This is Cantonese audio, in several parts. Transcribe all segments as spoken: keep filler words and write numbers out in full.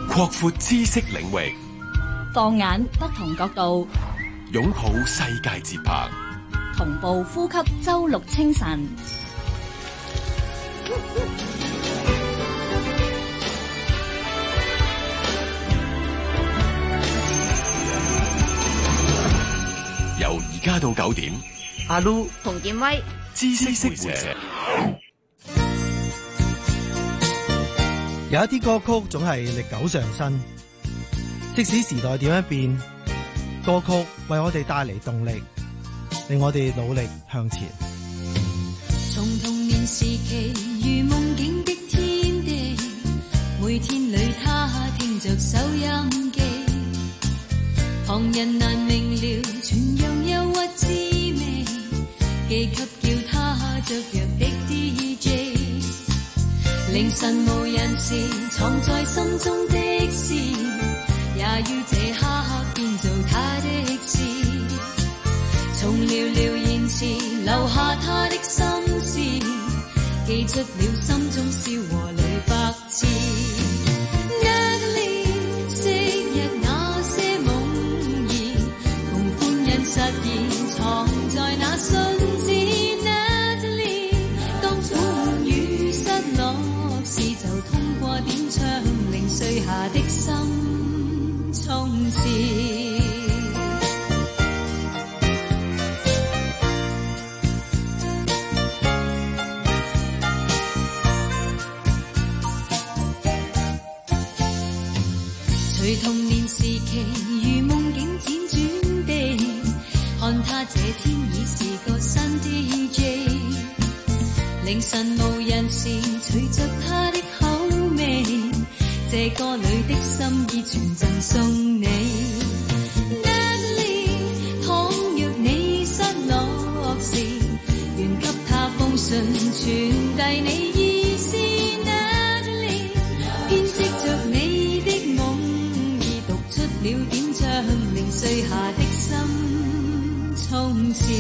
擴闊知識領域， 放眼不同角度， 擁抱世界節拍， 同步呼吸周六清晨。 由而家到九點， 阿 Lu 馮建威， 知識識者。 有一啲歌曲總係歷久常新，即使時代點樣變，歌曲為我哋帶嚟動力，令我哋努力向前。 從童年時期如夢境的天地，每天裏他聽着收音機，旁人難明了傳揚憂鬱滋味，寄給叫他雀躍的 D J。凌晨無人時，藏在心中的事，也於這刻變做他的詩。從寥寥言辭留下他的心事，記出了心中笑和淚百次。Natalie， 昔日那些夢兒，同歡欣實現藏在那信紙。Natalie， 當苦悶與失落時，就通過點唱，令碎下的心衝刺。隨童年時期如夢境輾轉地，看他這天已是個新 D J。凌晨無人時，隨着他的口味，這歌裏的心意全贈送你。Natalie， 倘若你失落時，願給他封信傳遞你意思。Natalie， 編織着你的夢意，讀出了點唱，令碎下的心衝刺。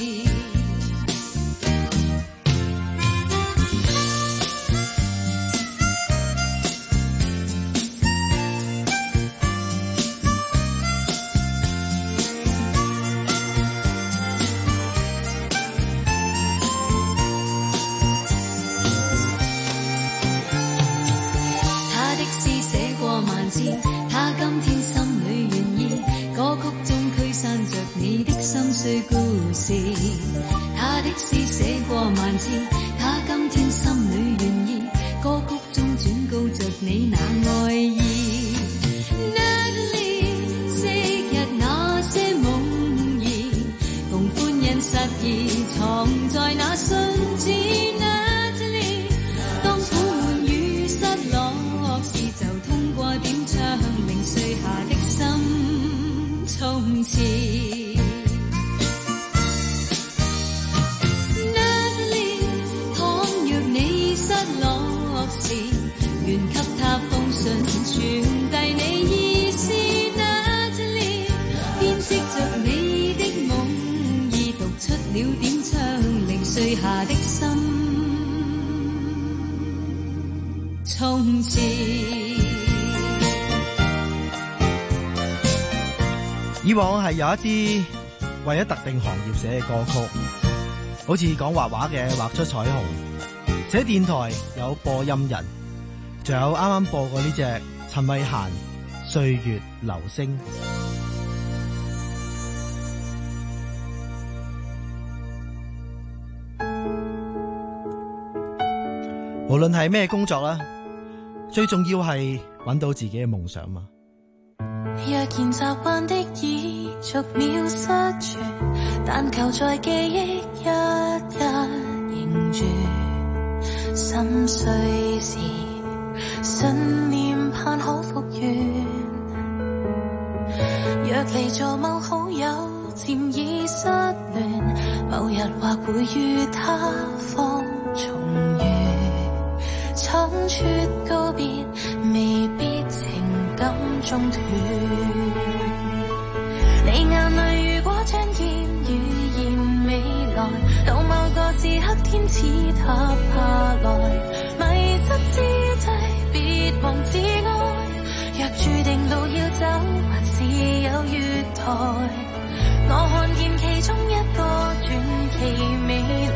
他今天心裏願意，歌曲中驅散着你的心碎故事。他的詩寫過萬次，他今天心裏願意，歌曲中轉告着你那愛意。Natalie， 昔日那些夢兒，共歡欣實現藏在那信紙。Natalie， 當苦悶與失落時，就通過點唱，令碎下的心衝刺。Natalie， 倘若你失落時，願給他封信傳遞你意思。Natalie， 編織着你的夢意，讀出了點唱，令碎下的心衝刺。 以往係有一啲為咗特定行業寫嘅歌曲，好似講畫畫嘅畫出彩虹，寫電台有播音人，仲有啱啱播過呢隻陳慧嫻《歲月流星》。無論係咩工作啦，最重要係揾到自己嘅夢想嘛。 若然習慣的已逐秒失傳，但求在記憶一一凝住。心碎時，信念盼可復原。若離座某好友漸已失聯，某日或會與他方重遇。倉促告別，未必情感中斷。你眼淚如果將煙雨現未來，到某個時刻天似塌下來，迷失之際別忘自愛。若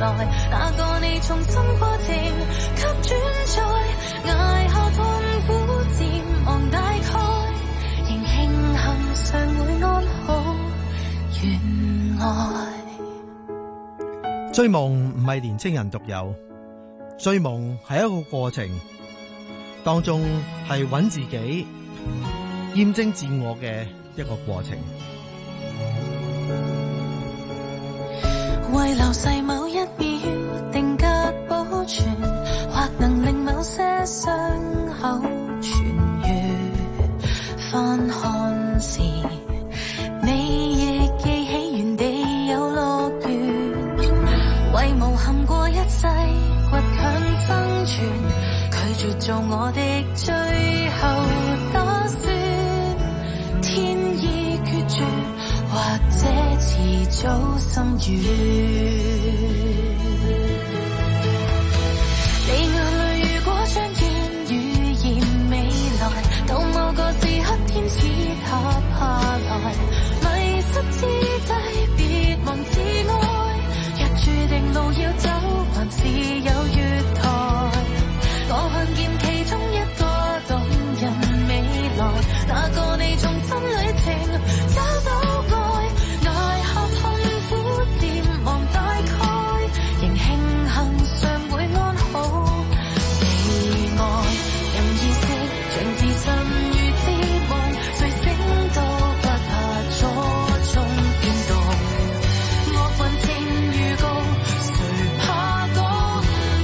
來，那個你重新過程給轉載，捱下痛苦漸忘大概，仍慶幸尚會安好，原來追夢唔係年青人獨有，追夢係一個過程，當中係揾自己、驗證自我嘅一個過程。 為留逝某一秒定格保存，或能令某些傷口痊癒。翻看時，你亦記起原地有樂園，為無憾過一世倔強生存，拒絕做我的最後打算，天意決絕，或者遲早心軟。你眼淚如果將見語言未來，到某個時刻天使塌下來，迷失之際別忘自愛，若注定路要走，還是有月台。我看見其中一個動人未來，那個你重新旅程找到愛，捱下痛苦漸忘大概，仍慶幸尚會安好。被愛任意識像自信如自夢，誰醒都不怕錯綜變動，惡運正預告，誰怕講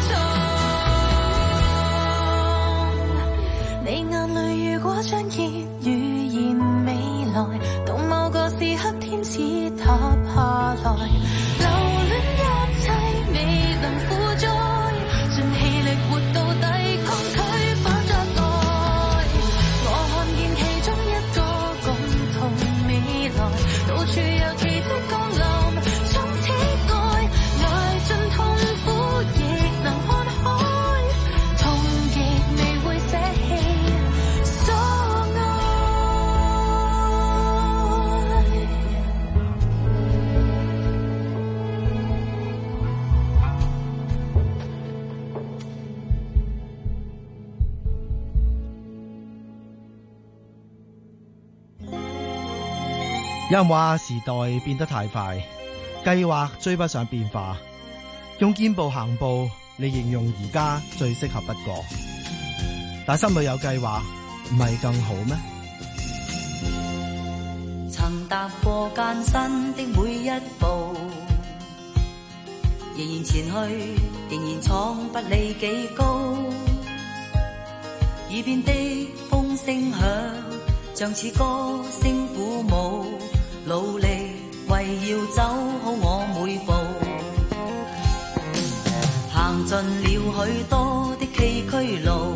錯？你眼淚如果將結語言未來，到某個時刻天使塌下來，留戀一切未能負載，盡氣力活到底，抗拒反着愛。我看見其中一個共同未來，到處有奇蹟降臨，從此愛，捱盡痛苦亦能看開，痛亦未會捨棄所愛。 有人話時代變得太快，計劃追不上變化，用見步行步嚟形容而家最適合不過。但心裏有計劃，唔係更好咩？ 曾踏過艱辛的每一步，仍然前去，仍然闖不理幾高。耳邊的風聲響，像似歌聲鼓舞，努力為要走好我每步。行盡了許多的崎嶇路，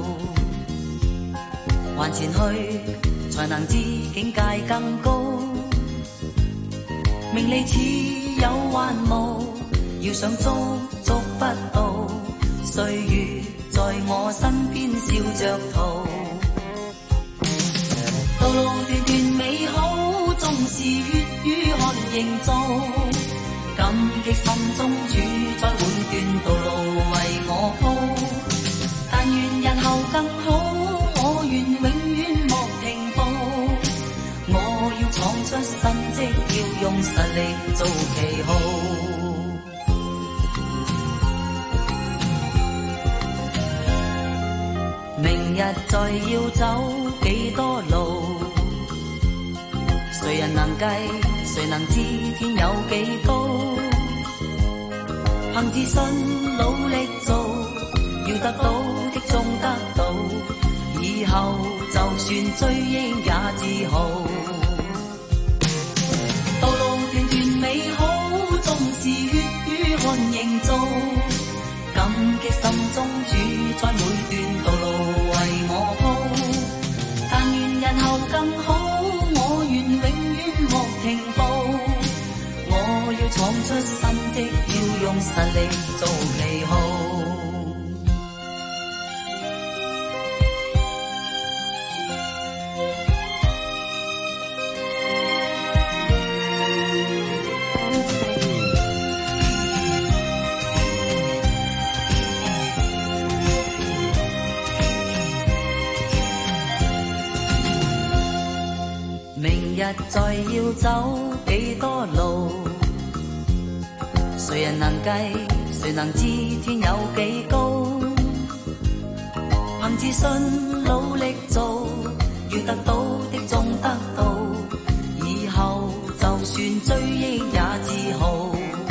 還前去才能知境界更高。名利似有還無，要想捉捉不到，歲月在我身邊笑着逃。道路段段美好，縱是血與汗營造，感激心中主宰每段道路為我鋪。但願日後更好，我願永遠莫停步。我要闖出新績，要用實力做旗號。明日再要走幾多路，誰人能計，誰能知天有幾高？憑自信努力做，要得到的終得到，以後就算追憶也自豪。道路段段美好，縱是血與汗營造，感激心中主宰每段道路為我鋪。但願日後更好，我願永遠莫停步。我要闖出新績，要用實力做旗號。 日再要走幾多路，誰人能計，誰能知天有幾高？憑自信努力做，要得到的終得到，以後就算追憶也自豪。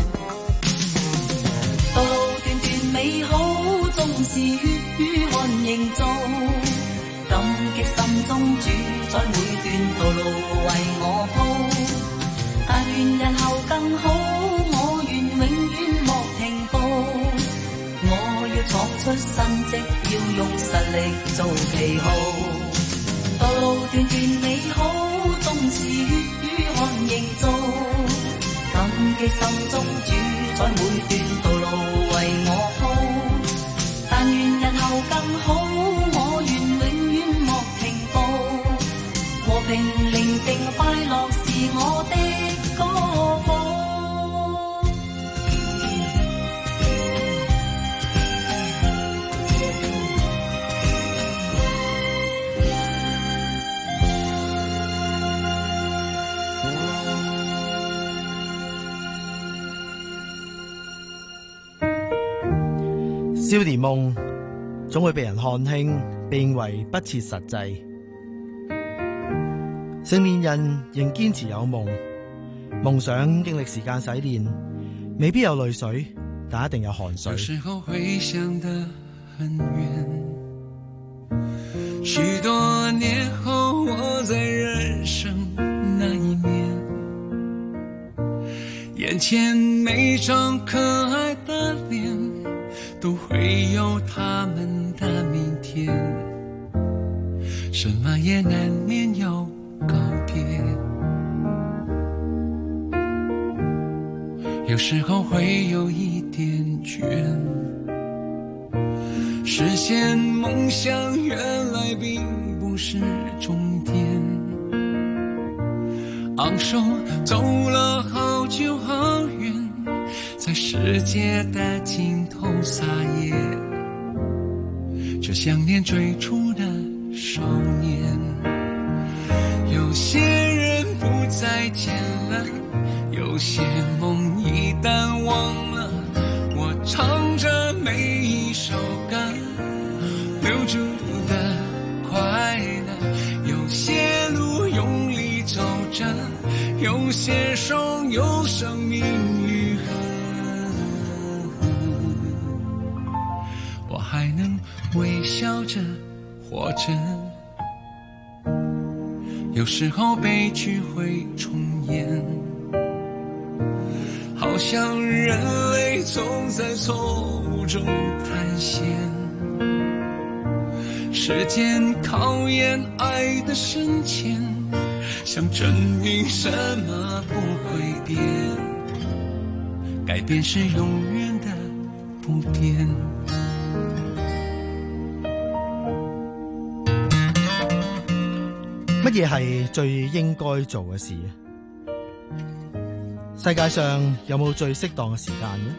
道路段段美好，縱是血與汗營造，感激心中主宰每段道路為我鋪。但願日後更好，我願永遠莫停步。我要闖出新績，要用實力做旗號。道路段段美好，縱是血與汗營造，感激心中主宰每段道路為我鋪。但願日後更好，我願永遠莫停步。和平寧靜快樂是我的歌譜。 少年夢總會被人看輕，被認為不切實際。成年人仍堅持有夢，夢想經歷時間洗練，未必有淚水，但一定有汗水。 有時候會想得很遠，許多年後我在人生那一面，眼前每張可愛的臉都會有他們的明天，什麼也難免要告別。有時候會有一點倦，實現夢想原來並不是終點，昂首走了好久好遠，在世界的盡頭撒野，卻想念最初的少年。有些人不再見了，有些夢一旦忘了，我唱着每一首歌留住的快樂。有些路用力走着，有些傷有生命愈合，我還能微笑着活着。有時候悲劇會重演，好像人類總在錯誤中探險，時間考驗愛的深淺，想證明什麼不會變，改變是永遠的不變。 乜嘢係最應該做嘅事？世界上有冇最適當嘅時間呢？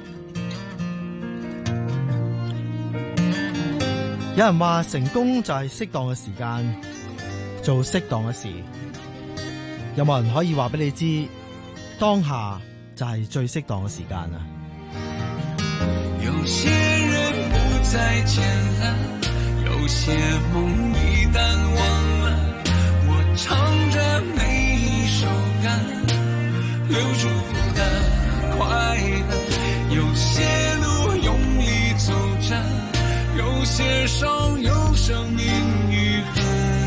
有人話成功就係適當嘅時間做適當嘅事。有冇人可以話俾你知，當下就係最適當嘅時間啊？ 有些人不再見了，有些夢一旦忘了，我唱着每一首歌留住的快樂。有些路用力走着，有些傷有生命愈合，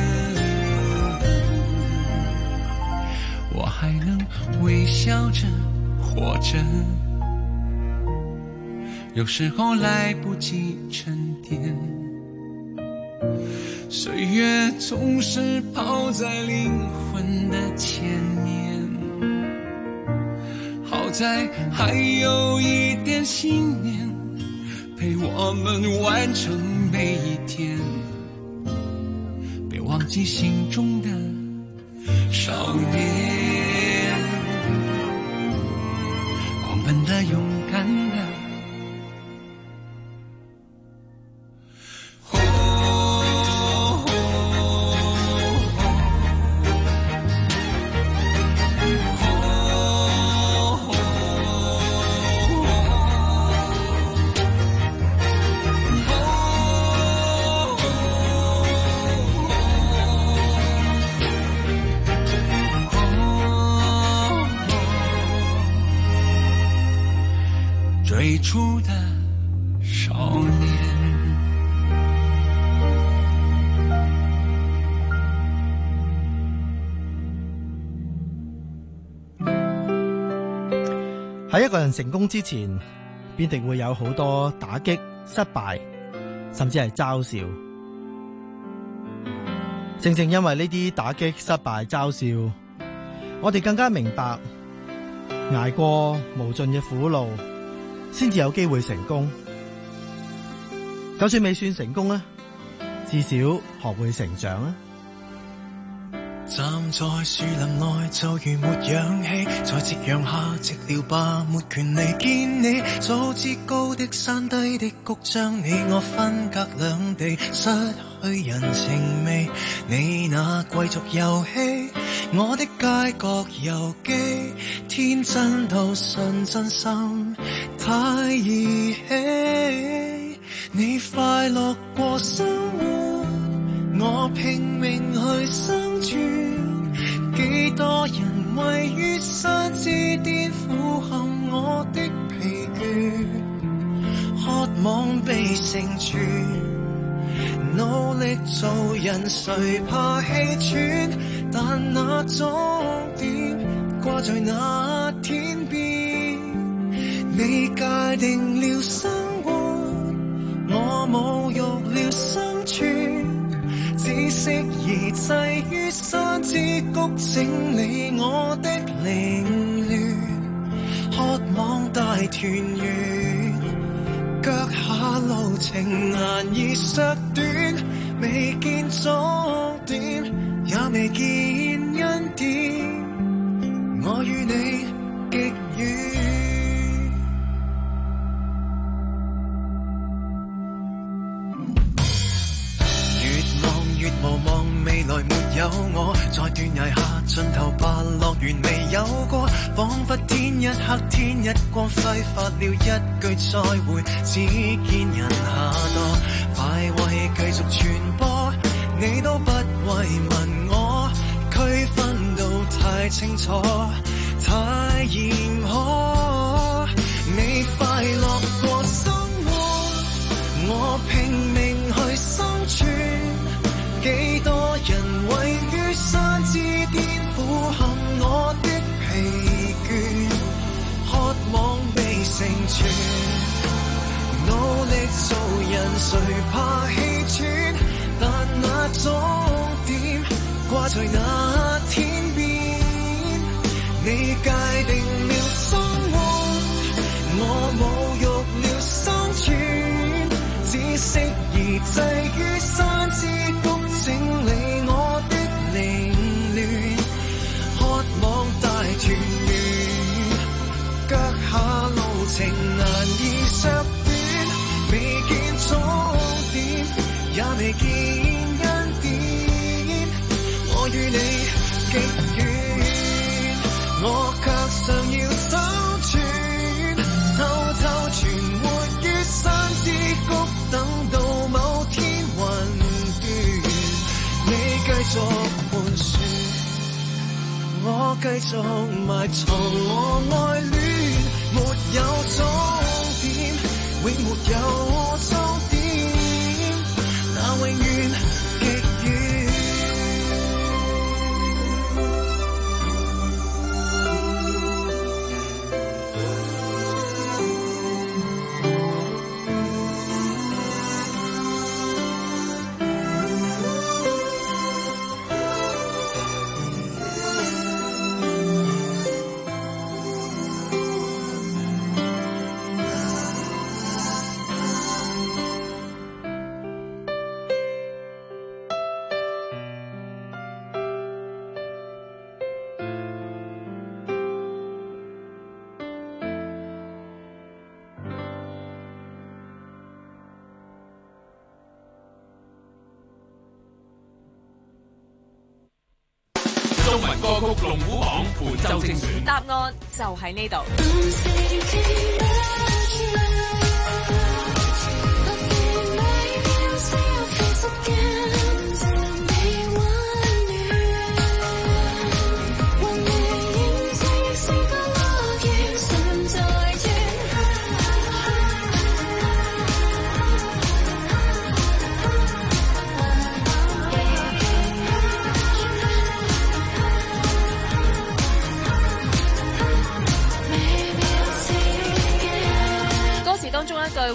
我還能微笑着活着。有時候來不及沉澱，歲月總是跑在靈魂的前面，好在還有一點信念陪我們完成每一天，別忘記心中的少年，我們的勇敢的初的少年。 喺一個人成功之前，必定會有好多打擊、失敗，甚至係嘲笑。正正因為呢啲打擊、失敗、嘲笑，我哋更加明白，捱過無盡嘅苦路，先至有機會成功。就算未算成功，至少學會成長啊！ 站在樹林內就如沒氧氣，在夕陽下寂寥吧，沒權利見你。早知高的山低的谷將你我分隔兩地，失去人情味。你那貴族遊戲，我的街角遊記，天真到信真心太兒戲。你快樂過生活，我拼命去生存。幾多人位於山之巔，俯瞰我的疲倦，渴望被成全，努力做人誰怕氣喘，但那終點掛在那天邊。你界定了生活，我侮辱了生存，只適宜滯於山之谷，整理我的凌亂，渴望大團圓，腳下路程難以削短，未見終點，也未見恩典，我與你極遠。無望未來沒有我，在斷崖下盡頭吧，樂園未有過，彷彿天一黑天一光，揮發了一句再會，只見人下墮，快慰繼續傳播，你都不慰問我，區分到太清楚，太嚴苛。你快樂過生活，我拼命去生存，幾多人位於山之巔，俯瞰我的疲倦，渴望被成全，努力做人誰怕氣喘，但那終點掛在那天邊。你界定了生活，我侮辱了生存，只適宜滯於山之谷，整理我的凌亂，渴望大團圓，腳下路程難以削短，未見終點，也未見恩典，我與你極遠，我卻尚要生存，偷偷存活於山之谷，等到某天雲繼續盤旋，我繼續埋藏我愛戀，沒有終點，永沒有終點，那永遠極遠。 中文歌曲龍虎榜本周精選， 答案就喺呢度。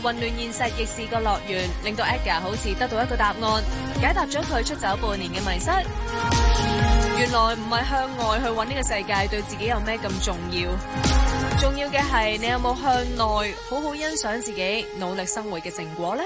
混亂現實亦是個樂園，令到 Edgar 好似得到一個答案，解答咗佢出走半年嘅迷失。原來唔係向外去揾呢個世界對自己有咩咁重要，重要嘅係你有冇向內好好欣賞自己努力生活嘅成果呢？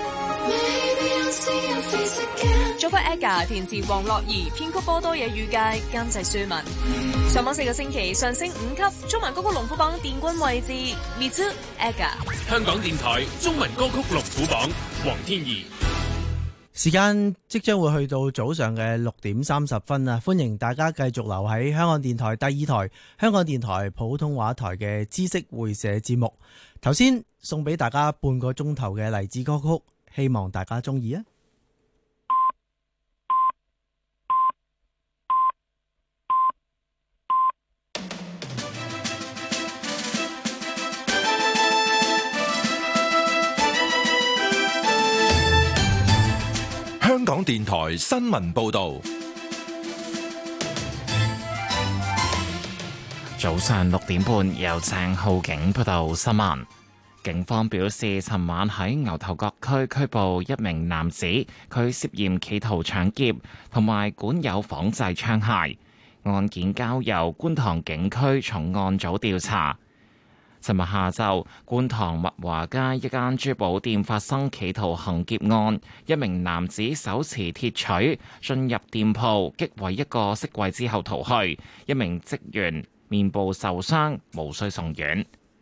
作曲 Edgar， 填詞黃樂怡，編曲波多野裕介，監製舒文。上網四個星期上升五級，中文歌曲龍虎榜殿軍位置 Mitsu Edgar。 香港電台中文歌曲龍虎榜，黃天怡。 時間即將會去到早上嘅六點三十分啊！歡迎大家繼續留喺香港電台第二台、香港電台普通話台嘅知識會社節目。頭先送俾大家半個鐘頭嘅勵志歌曲，希望大家中意啊！ 香港電台新聞報道， 早上六點半由鄭浩景報道新聞。警方表示，尋晚喺牛頭角區拘捕一名男子，佢涉嫌企圖搶劫同埋管有仿製槍械，案件交由觀塘警區重案組調查。尋日下晝，觀塘物華街一間珠寶店發生企圖行劫案，一名男子手持鐵錘進入店鋪，擊毀一個飾櫃之後逃去，一名職員面部受傷，無需送院。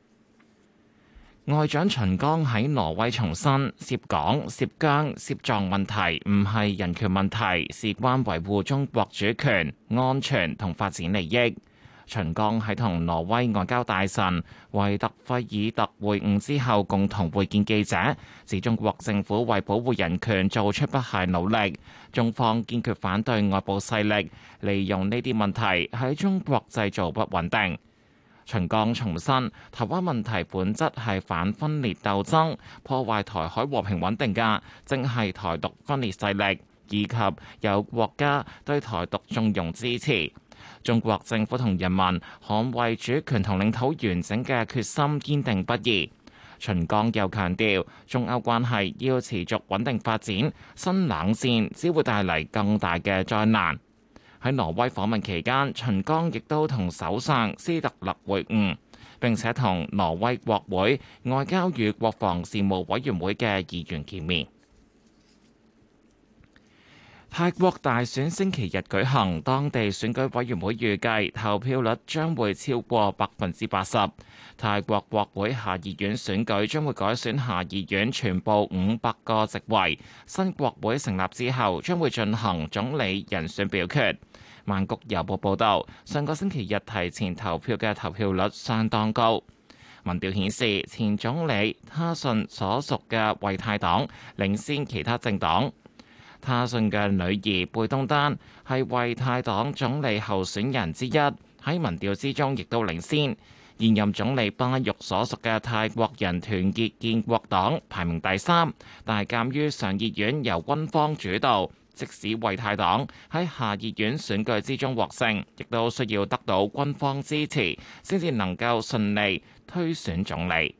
外長秦剛喺挪威重申，涉港、涉疆、涉藏問題唔係人權問題，事關維護中國主權、安全同發展利益。秦剛喺同挪威外交大臣維特費爾特會晤之後，共同會見記者，指中國政府為保護人權做出不懈努力，中方堅決反對外部勢力利用呢啲問題喺中國製造不穩定。秦剛重申，台灣問題本質係反分裂鬥爭，破壞台海和平穩定嘅，正係台獨分裂勢力，以及有國家對台獨縱容支持。中國政府同人民捍衛主權同領土完整嘅決心堅定不移。秦剛又強調，中歐關係要持續穩定發展，新冷戰只會帶嚟更大嘅災難。喺挪威訪問期間，秦剛亦都同首相斯特勒會晤，並且同挪威國會外交與國防事務委員會嘅議員見面。泰國大選星期日舉行，當地選舉委員會預計投票率將會超過百分之八十。泰國國會下議院選舉將會改選下議院全部五百個席位。新國會成立之後，將會進行總理人選表決。曼谷郵報報導，上個星期日提前投票嘅投票率相當高。民調顯示，前總理他信所屬嘅為泰黨領先其他政黨。他信嘅女兒貝東丹係為泰黨總理候選人之一，喺民調之中亦都領先。現任總理巴育所屬嘅泰國人團結建國黨排名第三，但係鑑於上議院由軍方主導，即使為泰黨喺下議院選舉之中獲勝，亦都需要得到軍方支持，先至能夠順利推選總理。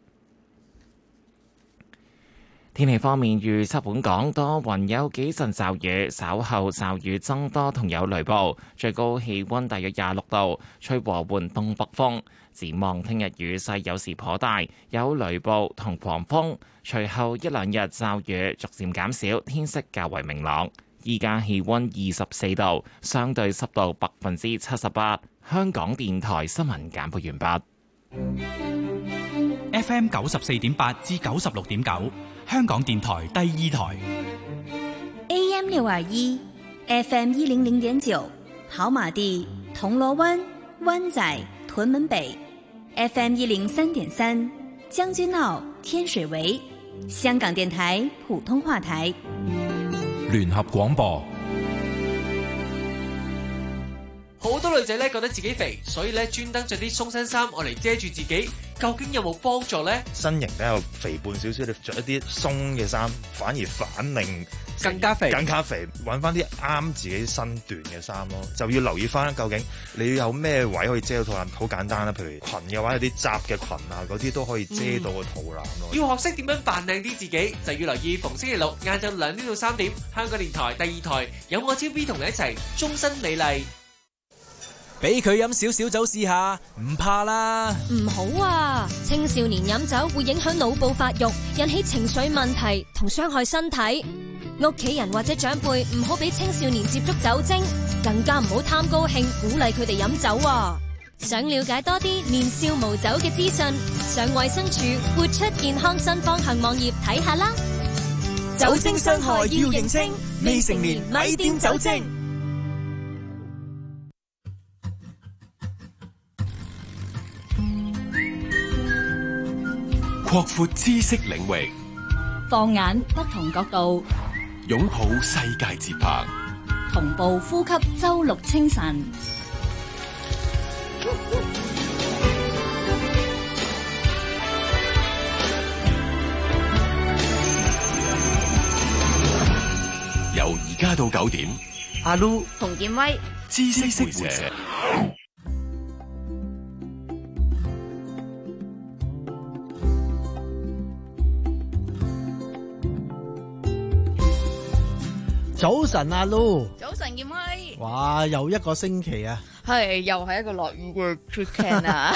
天氣方面，預測本港多雲，有幾陣驟雨，稍後驟雨增多同有雷暴，最高氣溫大約廿六度，吹和緩東北風。展望聽日雨勢有時頗大，有雷暴同狂風，隨後一兩日驟雨逐漸減少，天色較為明朗。依家氣溫二十四度，相對濕度百分之七十八。香港電台新聞簡報完畢。 F M 九十四點八至九十六點九。香港電台第二台 A M 六二一 F M 一零零點九，跑馬地、銅鑼灣、灣仔、屯門北 F M 一零三點三，將軍澳、天水圍，香港電台普通話台聯合廣播。 好多女仔咧覺得自己肥，所以咧專登着啲鬆身衫我嚟遮住自己，究竟有冇幫助呢？ 身形比較肥胖少少，你着一啲鬆嘅衫，反而反令更加肥， 更加肥，揾翻啲啱自己身段嘅衫咯，就要留意翻究竟你有咩位可以遮到肚腩，好簡單啦，譬如裙嘅話有啲窄嘅裙啊，嗰啲都可以遮到個肚腩咯。 嗯、要學識點樣扮靚啲自己，就要留意逢星期六晏晝兩點到三點，香港電台第二台有我超 B 同你一齊終身美麗。 俾佢飲少少酒試下，唔怕啦。 唔好啊！青少年飲酒會影響腦部發育，引起情緒問題同傷害身體。屋企人或者長輩唔好俾青少年接觸酒精，更加唔好貪高興鼓勵佢哋飲酒啊！想了解多啲年少無酒嘅資訊，上衛生署活出健康新方向網頁睇下啦。 酒精傷害要認清，未成年咪掂酒精。 擴闊知識領域， 放眼不同角度， 擁抱世界節拍， 同步呼吸周六清晨。 由而家到九點， 阿 Lu 馮建威， 知識會者。 早晨，阿 Lu。 早晨，建威。 哇，又一個星期啊！ 係，又係一個落雨嘅 weekend 啊！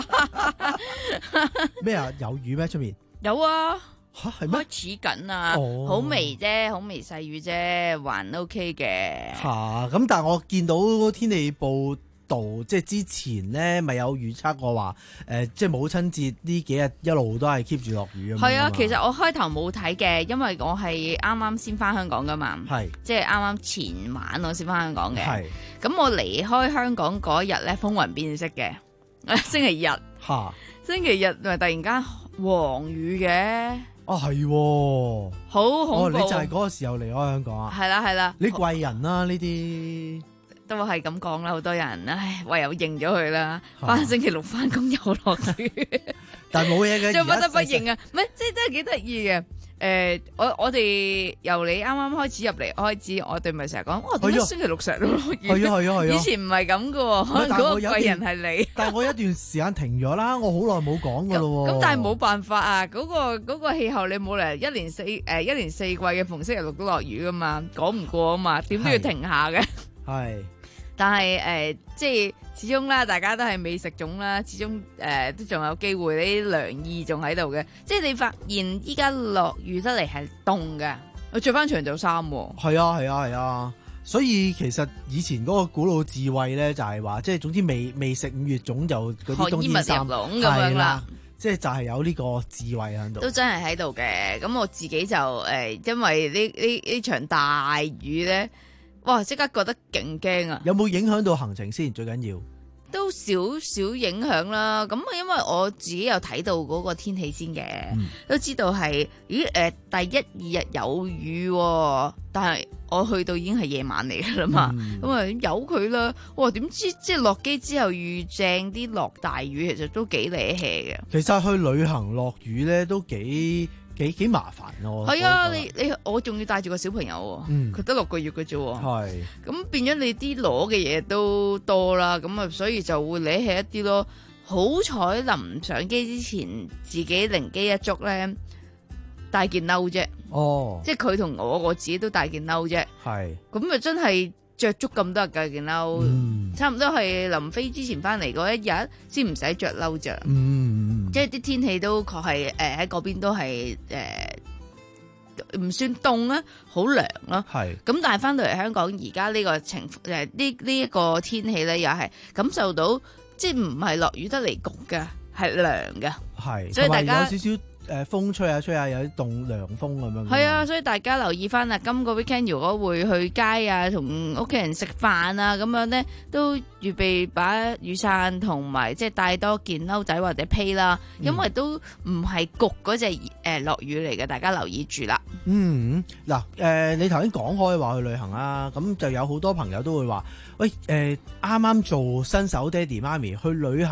咩啊？有雨咩？出面有啊。 吓，係咩？ 開始緊啊，好、哦、微啫，好微細雨啫，還 OK 嘅。 吓、啊，咁但係我見到天氣報道，即係之前咧咪有預測過話，誒、呃，即係母親節呢幾日一路都係 keep 住落雨啊。 係啊，其實我開頭冇睇嘅，因為我係啱啱先翻香港噶嘛，係，即係啱啱前晚我先翻香港嘅。係，咁我離開香港嗰日咧風雲變色嘅，星期日，吓，星期日咪突然間黃雨嘅。 哦，係、哦， 好恐怖！ 哦，你就係嗰個時候離開香港啊？係啦，係啦， 你貴人啦呢啲， 都係咁講啦，好多人，唉，唯有認咗佢啦。翻星期六翻工又落雨， 但係冇嘢嘅， 就不得不認啊！唔係，即係真係幾得意嘅。誒、呃，我我哋由你啱啱開始入嚟開始，我哋咪成日講，哇，點解星期六成日都落雨？係啊係啊係啊！以前唔係咁噶，可能嗰個貴人係你。 但係我一段時間停咗啦，我好耐冇講噶咯。 咁但係冇辦法啊，嗰、嗰個嗰、嗰個氣候你冇嚟一年四誒、呃、一年四季嘅逢星期六都落雨噶嘛，講唔過啊嘛，點都要停下嘅。係，但係誒、呃，即係。始終啦，大家都係美食種啦，始終誒、呃、都仲有機會，啲涼意仲喺度嘅。即係你發現依家落雨得嚟係凍嘅，我着翻長袖衫。 係啊係啊係啊，所以其實以前嗰個古老智慧咧，就係話，即係總之未未食五月粽就嗰啲冬天衫咁樣啦。 即係就係有呢個智慧喺度。 都真係喺度嘅。咁我自己就誒、呃，因為呢呢呢場大雨咧。哇！即刻覺得勁驚啊！ 有冇影響到行程先？最緊要都少少影響啦。咁因為我自己有睇到嗰個天氣先嘅，嗯、都知道係咦誒、呃、第一二日有雨，啊，但係我去到已經係夜晚嚟㗎啦嘛。咁啊由佢啦。哇！點知即係落機之後遇正啲落大雨，其實都幾瀨氣嘅。 其實去旅行落雨咧都幾〜幾幾麻煩咯， 係啊！你你我仲要帶住個小朋友，佢得六個月嘅啫，係咁變咗你啲攞嘅嘢都多啦，咁啊所以就會理起一啲咯。好彩臨上機之前自己靈機一觸咧，帶件褸啫，哦，即係佢同我我自己都帶件褸啫，係咁啊真係着足咁多日嘅件褸，嗯、差唔多係臨飛之前翻嚟嗰一日先唔使着褸着。嗯。即係啲天氣都確係誒喺嗰邊都係誒唔算凍啊，好涼咯。係咁，但係翻到嚟香港而家呢個情誒呢呢一個天氣咧，又係感受到即係唔係落雨得嚟焗嘅，係涼嘅。係，所以大家有少少。誒風吹下吹下有啲凍涼風咁樣。 係啊，所以大家留意翻啊，今個 weekend 如果會去街啊，同屋企人食飯啊咁樣咧，都預備把雨傘同埋即係帶多件褸仔或者披啦，因為都唔係焗嗰隻誒落雨嚟嘅，大家留意住啦。 嗯，嗱、呃、誒，你頭先講開話去旅行啊，咁就有好多朋友都會話，喂誒，啱啱做新手爹哋媽咪去旅行。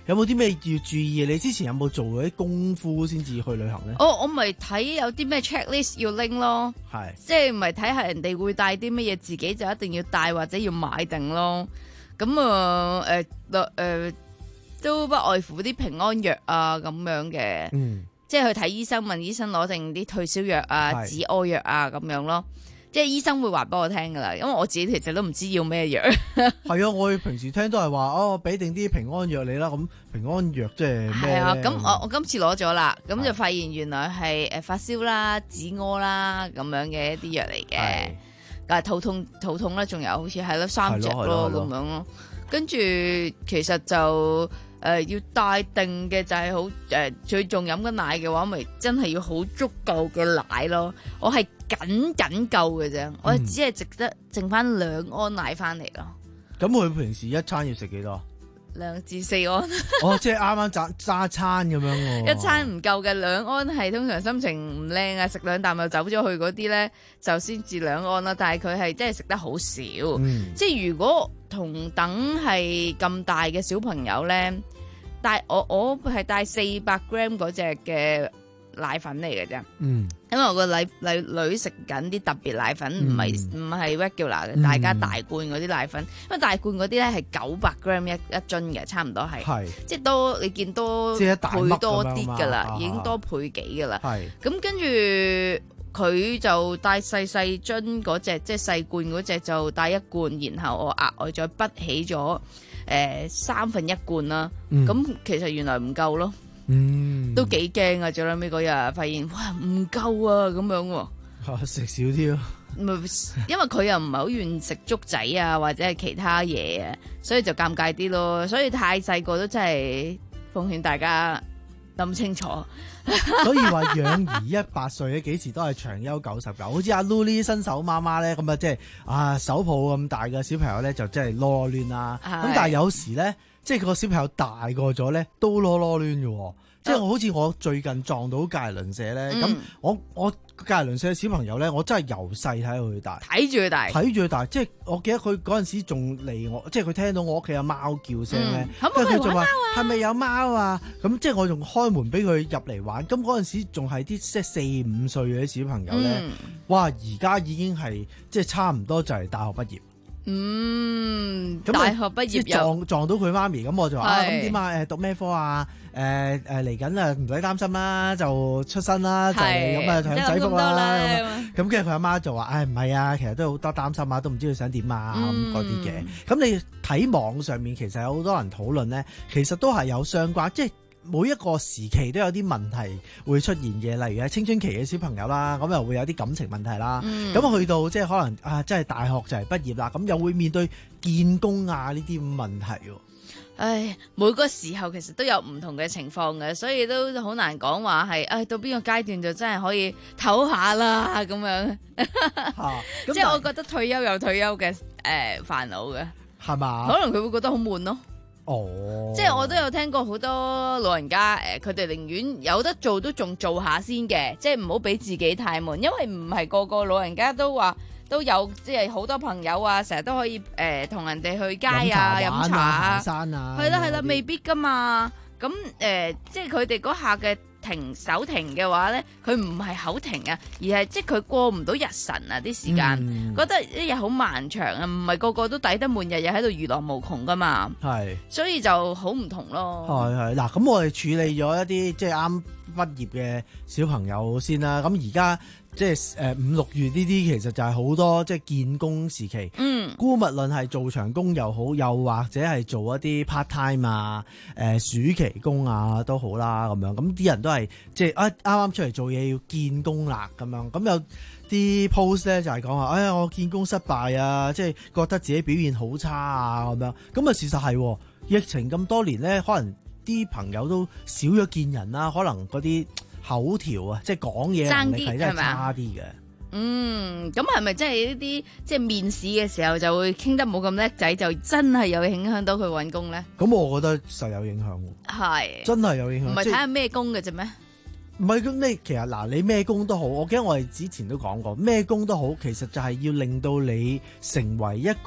有冇啲咩要注意？你之前有冇做過啲功夫先至去旅行咧？ 哦，我咪睇有啲咩 checklist 要拎咯， 係即係唔係睇下人哋會帶啲乜嘢，自己就一定要帶或者要買定咯。咁啊誒誒都不外乎啲平安藥啊咁樣嘅， 嗯，即係去睇醫生問醫生攞定啲退燒藥啊、止屙藥啊咁樣咯。即係醫生會話俾我聽噶啦，因為我自己其實都唔知要咩藥。 係啊，我平時聽都係話哦，俾定啲平安藥你啦。咁平安藥即係咩？ 係啊，咁我我今次攞咗啦，咁就發現原來係誒發燒啦、止屙啦咁樣嘅一啲藥嚟嘅。但係肚痛肚痛咧，仲有好似係咯三隻咯咁樣咯。跟住其實就誒、呃、要帶定嘅就係好誒，最重飲嘅奶嘅話，咪真係要好足夠嘅奶咯。我係僅僅夠嘅啫，嗯、我只係值得剩翻兩安奶翻嚟咯。 咁佢平時一餐要食幾多？ 兩至四安。 哦，即係啱啱揸揸餐咁樣喎。 一餐唔夠嘅兩安係通常心情唔靚啊，食兩啖又走咗去嗰啲咧，就先至兩安啦。但係佢係真係食得好少，嗯、即係如果同等係咁大嘅小朋友咧，帶我我係帶四百 gram 嗰隻嘅奶粉嚟嘅啫，嗯，因為我個女女女食緊啲特別奶粉，唔係唔係 regular 嘅，嗯、大家大罐嗰啲奶粉，因為大罐嗰啲咧係九百 gram 一一樽嘅，差唔多係，係即係多你見多倍多啲噶啦，已經多倍幾噶啦，係咁跟住佢就帶細細樽嗰隻，即係細罐嗰隻就帶一罐，然後我額外再筆起咗誒、呃、三分一罐啦，咁、嗯、其實原來唔夠咯。嗯，都幾驚啊！最後尾嗰日發現，哇，唔夠啊，咁樣喎、啊， 食少啲咯。 因為佢又唔係好願意食粥仔啊，或者係其他嘢啊，所以就尷尬啲咯。所以太細個都真係奉勸大家諗清楚。 所以話養兒一百歲咧，幾時都係長憂九十九。好似阿 Lu 呢啲新手媽媽咧，咁啊，即係啊手抱咁大嘅小朋友咧，就真係囉囉攣啦。咁但係有時咧。即係個小朋友大個咗咧，都囉囉攣嘅。即係我好似我最近撞到隔離鄰舍咧，咁、嗯、我我隔離鄰舍嘅小朋友咧，我真係由細睇佢大，睇住佢大，睇住佢大。即係我記得佢嗰陣時仲嚟我，即係佢聽到我屋企有貓叫聲咧，跟住佢就話係咪有貓啊？咁即係我仲開門俾佢入嚟玩。咁嗰陣時仲係啲即係四五歲嘅啲小朋友咧，嗯、哇！而家已經係即係差唔多就係大學畢業。 嗯，大學畢業撞撞到佢媽咪，咁我就話啊，咁點啊？誒，讀咩科啊？誒誒，嚟緊啊，唔使擔心啦，就出身啦，就咁啊，享仔福啦。咁跟住佢阿媽就話：，唉，唔係啊，其實都好多擔心啊，都唔知佢想點啊，咁嗰啲嘅。咁你睇網上面其實有好多人討論咧，其實都係有相關，即係。每一個時期都有啲問題會出現嘅，例如喺青春期嘅小朋友啦，咁又會有啲感情問題啦。咁、嗯、去到即係可能啊，即係大學就係畢業啦，咁又會面對見工啊呢啲咁問題。 唉，每個時候其實都有唔同嘅情況嘅，所以都好難講話係，唉，到邊個階段就真係可以唞下啦咁樣。啊、即係我覺得退休有退休嘅誒煩惱嘅，係嘛？可能佢會覺得好悶咯。哦，即係我都有聽過好多老人家誒，佢哋寧願有得做都仲做下先嘅，即係唔好俾自己太悶，因為唔係個個老人家都話都有，即係好多朋友啊，成日都可以誒同、呃、人哋去街啊、飲茶啊、行山啊，係啦係啦，未必噶嘛。咁誒、呃，即係佢哋嗰下嘅停手停嘅話咧，佢唔係口停啊，而係即係佢過唔到日晨啊啲時間，嗯、覺得一日好漫長啊，唔係個個都抵得悶，日日喺度娛樂無窮噶嘛。係是，所以就好唔同咯。 係係嗱，咁我哋處理咗一啲即係啱畢業嘅小朋友先啦。咁而家即係誒五六月呢啲，其實就係好多即係見工時期。嗯，姑勿論係做長工又好，又或者係做一啲 part time 啊、誒、呃、暑期工啊都好啦，咁樣咁啲人都係即係啊啱啱出嚟做嘢要見工啦咁樣。咁有啲 post 咧就係講話，哎呀我見工失敗啊，即係覺得自己表現好差啊咁樣。咁啊事實係疫情咁多年咧，可能啲朋友都少咗見人啦，可能嗰啲口條啊，即係講嘢能力係真係差啲嘅。 嗯，咁係咪即係呢啲即係面試嘅時候就會傾得冇咁叻仔，就真係有影響到佢揾工咧？ 咁我覺得實有影響喎。係是，真係有影響。 唔係睇下咩工嘅啫咩？ 唔係咁，你其實嗱，你咩工都好，我記得我哋之前都講過，咩工都好，其實就係要令到你成為一個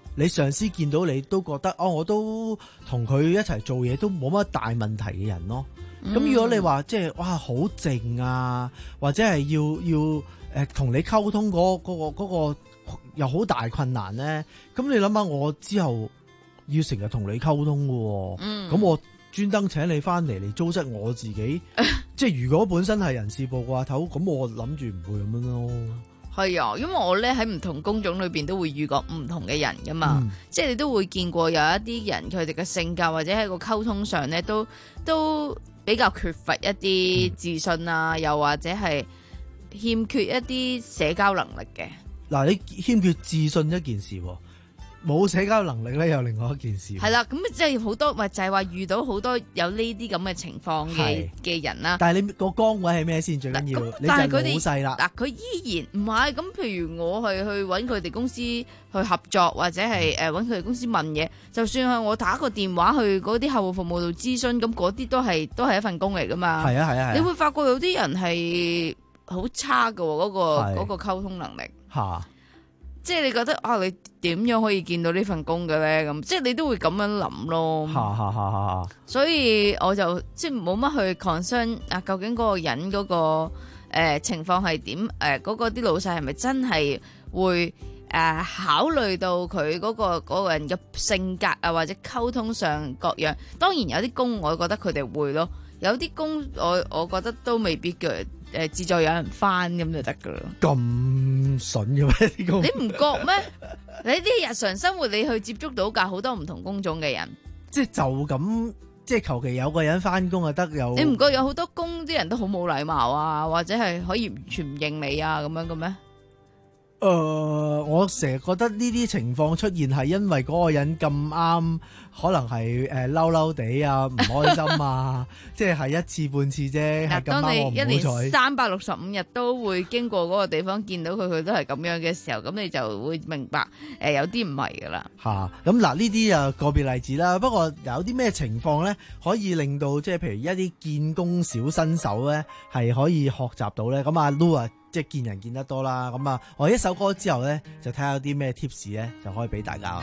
你上司見到你都覺得哦，我都同佢一齊做嘢都冇乜大問題嘅人咯。咁、嗯、如果你話即係哇好靜啊，或者係要要誒同、呃、你溝通嗰、嗰個嗰、嗰個又好大困難咧，咁你諗下我之後要成日同你溝通嘅、哦，咁、嗯、我專登請你翻嚟嚟糟質我自己，即係如果本身係人事部嘅話頭，咁我諗住唔會咁樣咯。 係啊，因為我咧喺唔同工種裏邊都會遇過唔同嘅人噶嘛，嗯、即係你都會見過有一啲人佢哋嘅性格或者喺個溝通上咧都都比較缺乏一啲自信啊，嗯、又或者係欠缺一啲社交能力嘅。 嗱，你欠缺自信一件事，冇社交能力咧又另外一件事。 係啦，咁即係好多，咪就係、是、話遇到好多有呢啲咁嘅情況嘅嘅人啦。但係你個崗位係咩先最緊要？你就係老細啦。 嗱，佢依然唔係咁。譬如我係去揾佢哋公司去合作，或者係誒揾佢哋公司問嘢，就算係我打個電話去嗰啲客戶服務度諮詢，咁嗰啲都係都係一份工嚟噶嘛。係啊係啊係。你會發覺有啲人係好差㗎嗰、嗰個嗰、嗰個溝通能力。嚇！即係你覺得啊，你點樣可以見到呢份工嘅咧？咁即係你都會咁樣諗咯。哈哈哈哈，所以我就即係冇乜去 concern 啊，究竟嗰個人嗰、嗰個誒、呃、情況係點？誒、呃、嗰、嗰個啲老細係咪真係會誒、呃、考慮到佢嗰、嗰個嗰、嗰個人嘅性格啊，或者溝通上各樣？當然有啲工我覺得佢哋會咯，有啲工我我覺得都未必嘅。誒，自在有人翻咁就得噶啦。咁筍嘅咩啲工？ 你唔覺咩？你啲日常生活你去接觸到㗎好多唔同工種嘅人， 即係就咁，即係求其有個人翻工就得有。 你唔覺有好多工啲人都好冇禮貌啊，或者係可以完全唔認你啊咁樣嘅咩？ 誒、呃，我成日覺得呢啲情況出現係因為嗰個人咁啱，可能係誒嬲嬲地啊，唔開心啊，即係係一次半次啫。係咁啱我唔好彩。當你一年三百六十五日都會經過嗰個地方見到佢，佢都係咁樣嘅時候，咁你就會明白誒、呃、有啲唔係噶啦。嚇、啊，咁嗱呢啲啊個別例子啦。不過有啲咩情況咧，可以令到即係譬如一啲見工小新手咧，係可以學習到咧。咁阿 Lu 啊。即係見人見得多啦，咁啊，我一首歌之後咧，就睇下有啲咩 tips 咧，就可以俾大家。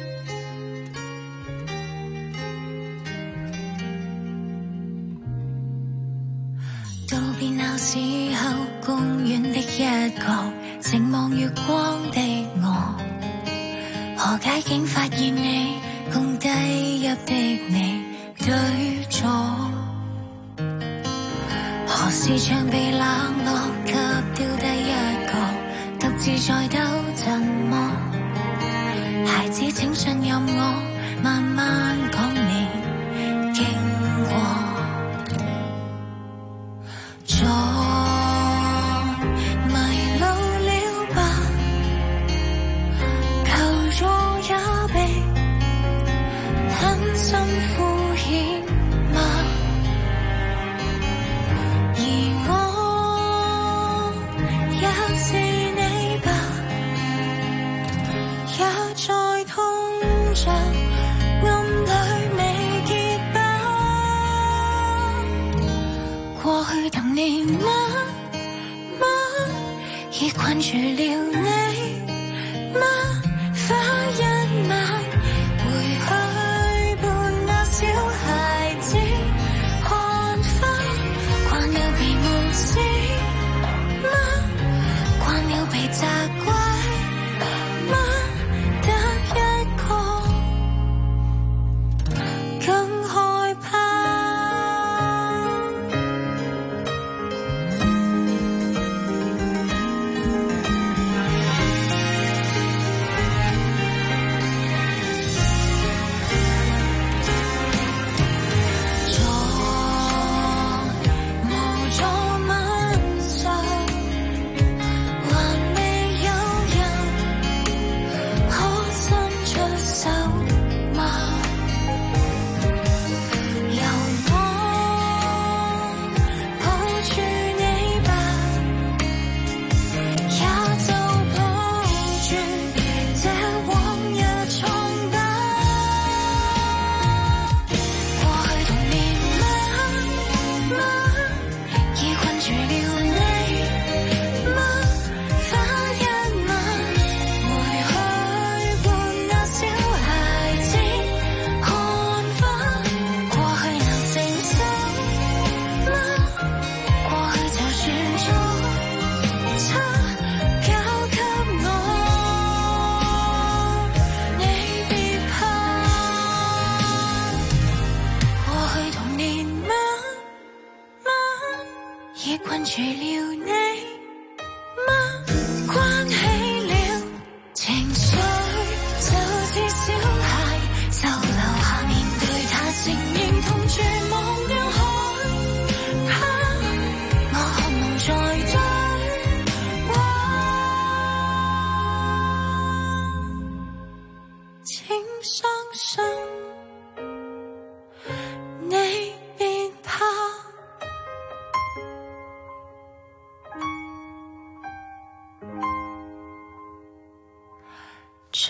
道別鬧市後，公園的一角，靜望月光的我，何解竟發現你，共低入的你對坐。何時像被冷落給丟低一個，獨自在兜怎麼？孩子請信任我，慢慢講你經過。昨迷路了吧，求助也被狠心敷衍嗎？也是你吧，也在痛着，暗裏未結疤。過去童年嗎嗎，已困住了你嗎？花一晚回去伴那小孩子看花，慣了被無視嗎？慣了被責怪嗎？得一個更害怕。無助吻上，還未有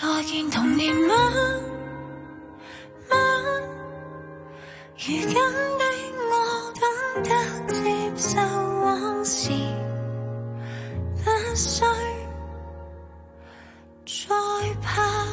再見童年嗎？嗎？如今的我懂得接受往事，不需再怕。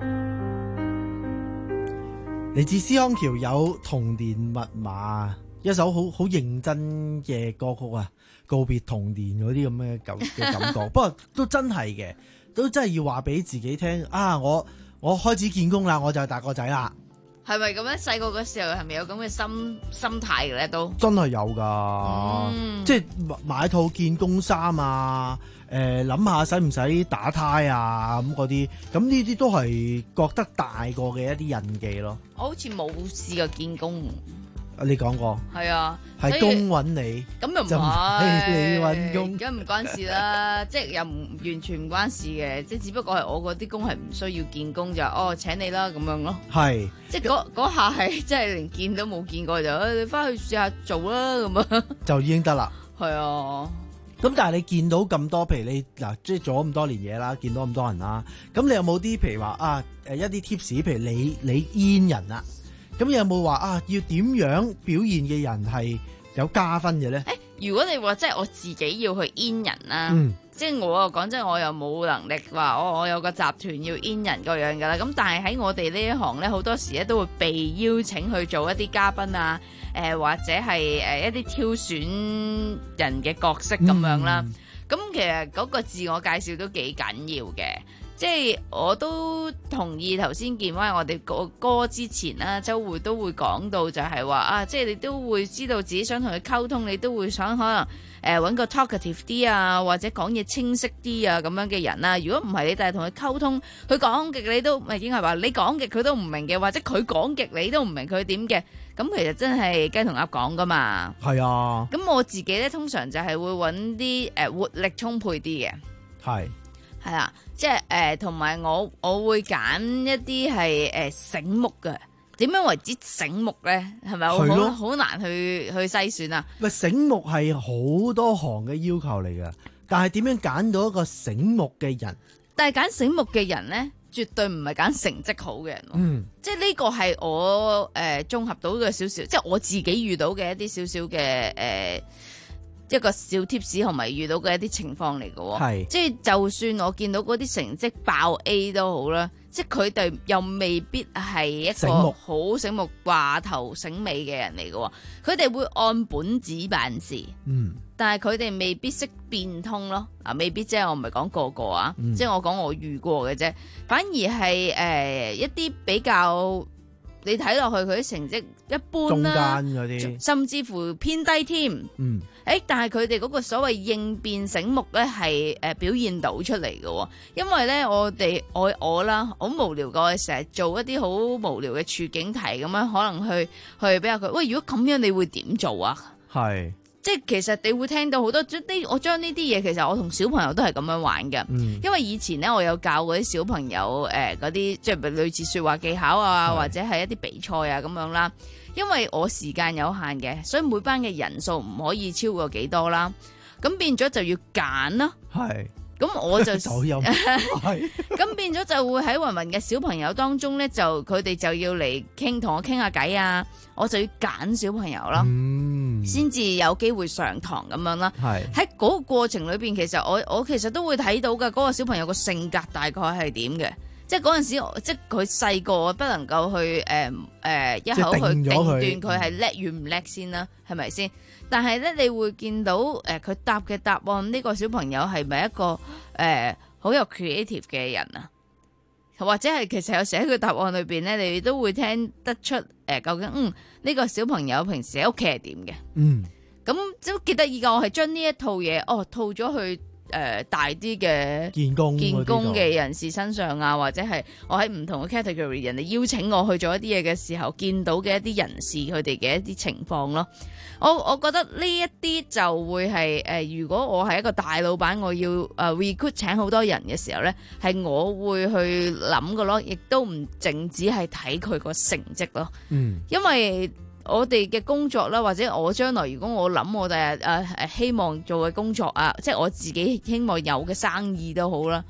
嚟自思康橋有童年密碼，一首好好認真嘅歌曲啊，告別童年嗰啲咁嘅舊嘅感覺。不過都真係嘅，都真係要話俾自己聽啊！我我開始見工啦，我就係大個仔啦。 係咪咁樣？細個嘅時候係咪有咁嘅心心態嘅咧？都真係有噶，嗯、即係買套見工衫啊，誒諗下使唔使打呔啊咁嗰啲，咁呢啲都係覺得大個嘅一啲印記咯。 我好似冇試過見工。 你講過係啊， 係工揾你， 咁又唔係你揾工，梗唔關事啦，即係又唔完全唔關事嘅，即係只不過係我嗰啲工係唔需要見工就哦請你啦咁樣咯， 係即係嗰嗰下係真係連見都冇見過就，誒你翻去試下做啦咁啊，就已經得啦。 係啊， 咁但係你見到咁多，譬如你嗱即係做咗咁多年嘢啦，見到咁多人啦，咁你有冇啲譬如話啊誒一啲 tips，譬如你你煙人啊？咁有冇話啊？要點樣表現嘅人係有加分嘅咧？ 誒、欸，如果你話即係我自己要去 in 人啦， 嗯、 即係我又講真，我又冇能力話我我有個集團要 in 人個樣噶啦。咁但係喺我哋呢一行咧，好多時咧都會被邀請去做一啲嘉賓啊，誒、呃、或者係誒一啲挑選人嘅角色咁樣啦。咁、嗯、其實嗰個自我介紹都幾緊要嘅。即係我都同意頭先見翻我哋個歌之前啦，周會都會講到就係話啊，即係你都會知道自己想同佢溝通，你都會想可能誒揾、呃、個 talkative 啲啊，或者講嘢清晰啲啊咁樣嘅人啦。如果唔係你，但係同佢溝通，佢講極你都唔係應該係話你講極佢都唔明嘅，或者佢講極你都唔明佢點嘅，咁其實真係雞同鴨講噶嘛。 係啊。咁我自己咧通常就係會揾啲誒活力充沛啲嘅。 係。 係啦，即係誒，同、呃、埋我我會揀一啲係誒醒目嘅。點樣為之醒目咧？係咪好好難去去篩選啊？ 喂，醒目係好多行嘅要求嚟噶，但係點樣揀到一個醒目嘅人？ 但係揀醒目嘅人咧，絕對唔係揀成績好嘅人。 嗯， 即係呢個係我誒綜、呃、合到嘅少少，即係我自己遇到嘅一啲少少嘅誒。一個小 tips 同埋遇到嘅一啲情況嚟嘅，係即係就算我見到嗰啲成績爆 A 都好啦，即係佢哋又未必係一個好醒目話頭醒尾嘅人嚟嘅，佢哋會按本子辦事，嗯，但係佢哋未必識變通咯，啊，未必即係我唔係講個個啊，嗯、即係我講我遇過嘅啫，反而係誒、呃、一啲比較。你睇落去佢啲成績一般啦，中間嗰啲，甚至乎偏低添。嗯，誒，但係佢哋嗰個所謂應變醒目咧，係誒表現到出嚟嘅。因為咧，我哋我我啦，好無聊嘅，我成日做一啲好無聊嘅處境題咁樣，可能去去比較佢。喂，如果咁樣，你會點做啊？係。即係其實你會聽到好多呢，我將呢啲嘢其實我同小朋友都係咁樣玩嘅，嗯、因為以前咧我有教嗰啲小朋友誒嗰啲即係類似說話技巧啊，是或者係一啲比賽啊咁樣啦。因為我時間有限嘅，所以每班嘅人數唔可以超過幾多啦。咁變咗就要揀啦。係。咁我就走音，係咁變咗就會喺芸芸嘅小朋友當中咧，就佢哋就要嚟傾，同我傾下偈啊，我就要揀小朋友咯，先至、嗯、有機會上堂咁樣啦。係喺嗰個過程裏邊，其實我我其實都會睇到嘅嗰、嗰個小朋友個性格大概係點嘅，即係嗰陣時，即係佢細個不能夠去誒誒、呃呃、一口去定斷佢係叻與唔叻先啦，係咪先？但係咧，你會見到誒，佢、呃、答嘅答案呢、這個小朋友係咪一個誒好、呃、有 creative 嘅人啊？或者係其實有時喺佢答案裏邊咧，你都會聽得出誒、呃，究竟嗯呢、這個小朋友平時喺屋企係點嘅？嗯，咁都記得而家我係將呢一套嘢哦套咗去誒、呃、大啲嘅見工見工嘅人士身上啊，或者係我喺唔同嘅 category 人哋邀請我去做一啲嘢嘅時候，見到嘅一啲人士佢哋嘅一啲情況咯。我我覺得呢一啲就會係誒、呃，如果我係一個大老闆，我要誒 recruit 請好多人嘅時候咧，係我會去諗嘅咯，亦都唔淨止係睇佢個成績咯。嗯，因為我哋嘅工作啦，或者我將來如果我諗我哋誒誒希望做嘅工作啊，即係我自己希望有嘅生意都好啦。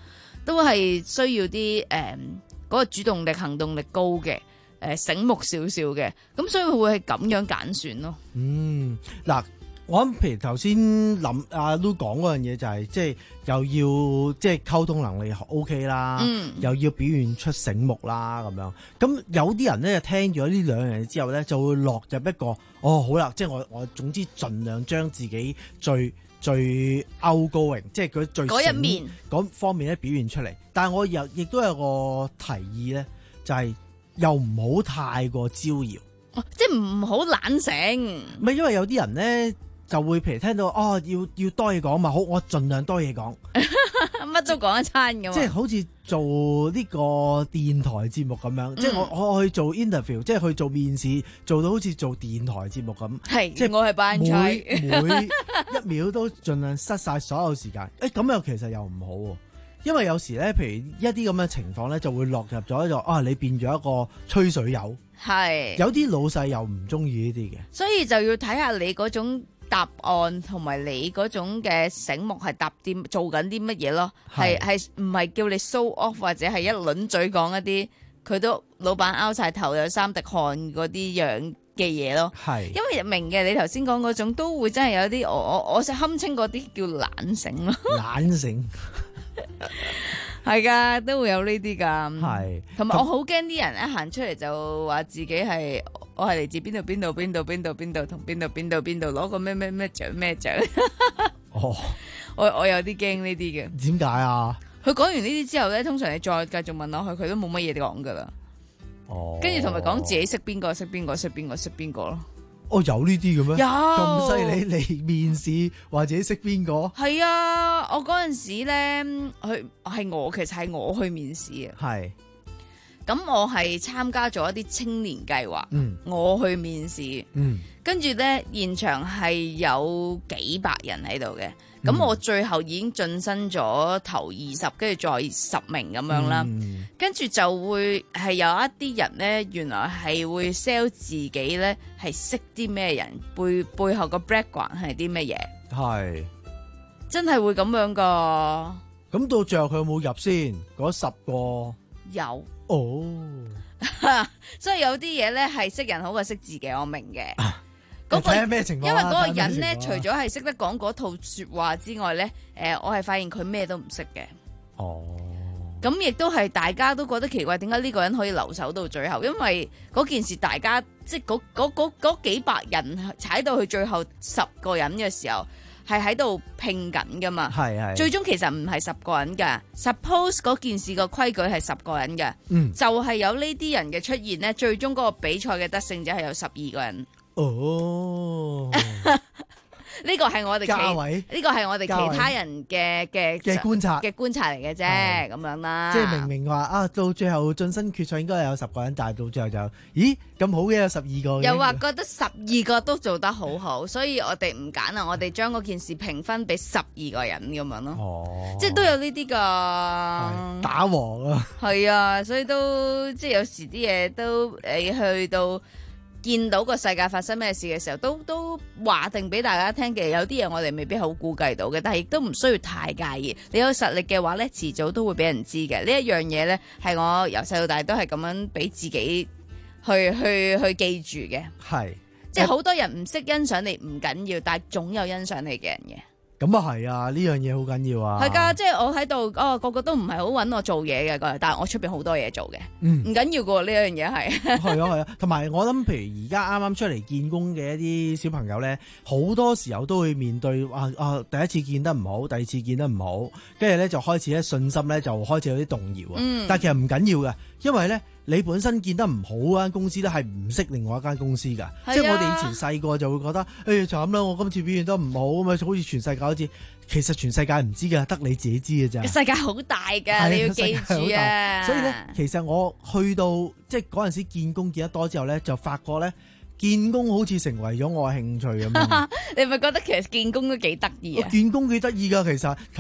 都係需要啲誒嗰個主動力、行動力高嘅。誒醒目少少嘅，咁所以會係咁樣揀選咯。 嗯，嗱，我諗譬如頭先諗阿 Lu 講嗰樣嘢就係、是，即係又要即係溝通能力 OK 啦，嗯、又要表現出醒目啦咁樣。咁有啲人咧就聽咗呢兩樣嘢之後咧，就會落入一個哦好啦，即係我我總之盡量將自己最最 outgoing，即係佢最嗰一面嗰方面咧表現出嚟。但係我又亦都有個提議咧，就係、是。又唔好太過招搖， 哦、即係唔好懶醒。 唔係因為有啲人咧就會譬如聽到哦要要多嘢講嘛，好我盡量多嘢講， 乜都講一餐咁。 即係好似做呢個電台節目咁樣，嗯、即係我我去做 interview， 即係去做面試，做到好似做電台節目咁。係，即係我係班差， 每每一秒都盡量塞晒所有時間。誒咁又其實又唔好。因為有時咧，譬如一啲咁嘅情況咧，就會落入咗一個啊，你變咗一個吹水友。係有啲老細又唔中意呢啲嘅， 所以就要睇下你嗰種答案同埋你嗰種嘅醒目係答啲做緊啲乜嘢咯。係係唔係叫你 show off 或者係一輪嘴講一啲佢都老闆拗晒頭有三滴汗嗰啲樣嘅嘢咯。係因為明嘅，你頭先講嗰種都會真係有啲我我我堪稱嗰啲叫懶醒咯。懶醒。 係噶，都會有呢啲噶。 係， 同埋我好驚啲人一行出嚟就話自己係我係嚟自邊度邊度邊度邊度邊度同邊度邊度邊度攞個咩咩咩獎咩獎。哦，我我有啲驚呢啲嘅。點解啊？佢講完呢啲之後咧，通常你再繼續問落去，佢都冇乜嘢講噶啦。哦，跟住同埋講自己識邊個識邊個識邊個識邊個咯。 哦，有呢啲嘅咩？有咁犀利嚟面試或者識邊個？係啊，我嗰陣時咧，去係我其實係我去面試啊。係，咁我係參加咗一啲青年計劃，嗯，我去面試，嗯，跟住咧現場係有幾百人喺度嘅。咁、嗯、我最後已經晉身咗頭二十，跟住再十名咁樣啦。跟住、嗯、就會係有一啲人咧，原來係會 sell 自己咧，係識啲咩人，背背後個 background 係啲咩嘢。係，真係會咁樣噶。咁到最後佢有冇入先？嗰十個有。哦，所以有啲嘢咧係識人好過識字嘅，我明嘅。啊睇下咩情況，因為嗰個人咧，除咗係識得講嗰套說話之外咧，誒、呃，我係發現佢咩都唔識嘅。哦，咁亦都係大家都覺得奇怪，點解呢個人可以留守到最後？因為嗰件事，大家即係嗰嗰嗰嗰幾百人踩到去最後十個人嘅時候，係喺度拼緊噶嘛。係係。最終其實唔係十個人噶 ，suppose 嗰件事個規矩係十個人嘅。嗯。就係有呢啲人嘅出現咧，最終嗰個比賽嘅得勝者係有十二個人。哦，呢個係我哋其呢個係我哋其他人嘅嘅嘅觀察嘅觀察嚟嘅啫，咁樣啦。即係明明話啊，到最後晉身決賽應該有十個人，但係到最後就咦咁好嘅有十二個，又話覺得十二個都做得好好，所以我哋唔揀啊，我哋將嗰件事評分俾十二個人咁樣咯。哦，即係都有呢啲噶打和啊，係啊，所以都即係有時啲嘢都誒去到。見到個世界發生咩事嘅時候，都都話定俾大家聽嘅。有啲嘢我哋未必好估計到嘅，但係亦都唔需要太介意。你有實力嘅話呢，遲早都會俾人知嘅。呢一樣嘢呢，係我由細到大都係咁樣俾自己去去去記住嘅。係，即係好多人唔識欣賞你唔緊要，但係總有欣賞你嘅人嘅。咁啊係啊，呢樣嘢好緊要啊！係噶，即係我喺度，哦個個都唔係好揾我做嘢嘅，但係我出邊好多嘢做嘅，唔緊要噶呢樣嘢係。係啊係啊，同埋我諗，譬如而家啱啱出嚟見工嘅一啲小朋友咧，好多時候都會面對啊啊第一次見得唔好，第二次見得唔好，跟住咧就開始咧信心咧就開始有啲動搖啊。嗯、但係其實唔緊要嘅，因為咧。你本身見得唔好嗰間公司咧，係唔識另外一間公司噶，啊、即係我哋以前細個就會覺得，誒慘啦！我今次表現得唔好咁啊，好似全世界好似，其實全世界唔知噶，得你自己知嘅咋。世界好大噶，啊、你要記住啊！所以咧，其實我去到即係嗰陣時見工見得多之後咧，就發覺咧，見工好似成為咗我嘅興趣咁樣。你咪覺得其實見工都幾得意啊？見工幾得意噶，其實同埋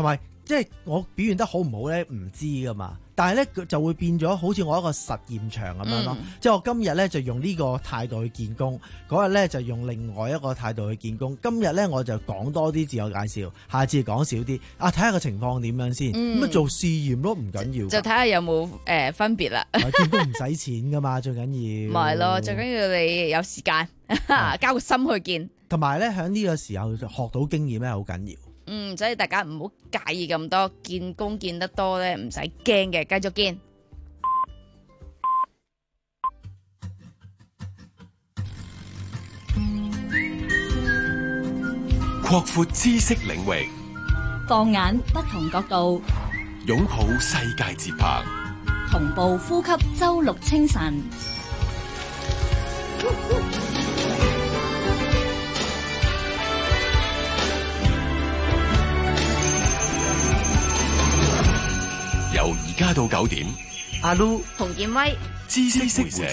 即係我表現得好唔好咧，唔知噶嘛。但係咧佢就會變咗，好似我一個實驗場咁樣咯。嗯、即係我今日咧就用呢個態度去見工，嗰日咧就用另外一個態度去見工。今日咧我就講多啲自我介紹，下次講少啲。啊，睇下個情況點樣先。咁啊、嗯、做試驗咯，唔緊要。 就睇下有冇誒、呃、分別啦。 見工唔使錢噶嘛，最緊要。 咪係咯，最緊要你有時間，交個心去見。 同埋咧，喺呢個時候學到經驗咧，好緊要。 嗯，所以大家唔好介意咁多，見工見得多咧，唔使驚嘅，繼續見。 擴闊知識領域， 放眼不同角度， 擁抱世界節拍， 同步呼吸周六清晨。 由而家到九點， 阿 Lu、 洪建威、 知識會社。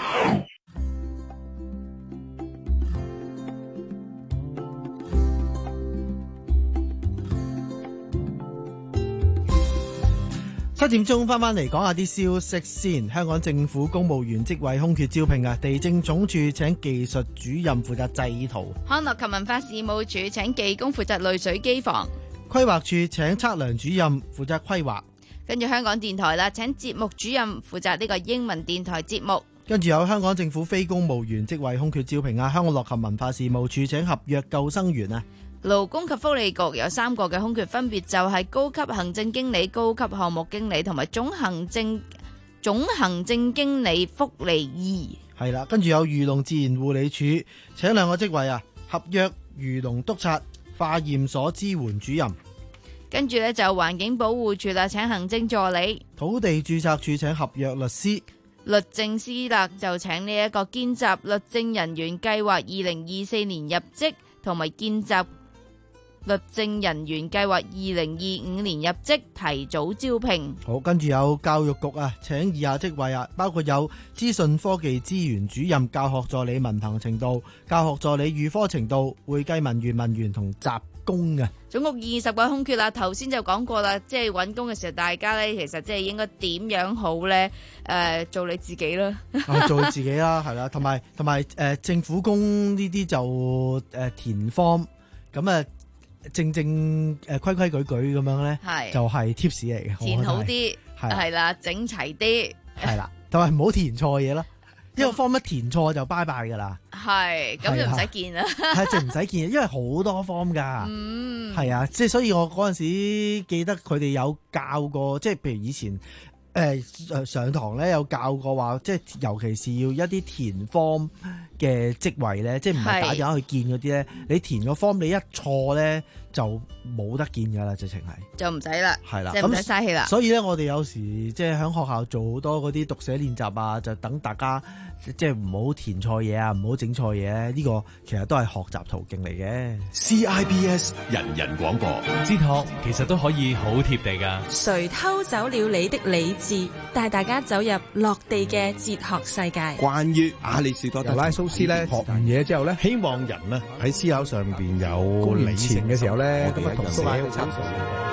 七點鐘翻翻嚟講下啲消息先。香港政府公務員職位空缺招聘啊，地政總署請技術主任負責製圖， 康樂及文化事務署請技工負責濾水機房， 規劃處請測量主任負責規劃。 跟住香港電台啦，請節目主任負責呢個英文電台節目。 跟住有香港政府非公務員職位空缺招聘啊，香港樂及文化事務處請合約救生員啊。 勞工及福利局有三個嘅空缺，分別就係高級行政經理、高級項目經理同埋總行政總行政經理福利二。 係啦，跟住有漁農自然護理署請兩個職位啊，合約漁農督察、化驗所支援主任。 跟住咧就環境保護署啦，請行政助理； 土地註冊處請合約律師； 律政司啦就請呢一個見習律政人員計劃二零二四年入職，同埋見習律政人員計劃二零二五年入職，提早招聘。 好，跟住有教育局啊，請以下職位啊，包括有資訊科技資源主任、教學助理文憑程度、教學助理預科程度、會計文員文員同雜工嘅。 總共二十個空缺啦，頭先就講過啦，即係揾工嘅時候，大家咧其實即係應該點樣好咧？誒、呃，做你自己啦， 啊，做你自己啦，係啦，同埋同埋誒，政府工呢啲就誒、呃、填 form 咁啊，正正誒規規矩矩咁樣咧，係就係 tips 嚟嘅， 填好啲係啦，整齊啲係啦，同埋唔好填錯嘢啦。因為 form 一填錯就拜拜噶啦， 係咁就唔使見啦， 係即係唔使見，因為好多 form 噶，嗯，係啊，即係所以我嗰陣時記得佢哋有教過，即係譬如以前誒、呃、上堂咧有教過話，即係尤其是要一啲填 form 嘅職位咧，即係唔係打電話去見嗰啲咧，你填個 form 你一錯咧就冇得見噶啦，直情係就唔使啦， 係啦， 即係唔使嘥氣啦。 所以咧，我哋有時即係喺學校做好多嗰啲讀寫練習啊，就等大家即係唔好填錯嘢啊，唔好整錯嘢。呢個其實都係學習途徑嚟嘅。 C I B S 人人廣播， 哲學其實都可以好貼地噶。 誰偷走了你的理智，帶大家走入落地嘅哲學世界。 關於亞里士多德拉蘇斯咧學完嘢之後咧，希望人咧喺思考上邊有理性嘅時候咧。咁啊，同社會參數。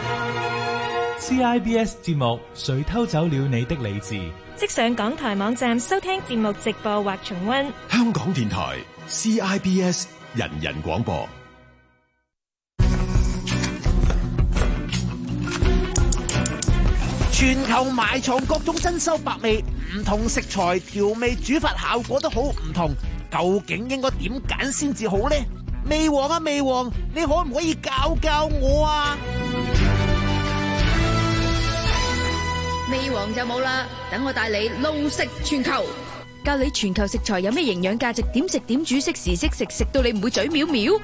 C I B S 節目《誰偷走了你的理智》， 即上港台網站收聽節目直播或重溫。 香港電台 C I B S 人人廣播。 全球埋藏各種珍饈百味，唔同食材調味煮法效果都好唔同，究竟應該點揀先至好呢？味王啊味王，你可唔可以教教我啊？ 味王就冇啦，等我帶你路食全球，教你全球食材有咩營養價值，點食點煮，識時識食，食到你唔會嘴藐藐。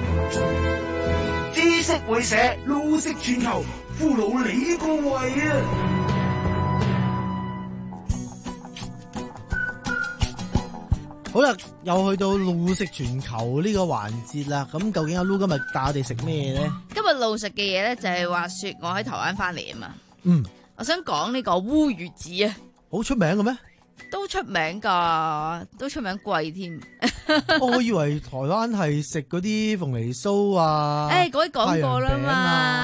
知識會社路食全球，俘虜你個胃啊！ 好啦，又去到路食全球呢個環節啦。咁究竟阿 Lu 今日帶我哋食咩咧？ 今日路食嘅嘢咧就係話說我喺台灣翻嚟啊嘛。 嗯， 我想講呢個烏魚子啊， 好出名嘅咩？ 都出名噶，都出名貴添。 我以為台灣係食嗰啲鳳梨酥啊， 誒，嗰啲講過啦嘛。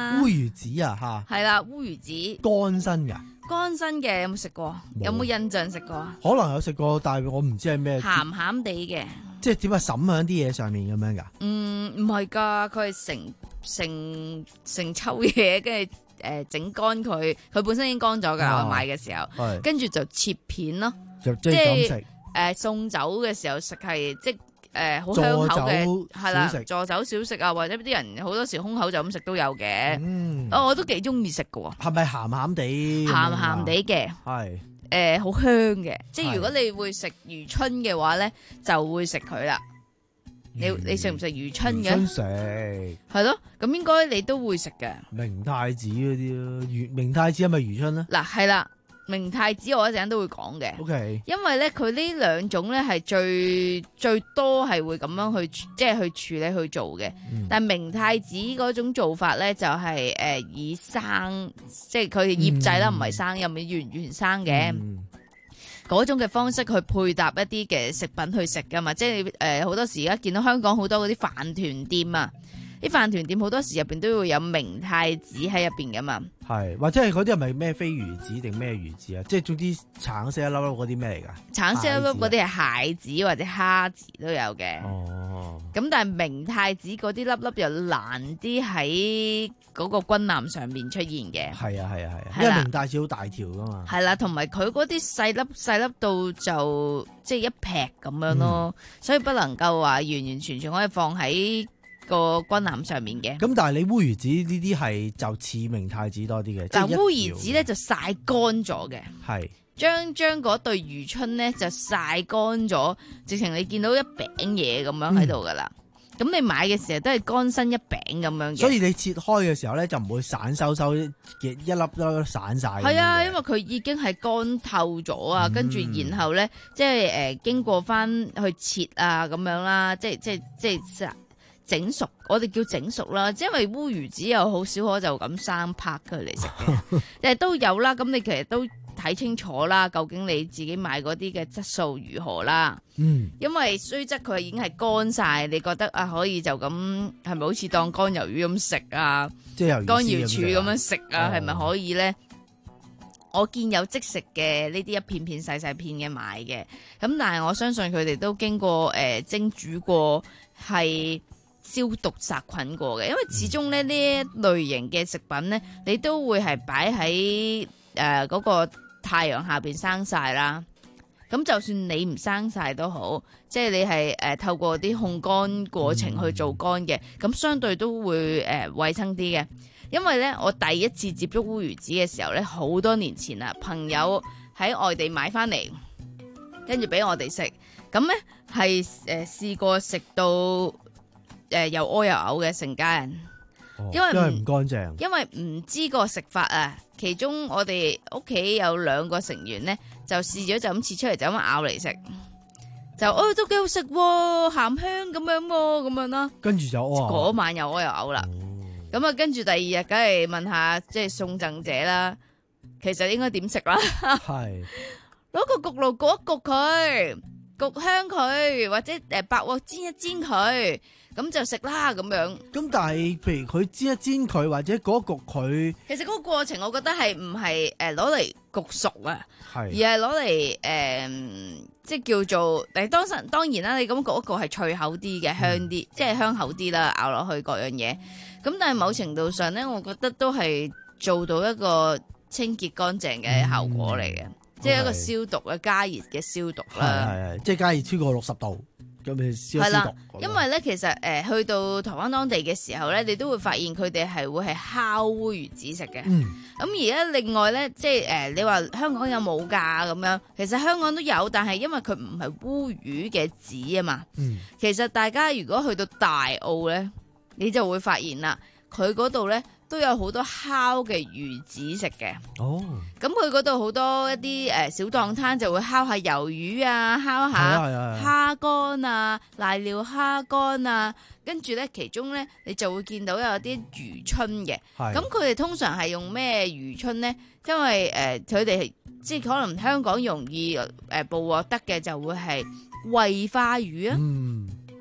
啦。 烏魚子啊，吓係啦，烏魚子乾身噶， 乾身嘅有冇食過？有冇印象食過？ 可能有食過，但係我唔知係咩。 鹹鹹地嘅， 即係點啊？滲喺啲嘢上面咁樣噶？ 嗯，唔係噶，佢係成成成抽嘢，跟住誒整乾佢，佢本身已經乾咗噶啦。我買嘅時候，跟住就切片咯， 就即係咁食。 誒，送酒嘅時候食係即誒好香口嘅，係啦，助酒小食啊，或者啲人好多時空口就咁食都有嘅。嗯，哦，我都幾中意食㗎喎。 係咪鹹鹹地？ 鹹鹹地嘅，係誒好香嘅。即係如果你會食魚春嘅話咧，就會食佢啦。你你食唔食魚春嘅？ 春食係咯，咁應該你都會食嘅。 明太子嗰啲咯，魚明太子係咪魚春咧？ 嗱，係啦。明太子我一陣都會講嘅，okay. 因為咧佢呢兩種咧係最最多係會咁樣去即係去處理去做嘅，嗯、但係明太子嗰種做法咧就係、是、誒、呃、以生，即係佢醃製啦，唔係、嗯、生，入面原原生嘅嗰、嗯、種嘅方式去配搭一啲嘅食品去食噶嘛，即係誒好多時而家見到香港好多嗰啲飯團店啊。啲飯團店好多時入邊都會有明太子喺入邊噶嘛， 係或者係嗰啲係咪咩飛魚子定咩魚子啊？即係總之橙色一粒粒嗰啲咩嚟噶？橙色一粒粒嗰啲係蟹子或者蝦子都有嘅。哦，咁但係明太子嗰啲粒粒又難啲喺嗰個軍艦上面出現嘅。係啊係啊係啊，因為明太子好大條噶嘛。係啦，同埋佢嗰啲細粒細粒到就即係一劈咁樣咯，嗯、所以不能夠話完完全全可以放喺個軍艦上面嘅。咁但係你烏魚子呢啲係就似明太子多啲嘅。但係烏魚子咧就曬乾咗嘅，係將將嗰對魚春咧就曬乾咗，直情你見到一餅嘢咁樣喺度噶啦。咁、嗯、你買嘅時候都係乾身一餅咁樣嘅。所以你切開嘅時候咧就唔會散收收嘅一粒粒散晒。係啊，因為佢已經係乾透咗啊，跟住、嗯、然後咧即係誒、呃、經過翻去切啊咁樣啦，即係即係即係整熟，我哋叫整熟啦，因為烏魚子又好少可就咁生拍佢嚟食嘅，誒都有啦。咁你其實都睇清楚啦，究竟你自己買嗰啲嘅質素如何啦。嗯，因為雖則佢已經係乾晒，你覺得啊可以就咁係咪好似當乾魷魚咁食啊？即係乾瑤柱咁樣食啊？係咪可以咧？我見有即食嘅呢啲一片片細細片嘅買嘅，咁但係我相信佢哋都經過誒、呃、蒸煮過係。消毒殺菌過嘅，因為始終咧呢一類型嘅食品咧，你都會係擺喺誒嗰個太陽下邊生曬啦。咁就算你唔生曬都好，即係你係誒、呃、透過啲烘乾過程去做乾嘅，咁、嗯、相對都會誒衛生啲嘅。因為咧，我第一次接觸烏魚子嘅時候咧，好多年前啦，朋友喺外地買翻嚟，跟住俾我哋食，咁咧係誒試過食到。誒、呃，又屙又嘔嘅成家人，哦、因為唔乾淨，因為唔知個食法啊。其中我哋屋企有兩個成員咧，就試咗就咁切出嚟就咁咬嚟食，就哦都幾好食，鹹香咁樣咁樣啦。跟住就屙，嗰晚又屙又嘔啦。咁啊、哦，跟住第二日梗係問下即係送贈者啦，其實應該點食啦？係攞個焗爐焗一焗佢，焗香佢，或者誒白鑊煎一煎佢。咁就食啦咁樣。咁但係，譬如佢煎一煎佢，或者焗一焗佢，其實嗰個過程，我覺得係唔係誒攞嚟焗熟啊，係而係攞嚟誒，即係叫做誒，當時當然啦，你咁焗一焗係脆口啲嘅，香啲，嗯、即係香口啲啦，咬落去各樣嘢。咁但係某程度上咧，我覺得都係做到一個清潔乾淨嘅效果嚟嘅，嗯、即係一個消毒嘅加熱嘅消毒啦。係係，即係加熱超過六十度。係啦，因為咧，其實誒、呃、去到台灣當地嘅時候咧，你都會發現佢哋係會係烤烏魚子食嘅。嗯，咁而家另外咧，即係誒、呃、你話香港有冇㗎咁樣？其實香港都有，但係因為佢唔係烏魚嘅子啊嘛。嗯，其實大家如果去到大澳咧，你就會發現啦，佢嗰度咧都有好多烤嘅魚子食嘅。哦，咁佢嗰度好多一啲誒小檔攤就會烤下魷魚啊，烤下蝦乾啊，瀨尿蝦乾啊，跟住咧其中咧你就會見到有啲魚春嘅。咁佢哋通常係用咩魚春咧？因為誒佢哋即係可能香港容易誒捕獲得嘅就會係桂花魚啊。嗯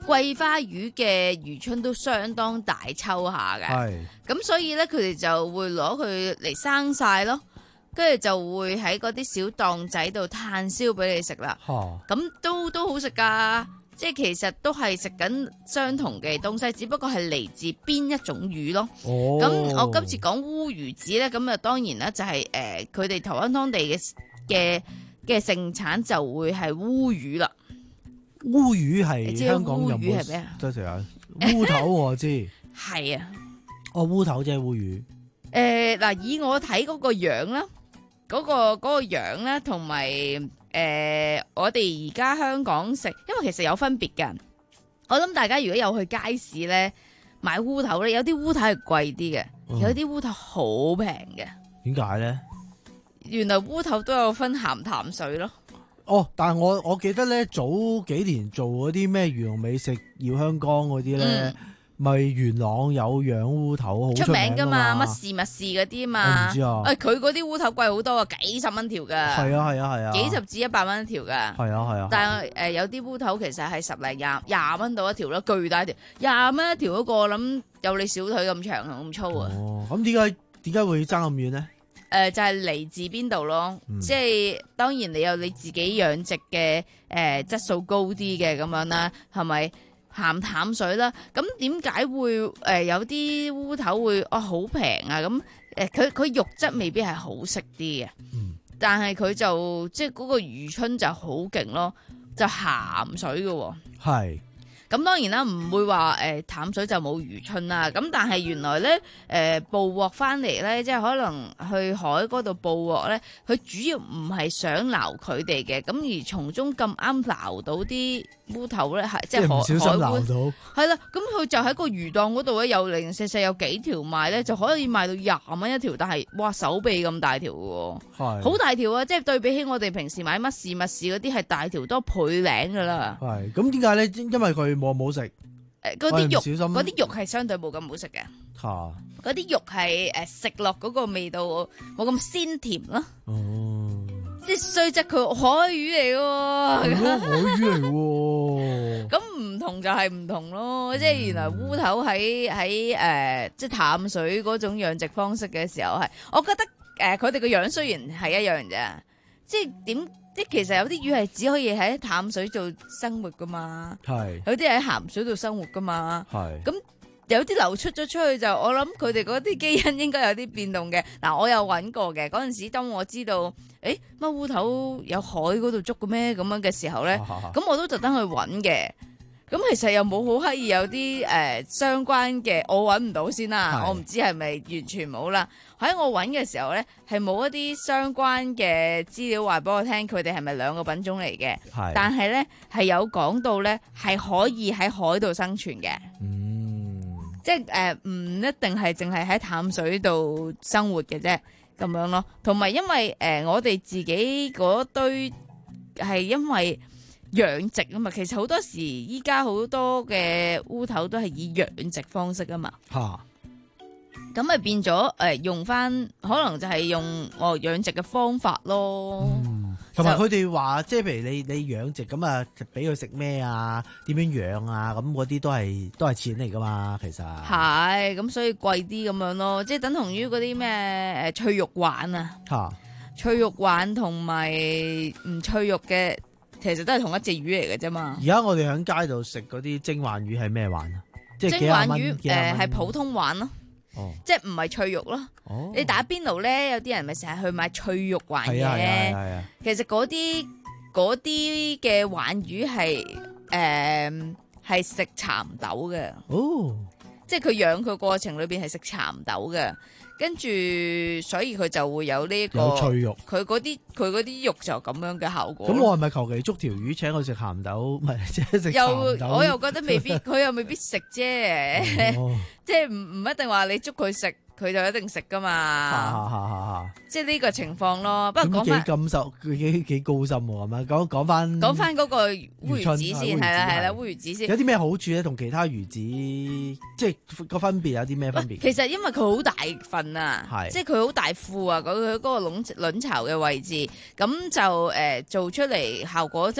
桂花魚嘅魚春都相當大抽下嘅， 係咁所以咧佢哋就會攞佢嚟生晒咯，跟住就會喺嗰啲小檔仔度炭燒俾你食啦。咁都都好食噶，即係其實都係食緊相同嘅東西，只不過係嚟自邊一種魚咯。咁、哦、我今次講烏魚子咧，咁啊當然啦就係誒佢哋台灣當地嘅嘅嘅盛產就會係烏魚啦。 烏魚係香港有冇？ 烏魚係咩啊？ 多謝啊！烏頭我知， 係啊， 哦烏頭即係烏魚。 誒嗱、呃，以我睇嗰個樣啦，嗰、嗰個嗰、嗰個樣咧，同埋誒我哋而家香港食，因為其實有分別嘅。我諗大家如果有去街市咧買烏頭咧，有啲烏頭係貴啲嘅，嗯、有啲烏頭好平嘅。 點解咧？ 原來烏頭都有分鹹淡水咯。 哦，但係我我記得咧，早幾年做嗰啲咩漁農美食耀香江嗰啲咧，咪、嗯、元朗有養烏頭好出名噶嘛，乜事乜事嗰啲嘛。 我唔知啊。 誒，佢嗰啲烏頭貴好多啊，幾十蚊條噶。係啊係啊係啊。 幾十至一百蚊一條噶。係啊係啊。但係誒、呃、有啲烏頭其實係十零廿廿蚊到一條咯，巨大條，廿蚊一條嗰個，我諗有你小腿咁長同咁粗啊。 哦，咁點解點解會爭咁遠咧？ 誒、呃，就係、是、嚟自邊度咯，嗯、即係當然你有你自己養殖嘅誒質素高啲嘅咁樣啦，係咪鹹淡水啦？咁點解會誒、呃、有啲烏頭會哦好平啊？咁誒佢佢肉質未必係好食啲嘅，嗯、但係佢就即係嗰個魚春就好勁咯，就鹹水嘅喎。係。咁當然啦，唔會話誒、呃、淡水就冇魚春啦。咁但係原來咧誒、呃、捕獲翻嚟咧，即係可能去海嗰度捕獲咧，佢主要唔係想撈佢哋嘅，咁而從中咁啱撈到啲烏頭咧，係即係海海烏。係啦，咁佢就喺個魚檔嗰度咧，有零零四四有幾條賣咧，就可以賣到廿蚊一條，但係哇手臂咁大條嘅喎，好大條啊！即係對比起我哋平時買乜事乜事嗰啲係大條多倍零㗎啦。係，咁點解咧？因為佢冇冇食，誒嗰啲肉嗰啲肉係相對冇咁好食嘅，嚇嗰啲肉係誒食落嗰個味道冇咁鮮甜咯。哦，即係雖則佢海魚嚟喎，係咯海魚嚟喎。咁唔同就係唔同咯，即係原來烏頭喺喺誒即係淡水嗰種養殖方式嘅時候係，我覺得誒佢哋個樣雖然係一樣啫，即係點？即其實有啲魚係只可以喺淡水做生活噶嘛，係有啲喺鹹水度生活噶嘛，係咁有啲流出咗出去就我諗佢哋嗰啲基因應該有啲變動嘅。嗱，我有揾過嘅嗰陣時，當我知道誒乜烏頭有海嗰度捉嘅咩咁樣嘅時候咧，咁我都特登去揾嘅。咁其實又冇好刻意有啲誒、呃、相關嘅，我揾唔到先啦，我唔知係咪完全冇啦。喺我揾嘅時候咧，係冇一啲相關嘅資料話俾我聽，佢哋係咪兩個品種嚟嘅？係，但係咧係有講到咧係可以喺海度生存嘅。嗯，即係誒唔一定係淨係喺淡水度生活嘅啫，咁樣咯。同埋因為誒、呃、我哋自己嗰堆係因為養殖啊嘛，其實好多時依家好多嘅烏頭都係以養殖方式啊嘛，吓，咁咪變咗誒、呃、用翻，可能就係用哦養殖嘅方法咯。同埋佢哋話，即係譬如你你養殖咁啊，俾佢食咩啊，點樣養啊，咁嗰啲都係都係錢嚟噶嘛，其實係咁，所以貴啲咁樣咯，即係等同於嗰啲咩誒脆肉鯇啊，吓，脆肉鯇同埋唔脆肉嘅。其實都係同一隻魚嚟嘅啫嘛。而家我哋喺街度食嗰啲蒸鯇魚係咩鯇啊？即係蒸鯇魚誒係普通鯇咯，哦、即係唔係脆肉咯。哦、你打邊爐咧，有啲人咪成日去買脆肉鯇嘅。係啊係啊係啊。其實嗰啲嗰啲嘅鯇魚係誒係食蠶豆嘅。哦，即係佢養佢過程裏邊係食蠶豆嘅。跟住，所以佢就會有呢、這個有脆肉。佢嗰啲佢嗰啲肉就咁樣嘅效果。咁我係咪求其捉條魚請佢食鹹豆？唔係即係食鹹豆。又我又覺得未必，佢又未必食啫。哦、即係唔唔一定話你捉佢食，佢就一定食噶嘛。即係呢個情況咯。不過講翻幾咁受，佢幾幾高深喎，係咪？講講翻講翻嗰個烏魚子先，係啦係啦，烏魚子先。有啲咩好處咧？同其他魚子即係個分別有啲咩分別？其實因為佢好大份啊，是即係佢好大副啊，佢佢嗰個卵卵巢嘅位置，咁就誒、呃、做出嚟效果就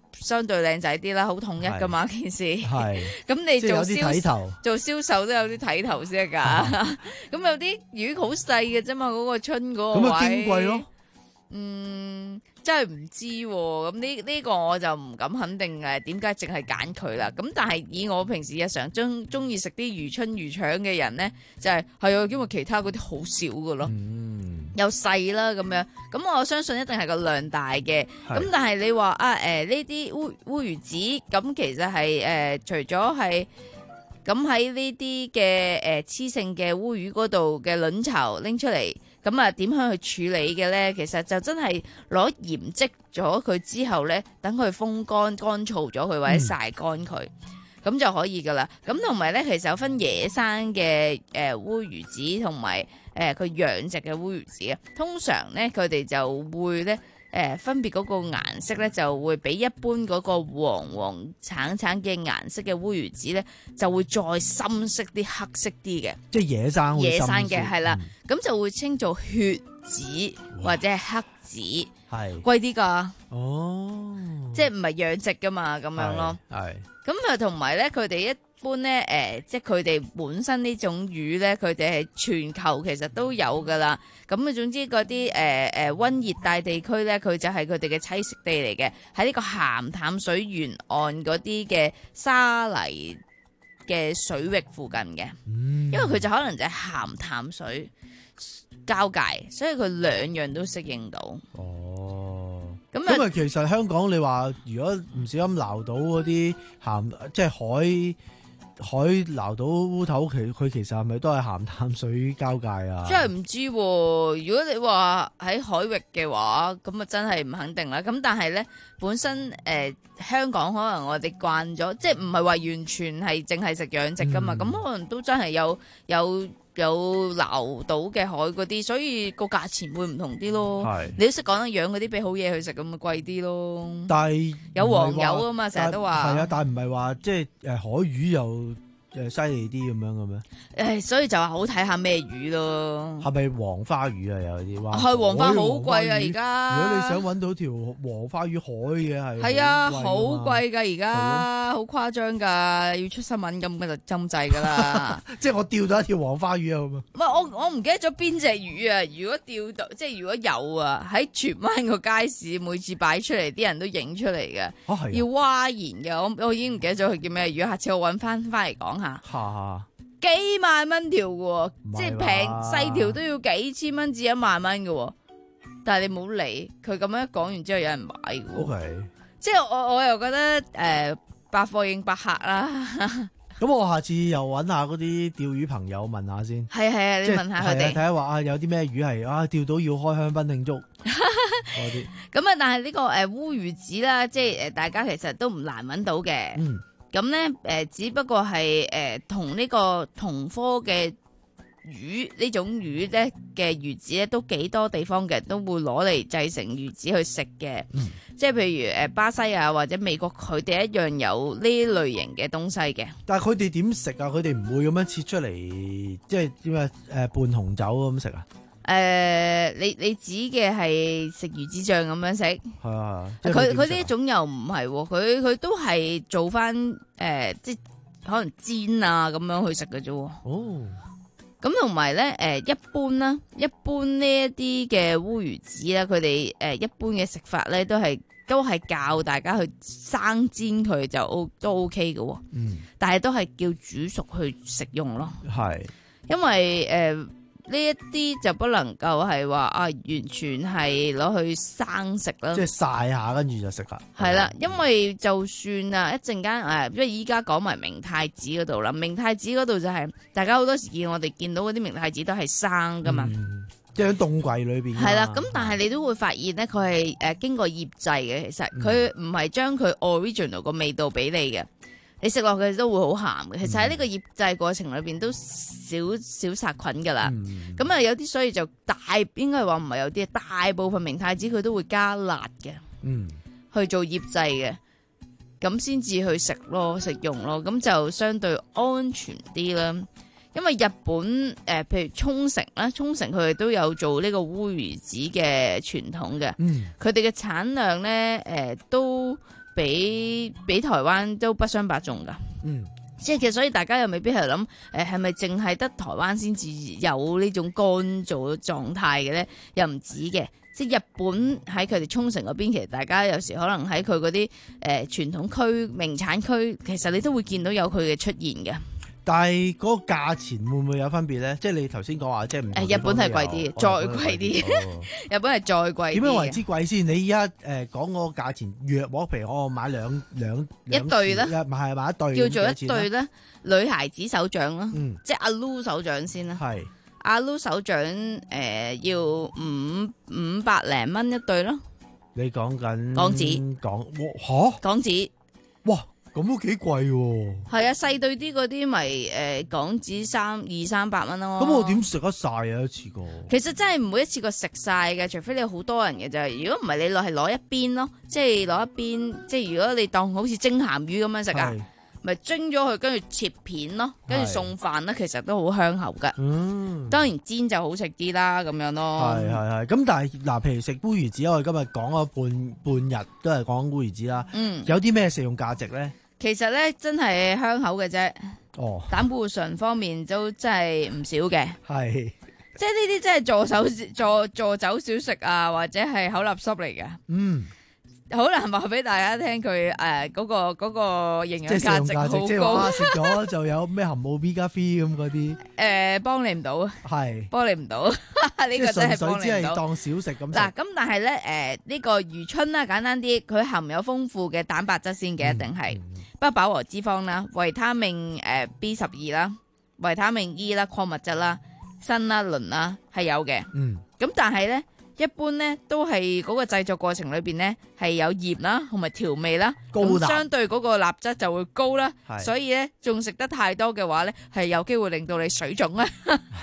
相對靚仔啲啦，好統一噶嘛件事。係，咁你做銷做銷售都有啲睇頭先得㗎。咁有啲魚好細嘅啫嘛，嗰個春嗰個位。咁啊矜貴咯。嗯，真係唔知喎。咁呢呢個我就唔敢肯定誒，點解淨係揀佢啦？咁但係以我平時日常中中意食啲魚春魚腸嘅人咧，就係係啊，因為其他嗰啲好少㗎咯。嗯。又細啦咁樣，咁我相信一定係個量大嘅。咁但係你話啊誒呢啲烏烏魚子，咁其實係誒、呃、除咗係咁喺呢啲嘅誒雌性嘅烏魚嗰度嘅卵巢拎出嚟，咁啊點樣去處理嘅咧？其實就真係攞鹽漬咗佢之後咧，等佢風乾乾燥咗佢或者曬乾佢。嗯咁就可以噶啦，咁同埋咧，其實有分野生嘅誒烏魚子同埋誒佢養殖嘅烏魚子啊。通常咧，佢哋就會咧誒、呃、分別嗰個顏色咧，就會比一般嗰個黃黃橙橙嘅顏色嘅烏魚子咧，就會再深色啲、黑色啲嘅。即係野生野生嘅係啦，咁、嗯、就會稱做血子或者係黑子，係貴啲㗎。哦，即係唔係養殖㗎嘛，咁樣咯。係。咁啊，同埋咧，佢哋一般咧，誒、呃，即係佢哋本身呢種魚咧，佢哋係全球其實都有噶啦。咁啊，總之嗰啲誒誒溫熱帶地區咧，佢就係佢哋嘅棲息地嚟嘅，喺呢個鹹淡水沿岸嗰啲嘅沙泥嘅水域附近嘅。嗯，因為佢就可能就係鹹淡水交界，所以佢兩樣都適應到。哦。咁啊，其實香港你話如果唔小心撈到嗰啲鹹，即係海海撈到烏頭，其佢其實係咪都係鹹淡水交界啊？真係唔知喎。如果你話喺海域嘅話，咁啊真係唔肯定啦。咁但係咧，本身誒、呃、香港可能我哋慣咗，即係唔係話完全係淨係食養殖噶嘛？咁、嗯、可能都真係有有。有撈到嘅海嗰啲，所以個價錢會唔同啲咯。係，你都識講得養嗰啲俾好嘢去食，咁咪貴啲咯。但係有黃油啊嘛，成日都話。係啊，但係唔係話即係誒海魚又誒犀利啲咁樣嘅咩？誒，所以就話好睇下咩魚咯。係咪黃花魚啊？有啲話係黃花好貴啊！而家如果你想揾到條黃花魚海嘅係係啊，好貴㗎！而家好誇張㗎，要出新聞咁嘅就針掣㗎啦。即係我釣到一條黃花魚啊！唔係我我唔記得咗邊隻魚啊！如果釣到即係如果有啊，喺荃灣個街市每次擺出嚟，啲人都影出嚟嘅。哦係。要蛙言嘅，我我已經唔記得咗佢叫咩魚。下次我揾翻翻嚟講下。吓，幾萬蚊條嘅，即係平細條都要幾千蚊至一萬蚊嘅，但係你冇理佢咁樣講完之後有人買嘅。Okay. 即係我我又覺得誒、呃，百貨應百客啦。咁我下次又揾下嗰啲釣魚朋友問下先。係係啊，你問下佢哋睇下話啊，有啲咩魚係啊釣到要開香檳慶祝嗰啲。咁啊，但係呢、這個誒烏、呃、魚子啦，即係誒大家其實都唔難揾到嘅。嗯。咁咧，誒、呃，只不過係誒、呃、同呢個同科嘅魚呢種魚咧嘅魚子咧，都幾多地方嘅人都會攞嚟製成魚子去食嘅。嗯、即係譬如誒巴西啊或者美國，佢哋一樣有呢類型嘅東西嘅。但係佢哋點食啊？佢哋唔會咁樣切出嚟，即係點啊？誒拌紅酒咁食啊？誒、呃，你你指嘅係食魚子醬咁樣食？係啊，佢佢呢一種又唔係，佢佢都係做翻誒、呃，即係可能煎啊咁樣去食嘅啫。哦，咁同埋咧，誒、呃，一般啦，一般呢一啲嘅烏魚子啦，佢哋誒一般嘅食法咧，都係都係教大家去生煎佢就 O 都 OK 嘅。嗯，但係都係叫煮熟去食用咯。係，因為誒。呃呢一啲就不能夠係話啊，完全係攞去生食啦。即係曬下跟住就食啦。係啦，因為就算啊一陣間誒，因為依家講埋明太子嗰度啦，明太子嗰度就係、是、大家好多時見我哋見到嗰啲明太子都係生噶嘛，即係喺凍櫃裏邊。係啦，咁但係你都會發現咧，佢係誒經過醃製嘅，其實佢唔係將佢 original 個味道俾你嘅。你食落去都會好鹹嘅，其實喺呢個醃製過程裏邊都少少殺菌噶啦。咁啊、嗯、有啲所以就大應該話唔係有啲，大部分明太子佢都會加辣嘅，嗯、去做醃製嘅，咁先至去食咯，食用咯，咁就相對安全啲啦。因為日本誒、呃，譬如沖繩啦，沖繩佢哋都有做呢個烏魚子嘅傳統嘅，佢哋嘅產量咧誒、呃、都比比台灣都不相伯仲噶。 嗯。 即係其實所以大家又未必係諗誒係咪淨係得台灣先至有呢種乾燥狀態嘅咧？又唔止嘅，即係日本喺佢哋沖繩嗰邊，其實大家有時可能喺佢嗰啲誒傳統區、名產區，其實你都會見到有佢嘅出現嘅。 但係嗰個價錢會唔會有分別咧？即係你頭先講話，即係唔誒日本係貴啲，再貴啲。日本係再貴啲。點樣為之貴先？你而家誒講嗰個價錢，約莫譬如我買兩兩一對咧， 唔係買一對， 叫做一對咧，女孩子手掌啦， 嗯、 即係阿 Lu 手掌先啦。 係阿 Lu 手掌誒、呃、要五五百零蚊一對咯。 你講緊港紙港嚇港紙哇！咁都幾貴喎！ 係啊，細對啲嗰啲咪誒港紙三二三百蚊咯。 咁我點食得晒啊？一次過其實真係唔會一次過食晒嘅，除非你好多人嘅啫。如果唔係，你攞係攞一邊咯，即係攞一邊。即係如果你當好似蒸鹹魚咁樣食啊，咪蒸咗佢，跟住切片咯，跟住送飯咧，其實都好香口噶。 嗯， 當然煎就好食啲啦，咁樣咯。 係係係。咁但係嗱，譬如食烏魚子，我哋今日講咗半半日都係講烏魚子啦。 嗯， 有啲咩食用價值咧？ 其實咧，真係香口嘅啫。 哦， 膽固醇方面都真係唔少嘅。 係， 即係呢啲真係助手助助酒小食啊，或者係口立濕嚟嘅。 嗯， 好難話俾大家聽佢誒嗰個嗰、嗰個營養價值好高。 即係話食咗就有咩含冇 B 加 three 咁嗰啲。 誒，幫你唔到啊。 係， 幫你唔到。呢個真係幫你唔到。 只係當小食咁。 嗱，咁但係咧，誒、呃、呢、呢個魚春啦，簡單啲，佢含有豐富嘅蛋白質先嘅，一定係。嗯不飽和脂肪啦，維他命誒 B 十二啦，維他命 E 啦，礦物質啦，鋅啦、磷啦係有嘅。 嗯。咁但係咧，一般咧都係嗰個製作過程裏邊咧係有鹽啦，同埋調味啦，咁相對嗰個鈉質就會高啦。所以咧，仲食得太多嘅話咧，係有機會令到你水腫啊。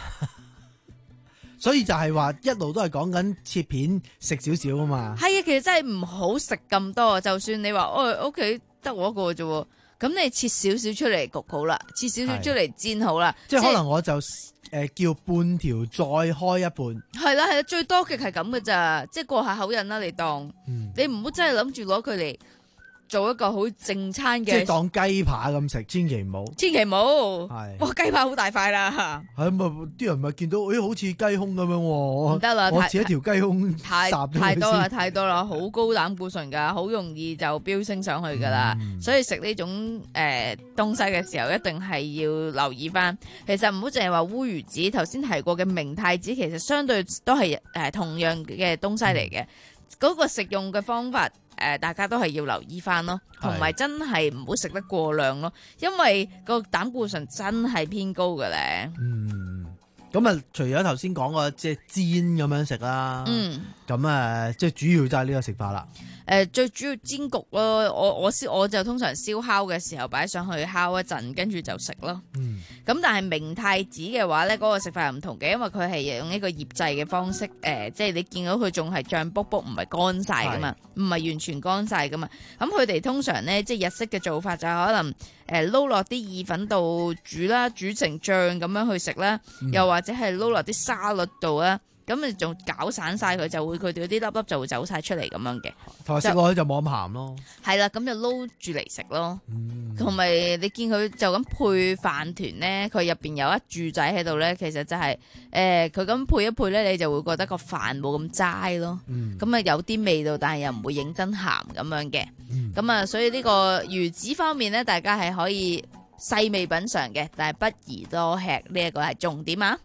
所以就係話一路都係講緊切片食少少啊嘛。 係啊，其實真係唔好食咁多。就算你話哦屋企得我一個啫喎，咁你切少少出嚟焗好啦，切少少出嚟煎好啦。 即係可能我就誒、呃、叫半條再開一半。 係啦係啦，最多嘅係咁嘅咋，即係過下口癮啦。你當， 嗯、你唔好真係諗住攞佢嚟做一個好正餐嘅， 即係當雞扒咁食，千祈唔好， 千祈唔好。 係， 哇雞扒好大塊啦， 係咪啲人咪見到，誒、哎、好似雞胸咁樣喎， 唔得啦， 我切一條雞胸， 太太多啦，太多啦，好高膽固醇噶，好容易就飆升上去噶啦、嗯，所以食呢種誒、呃、東西嘅時候，一定係要留意翻。其實唔好淨係話烏魚子，頭先提過嘅明太子，其實相對都係誒、呃、同樣嘅東西嚟嘅，嗰、嗯那個食用嘅方法。誒、呃，大家都係要留意翻咯，同埋真係唔好食得過量咯，因為個膽固醇真係偏高嘅咧。 嗯，咁啊，除咗頭先講個即係煎咁樣食啦，嗯，咁啊，即係主要就係呢個食法啦。 誒、呃，最主要煎焗咯，我我燒我就通常燒烤嘅時候擺上去烤一陣，跟住就食咯。嗯，咁但係明太子嘅話咧，嗰、那個食法又唔同嘅，因為佢係用一個醃製嘅方式，誒、呃，即係你見到佢仲係脹卜卜，唔係乾晒噶嘛，唔係完全乾晒噶嘛。咁佢哋通常咧，即係日式嘅做法就可能誒撈落啲意粉度煮啦，煮成醬咁樣去食啦、嗯，又或者係撈落啲沙律度啦。咁你仲攪散晒佢，就會佢哋嗰啲粒粒就會走晒出嚟咁樣嘅。 同埋食落去就冇咁鹹咯。 係啦，咁就撈住嚟食咯。同、嗯、埋你見佢就咁配飯團咧，佢入邊有一注仔喺度咧，其實就係誒佢咁配一配咧，你就會覺得個飯冇咁齋咯。咁、嗯、啊有啲味道，但係又唔會認真鹹咁樣嘅。咁、嗯、啊，所以呢個魚子方面咧，大家係可以細味品嘗嘅，但係不宜多吃，呢一個係重點啊！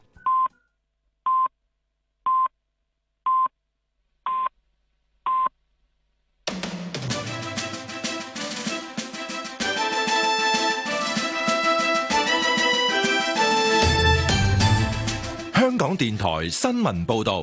香港電台新聞報道，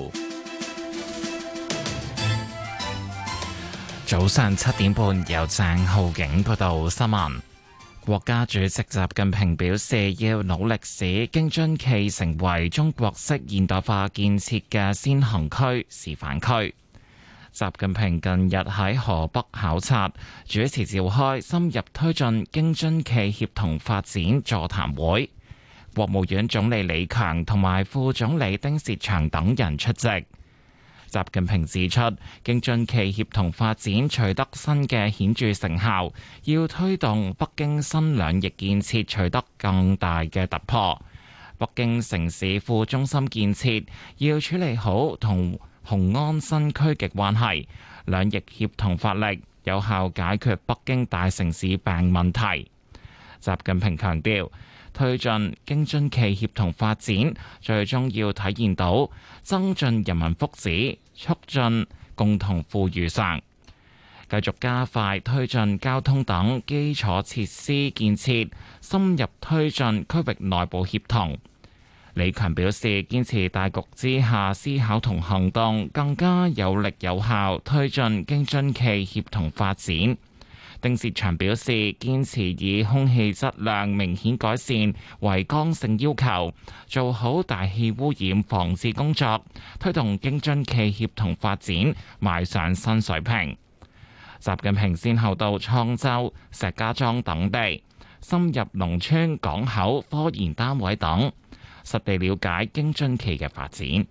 早上七點半由鄭浩景報道新聞。國家主席習近平表示，要努力使京津冀成為中國式現代化建設嘅先行區、示範區。習近平近日喺河北考察，主持召開深入推進京津冀協同發展座談會。國務院總理李強同埋副總理丁薛祥等人出席。習習近平指出，京津冀協同發展取得新嘅顯著成效，要推動北京新兩翼建設取得更大嘅突破。北京城市副中心建設要處理好同雄安新區嘅關係，兩翼協同發力，有效解決北京大城市病問題。習近平強調，推進京津冀協同發展，最終要體現到增進人民福祉、促進共同富裕上。繼續加快推進交通等基礎設施建設，深入推進區域內部協同。李強表示，堅持大局之下思考同行動，更加有力有效推進京津冀協同發展。丁薛祥表示，堅持以空氣質量明顯改善為剛性要求，做好大氣污染防治工作，推動京津冀協同發展邁上新水平。習近平先後到滄州、石家莊等地，深入農村、港口、科研單位等，實地了解京津冀嘅發展。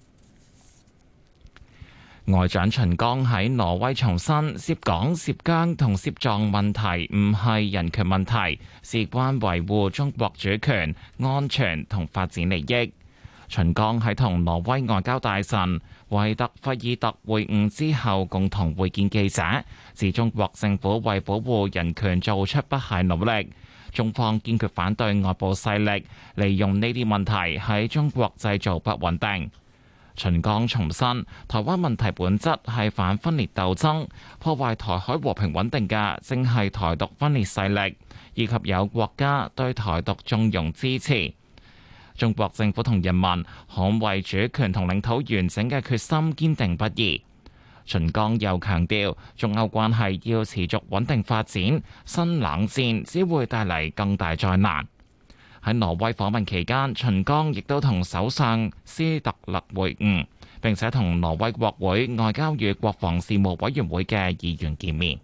外長秦剛喺挪威重申，涉港、涉疆同涉藏問題唔係人權問題，事關維護中國主權、安全同發展利益。秦剛喺同挪威外交大臣維特費爾特會晤之後，共同會見記者，指中國政府為保護人權做出不懈努力，中方堅決反對外部勢力利用呢啲問題喺中國製造不穩定。秦剛重申，台灣問題本質係反分裂鬥爭，破壞台海和平穩定嘅正係台獨分裂勢力，以及有國家對台獨縱容支持。中國政府同人民捍衛主權同領土完整嘅決心堅定不移。秦剛又強調，中歐關係要持續穩定發展，新冷戰只會帶嚟更大災難。喺挪威訪問期間，秦剛亦都同首相斯特勒會晤，並且同挪威國會外交與國防事務委員會嘅議員見面。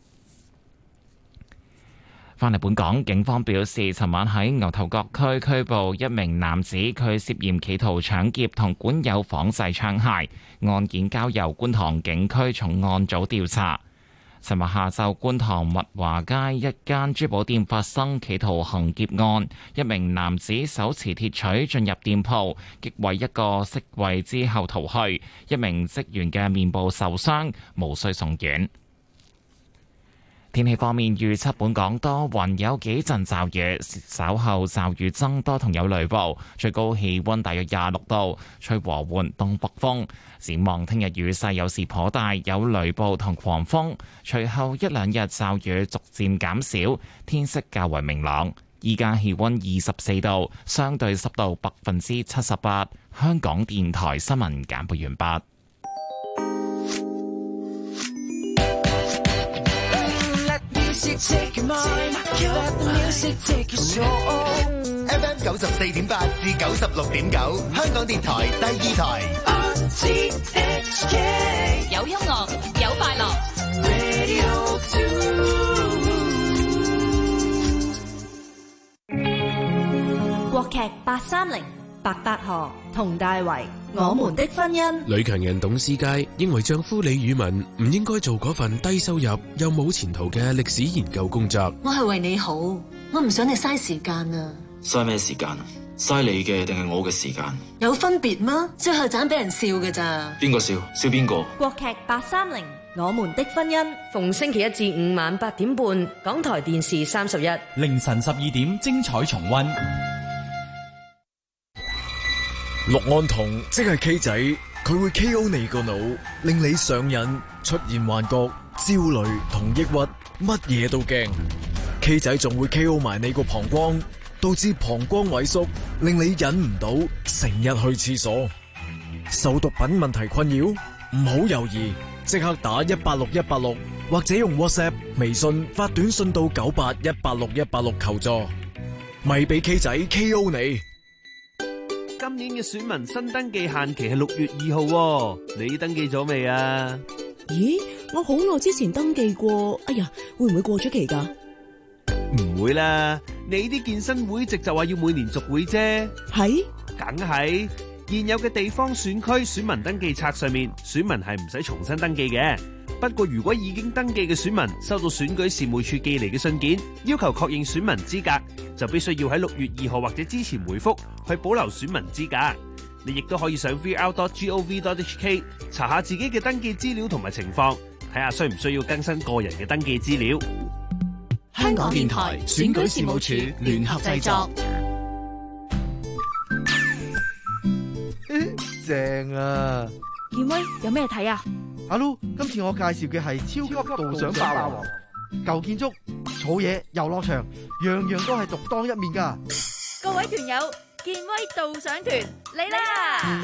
返嚟本港，警方表示，尋晚喺牛頭角區拘捕一名男子，佢涉嫌企圖搶劫同管有仿製槍械，案件交由觀塘警區重案組調查。尋日下晝，觀塘物華街一間珠寶店發生企圖行劫案，一名男子手持鐵錘進入店鋪，擊毀一個飾櫃之後逃去，一名職員嘅面部受傷，無需送院。天氣方面，預測本港多雲，有幾陣驟雨，稍後驟雨增多同有雷暴，最高氣溫大約廿六度，吹和緩東北風。展望聽日雨勢有時頗大，有雷暴同狂風，隨後一兩日驟雨逐漸減少，天色較為明朗。依家氣溫二十四度，相對濕度百分之七十八。香港電台新聞簡報完畢。 F M 九十四點八至九十六點九，香港電台第二台。 有音樂，有快樂。 國劇八三零，白百何、佟大為，我們的婚姻。 女強人董思佳認為丈夫李宇文唔應該做嗰份低收入又冇前途嘅歷史研究工作。 我係為你好，我唔想你嘥時間啊！ 嘥咩時間啊？嘥你嘅定係我嘅時間？ 有分別嗎？最後盞俾人笑嘅咋？ 邊個笑？笑邊個？ 國劇八三零，我們的婚姻， 逢星期一至五晚八點半，港台電視三十一， 凌晨十二點精彩重溫。 氯胺酮即係 K 仔，佢會 K O 你個腦，令你上癮、出現幻覺、焦慮同抑鬱，乜嘢都驚。K 仔仲會 K O 埋你個膀胱，導致膀胱萎縮，令你忍唔到，成日去廁所。受毒品問題困擾，唔好猶豫，即刻打一八六一八六，或者用 WhatsApp、微信發短信到九八一八六一八六求助，咪俾 K 仔 K O 你。 今年嘅選民新登記限期係六月二號，你登記咗未啊？ 咦，我好耐之前登記過，哎呀，會唔會過咗期噶？ 唔會啦，你啲健身會籍就話要每年續會啫。 係？ 梗係， 現有嘅地方選區選民登記冊上面，選民係唔使重新登記嘅。不過如果已經登記嘅選民收到選舉事務處寄嚟嘅信件，要求確認選民資格，就必須要喺六月二號或者之前回覆，去保留選民資格。你亦都可以上 v r dot gov dot h k 查下自己嘅登記資料同埋情況，睇下需唔需要更新個人嘅登記資料。 香港電台選舉事務處聯合製作。 正啊！ 健威有咩睇啊？ 阿 Lu，今次我介紹嘅係超級導賞霸王，舊建築、草野、遊樂場，樣樣都係獨當一面噶。 各位團友，健威導賞團嚟啦！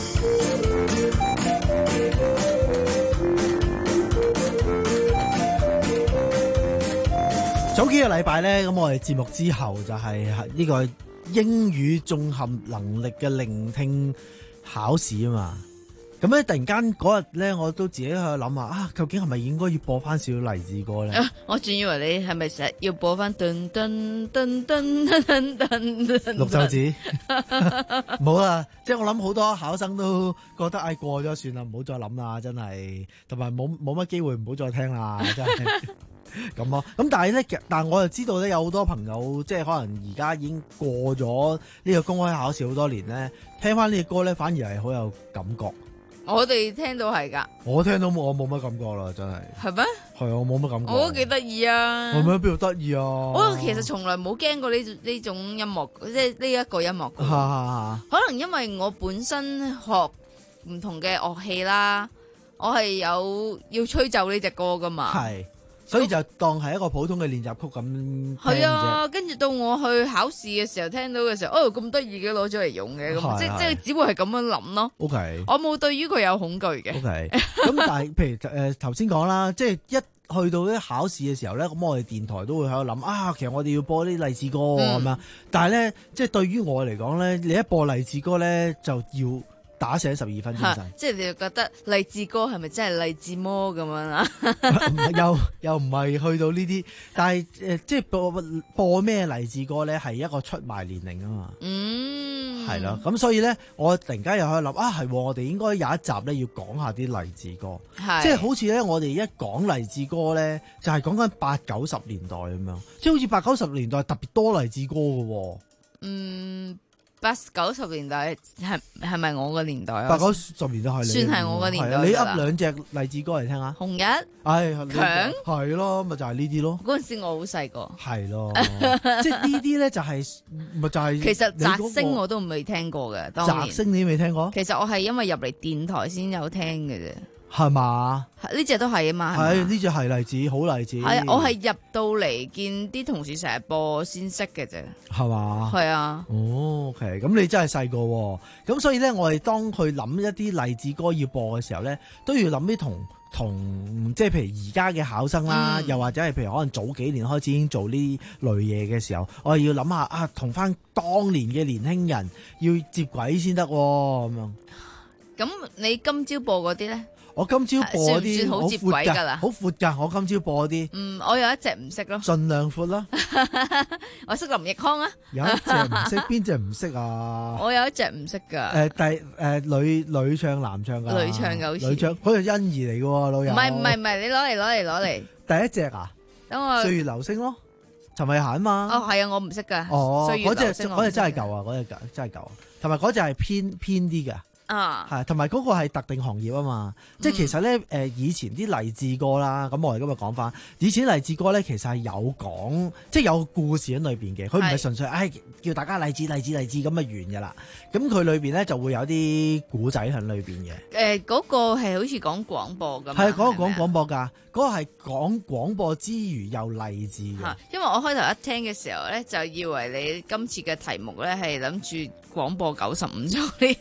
早幾個禮拜咧，咁我哋節目之後就係呢個英語綜合能力嘅聆聽考試啊嘛。咁咧突然間嗰日咧，我都自己喺度諗啊，究竟係咪應該要播翻少少勵志歌咧？ 啊，我仲以為你係咪成日要播翻噔噔噔噔噔噔噔綠袖子，冇啦，即係我諗好多考生都覺得唉、哎、過咗算啦，唔好再諗啦，真係，同埋冇冇乜機會，唔好再聽啦，真係咁咯。咁但係咧，但係我又知道咧，有好多朋友即係可能而家已經過咗呢個公開考試好多年咧，聽翻呢個歌咧，反而係好有感覺。 我哋聽到係噶， 我聽到我冇乜感覺啦，真係。係咩？係啊，我冇乜感覺。 我都幾得意啊！ 係咩？邊度得意啊？ 我其實從來冇驚過呢呢種音樂，即係呢一個音樂。可能因為我本身學唔同嘅樂器啦，我係有要吹奏呢隻歌噶嘛。係。 所以就當係一個普通嘅練習曲咁聽啫。 係啊，跟住到我去考試嘅時候聽到嘅時候，哦咁得意嘅攞咗嚟用嘅，咁即即係只會係咁樣諗咯。O K，我冇對於佢有恐懼嘅。O K， 咁但係譬如誒頭先講啦，即係一去到啲考試嘅時候咧，咁我哋電台都會喺度諗啊，其實我哋要播啲勵志歌咁樣。但係咧，即係對於我嚟講咧，你一播勵志歌咧就要打醒十二分精神， 即係你就覺得勵志歌係咪真係勵志魔咁樣啊？ 又又唔係去到呢啲，但係誒、呃，即係播播咩勵志歌咧，係一個出賣年齡啊嘛。嗯，係咯，咁所以咧，我突然間又喺度諗啊，係我哋應該有一集咧要講下啲勵志歌，即係好似咧，我哋一講勵志歌咧，就係講緊八九十年代咁樣，即係好似八九十年代特別多勵志歌噶。嗯。 八九十年代係係咪我個年代啊？ 八九十年代係你， 算係我個年代。 你噏兩隻勵志歌嚟聽下。 紅日， 唉， 強係咯，咪就係呢啲咯。 嗰陣時我好細個。係咯，即係呢啲咧就係咪就係？ 其實澤星我都未聽過嘅。 澤星你未聽過？ 其實我係因為入嚟電台先有聽嘅啫。 係嘛？ 呢隻都係啊嘛。 係呢隻係勵志，好勵志。 係我係入到嚟見啲同事成日播先識嘅啫。係嘛？係啊。 哦 ，OK，咁你真係細個，咁所以咧，我哋當去諗一啲勵志歌要播嘅時候咧，都要諗啲同同即係譬如而家嘅考生啦，嗯、又或者係譬如可能早幾年開始已經做呢類嘢嘅時候，我哋要諗下啊，同翻當年嘅年輕人要接軌先得咁樣。 咁你今朝播嗰啲咧？ 我今朝播啲好接軌㗎啦， 好闊㗎。我今朝播啲， 嗯，我有一隻唔識咯， 盡量闊啦。 我識林奕匡啊， 有一隻唔識，邊隻唔識啊？ 我有一隻唔識㗎。 誒，第誒女女唱男唱㗎， 女唱嘅好似， 女唱嗰個欣宜嚟㗎喎，老友。 唔係唔係唔係，你攞嚟攞嚟攞嚟。 第一隻啊， 等我歲月流星咯，陳慧嫻啊嘛。 哦，係啊，我唔識㗎。 哦，嗰隻嗰隻真係舊啊，嗰隻真係舊啊，同埋嗰隻係偏偏啲㗎。啊，係，同埋嗰個係特定行業啊嘛，嗯、即係其實咧，誒以前啲勵志歌啦，咁我哋今日講翻，以前勵志歌咧，其實係有講，即係有故事喺裏邊嘅，佢唔係純粹，唉、哎，叫大家勵志勵志勵志咁就完噶啦，咁佢裏邊咧就會有啲古仔喺裏邊嘅。誒、 呃，嗰、那個係好似講廣播咁， 係嗰個講廣播噶，嗰、那個係講廣播之餘又勵志嘅。 因為我開頭一聽嘅時候咧，就以為你今次嘅題目咧係諗住廣播九十五周年。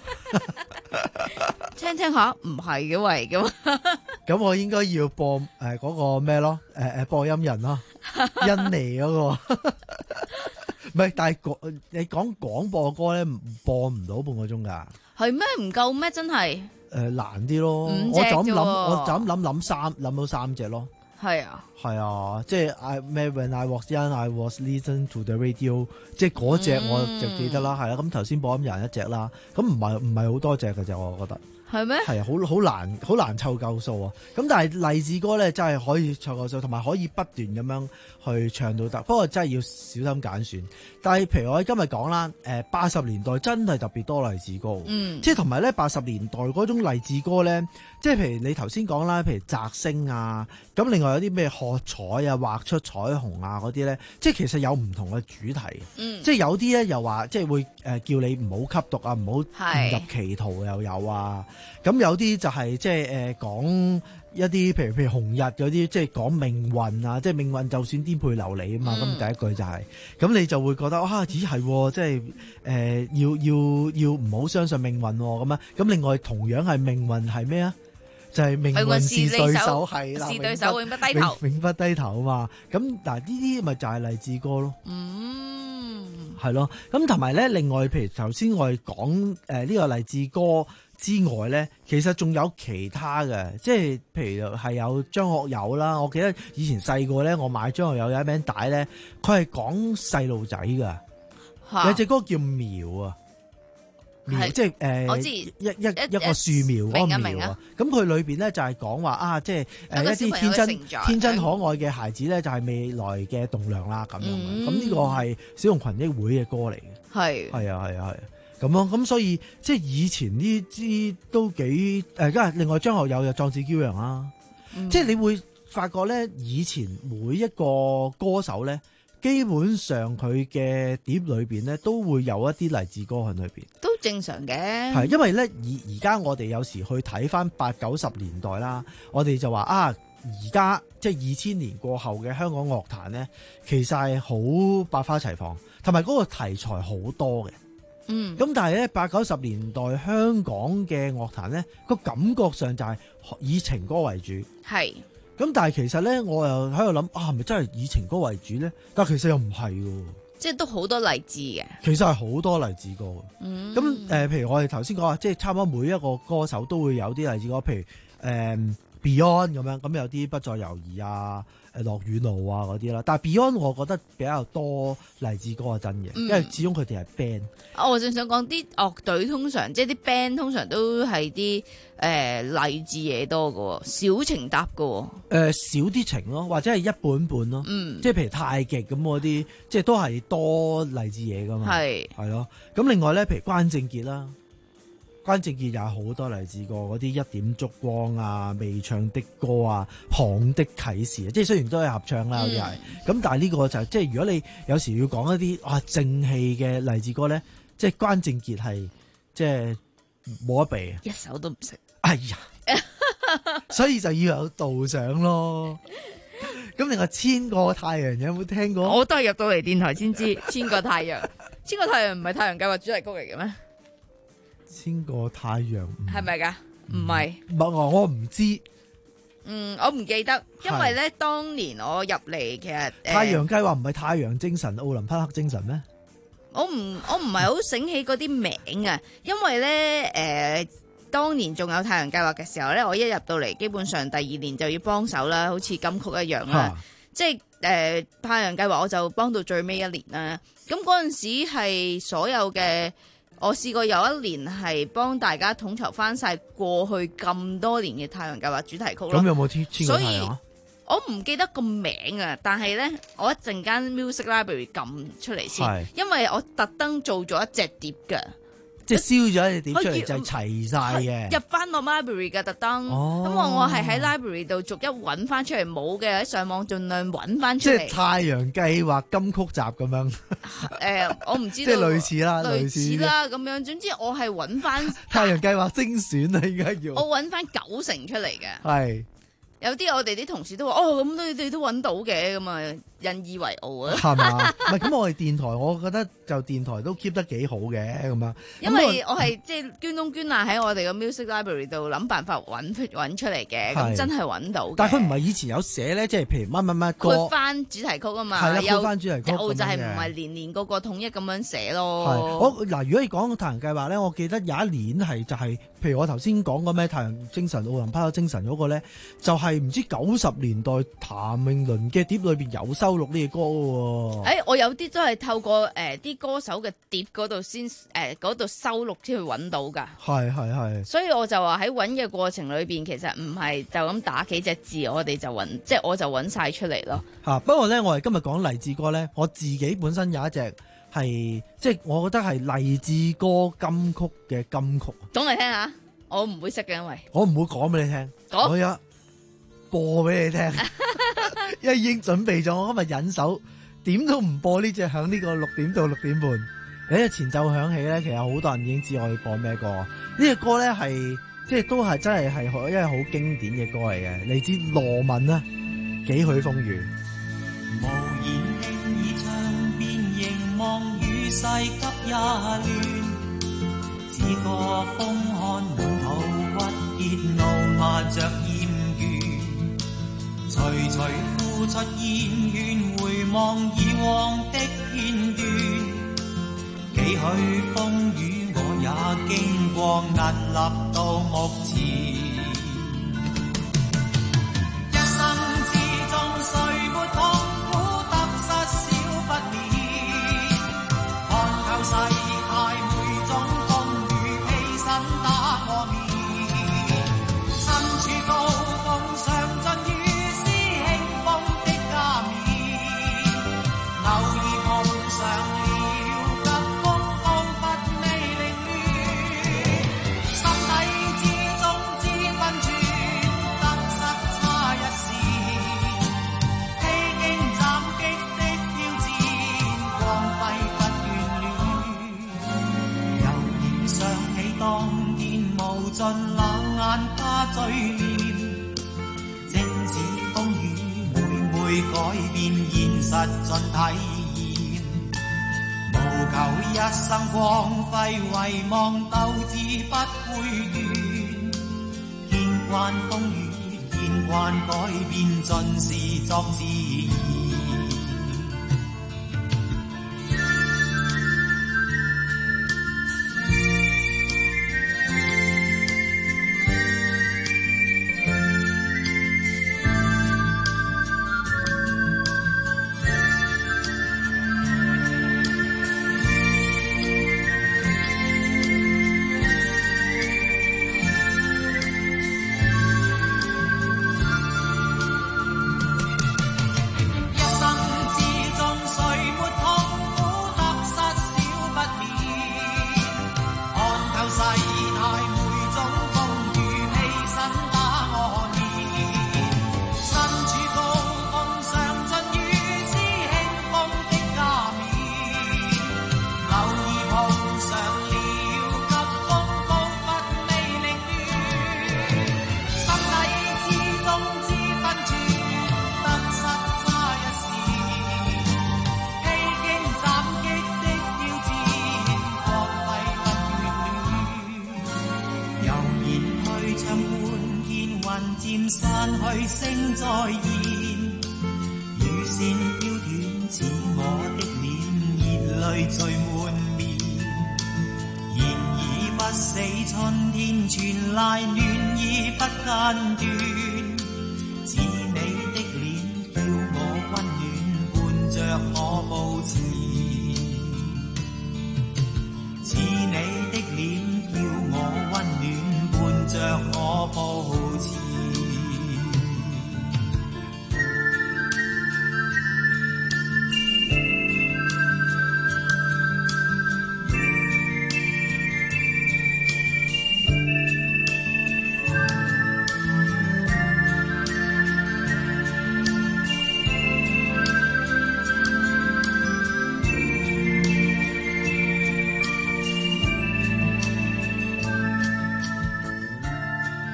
聽聽下唔係嘅喂咁， 咁我應該要播誒嗰、呃那個咩咯？誒、呃、誒播音人咯，印尼嗰、那個，唔係，但係講你講廣播歌咧，播唔到半個鐘噶， 係咩？唔夠咩？真係誒、 呃、難啲咯，我就咁諗，我就咁諗諗三諗到三隻咯。 係啊， 係啊，即係 I 咩 When I was young, I was listening to the radio， 即係嗰隻我就記得啦，係啦、嗯。咁頭先播音人一隻啦，咁唔係唔係好多隻嘅啫，我覺得。 係咩？ 係啊，好好難好難湊夠數啊！咁但係勵志歌咧，真係可以湊夠數，同埋可以不斷咁樣去唱到得。不過真係要小心揀選。但係譬如我哋今日講啦，誒八十年代真係特別多勵志歌， 嗯， 即係同埋咧八十年代嗰種勵志歌咧，即係譬如你頭先講啦，譬如摘星啊，咁另外有啲咩喝彩啊、畫出彩虹啊嗰啲咧，即係其實有唔同嘅主題， 嗯， 即係有啲咧又話即係會誒叫你唔好吸毒啊，唔好誤入歧途又有啊。咁有啲就係即係誒講一啲譬如譬如紅日嗰啲，即係講命運啊，即係命運就算顛沛流離啊嘛。咁、嗯、第一句就係、是，咁你就會覺得啊，咦係，即係誒、呃、要要要唔好相信命運咁啊。咁另外同樣係命運係咩啊？就係、是、命運是對手，係啦， 是對手永不低頭， 永不低頭啊嘛。咁嗱呢啲咪就係勵志歌咯。 嗯， 係咯。咁同埋咧，另外譬如頭先我哋講誒呢個勵志歌之外咧，其實仲有其他嘅，即係譬如係有張學友啦。我記得以前細個咧，我買張學友有一餅帶咧，佢係講細路仔噶，有隻歌叫苗啊，苗即係誒、呃， 我知一一一個樹苗嗰個苗啊。咁佢裏邊咧就係講話啊，即係誒一啲天真天真可愛嘅孩子咧，就係未來嘅棟樑啦咁樣。咁呢個係小熊群益會嘅歌嚟嘅，係係啊係啊係。咁咯，咁所以即係以前呢啲都幾誒，因為另外張學友又壯志驕陽啦，嗯、即係你會發覺咧，以前每一個歌手咧，基本上佢嘅碟裏邊咧，都會有一啲勵志歌喺裏邊， 都正常嘅。 係因為咧，而而家我哋有時去睇翻八九十年代啦，我哋就話啊，而家即係二千年過後嘅香港樂壇咧，其實係好百花齊放，同埋嗰個題材好多嘅。嗯，咁但係咧，八九十年代香港嘅樂壇咧，個感覺上就係以情歌為主。係，咁但係其實咧，我又喺度諗啊，係咪真係以情歌為主咧？但係其實又唔係嘅，即係都好多勵志嘅。其實係好多勵志歌嘅。嗯，咁誒、呃，譬如我哋頭先講話，即係差唔多每一個歌手都會有啲勵志歌，譬如誒、呃、Beyond 咁樣，咁有啲不再猶豫啊。誒落雨路啊嗰啲啦，但係 Beyond 我覺得比較多勵志歌係真嘅，嗯、因為始終佢哋係 band。 我正想講啲樂隊通常即係啲 band 通常都係啲誒勵志嘢多嘅，小情搭嘅。誒、呃、少啲情咯，或者係一半半咯。嗯，即係譬如太極咁嗰啲，即係都係多勵志嘢噶嘛。係係咯，咁另外咧，譬如關正傑啦。關正傑又係好多勵志歌，嗰啲一點燭光啊、未唱的歌啊、旁的啟示啊，即係雖然都係合唱啦，有啲係，咁但係呢個就係、即係如果你有時要講一啲啊正氣嘅勵志歌咧，即係關正傑係即係冇得比，一首都唔識。哎呀，所以就要有導賞咯。咁另外千個太陽有冇聽過？我都係入到嚟電台先知千個太陽，千個太陽唔係太陽計劃主題曲嚟嘅咩？千個太陽係咪噶？唔係，唔係我我唔知。嗯，我唔記得，因為咧當年我入嚟其實太陽計劃唔係太陽精神、奧林匹克精神咩？我唔我唔係好醒起嗰啲名啊，因為咧誒、呃、當年仲有太陽計劃嘅時候咧，我一入到嚟，基本上第二年就要幫手啦，好似金曲一樣啦。即係誒、呃、太陽計劃我就幫到最尾一年啦。咁嗰陣時係所有嘅。我試過有一年係幫大家統籌翻晒過去咁多年嘅太陽計劃主題曲咯。咁有冇千千個太陽啊？我唔記得個名啊，但係咧我一陣間 Music Library 撳出嚟先，因為我特登做咗一隻碟㗎。即係燒咗隻碟出嚟就係齊晒嘅，入翻落 library 嘅特登。咁、哦、我我係喺 library 度逐一揾翻出嚟，冇嘅喺上網盡量揾翻出嚟。即係太陽計劃金曲集咁樣。誒、呃，我唔知道。即係類似啦，類似啦咁樣。總之我係揾翻太陽計劃精選啊，應該要。我揾翻九成出嚟嘅。係。有啲我哋啲同事都話：哦，咁你哋都揾到嘅咁啊！ 引以為傲啊。 係嘛？唔係咁，我哋電台，我覺得就電台都 keep 得幾好嘅咁樣。 因為我係即係捐窿捐罅喺我哋嘅 music library 度諗辦法揾揾出嚟嘅，咁真係揾到嘅。 但係佢唔係以前有寫咧，即係譬如乜乜乜歌， 配翻主題曲啊嘛， 係啦，配翻主題曲咁樣嘅。 就係唔係年年個個統一咁樣寫咯。 係我嗱，如果你講太陽計劃咧，我記得有一年係就係、是，譬如我頭先講過咩太陽精神、奧林匹克精神嗰個咧，就係、是、唔知九十年代譚詠麟嘅碟裏邊有收錄呢個歌喎。 誒，我有啲都係透過誒啲、呃、歌手嘅碟嗰度先誒嗰度收錄先去揾到㗎。 係係係。 所以我就話喺揾嘅過程裏邊，其實唔係就咁打幾隻字，我哋就揾，即係我就揾晒出嚟咯。 嚇、啊！不過咧，我哋今日講勵志歌咧，我自己本身有一隻係，即係我覺得係勵志歌金曲嘅金曲。 講嚟聽下，我唔會識嘅，因為我唔會講俾你聽， 講我有播俾你聽，因為已經準備咗。我今日忍手點都唔播呢隻，響呢個六點到六點半。你嘅前奏響起咧，其實好多人已經知我要播咩歌。呢隻歌咧係即係都係真係係因為好經典嘅歌嚟嘅，嚟自羅文啊，幾許風雨。 無言輕倚窗邊凝望與世急也亂，只覺風寒門徒鬱結怒罵着厭倦，徐徐呼出煙圈，回望以往的片段，幾許風雨我也經過，屹立到目前，一生之中誰沒痛苦得失少不免，看透世態每種風雨犧牲打我面，身處高峰上進與師兄風的加冕，偶爾碰上了急風彷彿未凌亂，心底之中知分寸得失差一線，披荊斬棘的挑戰光輝不眷戀，悠然想起當天無盡冷眼花醉臉，正似風雨每每改變現實盡體驗，無求一生光輝遺忘鬥志不會斷，見慣風雨見慣改變盡是作自然。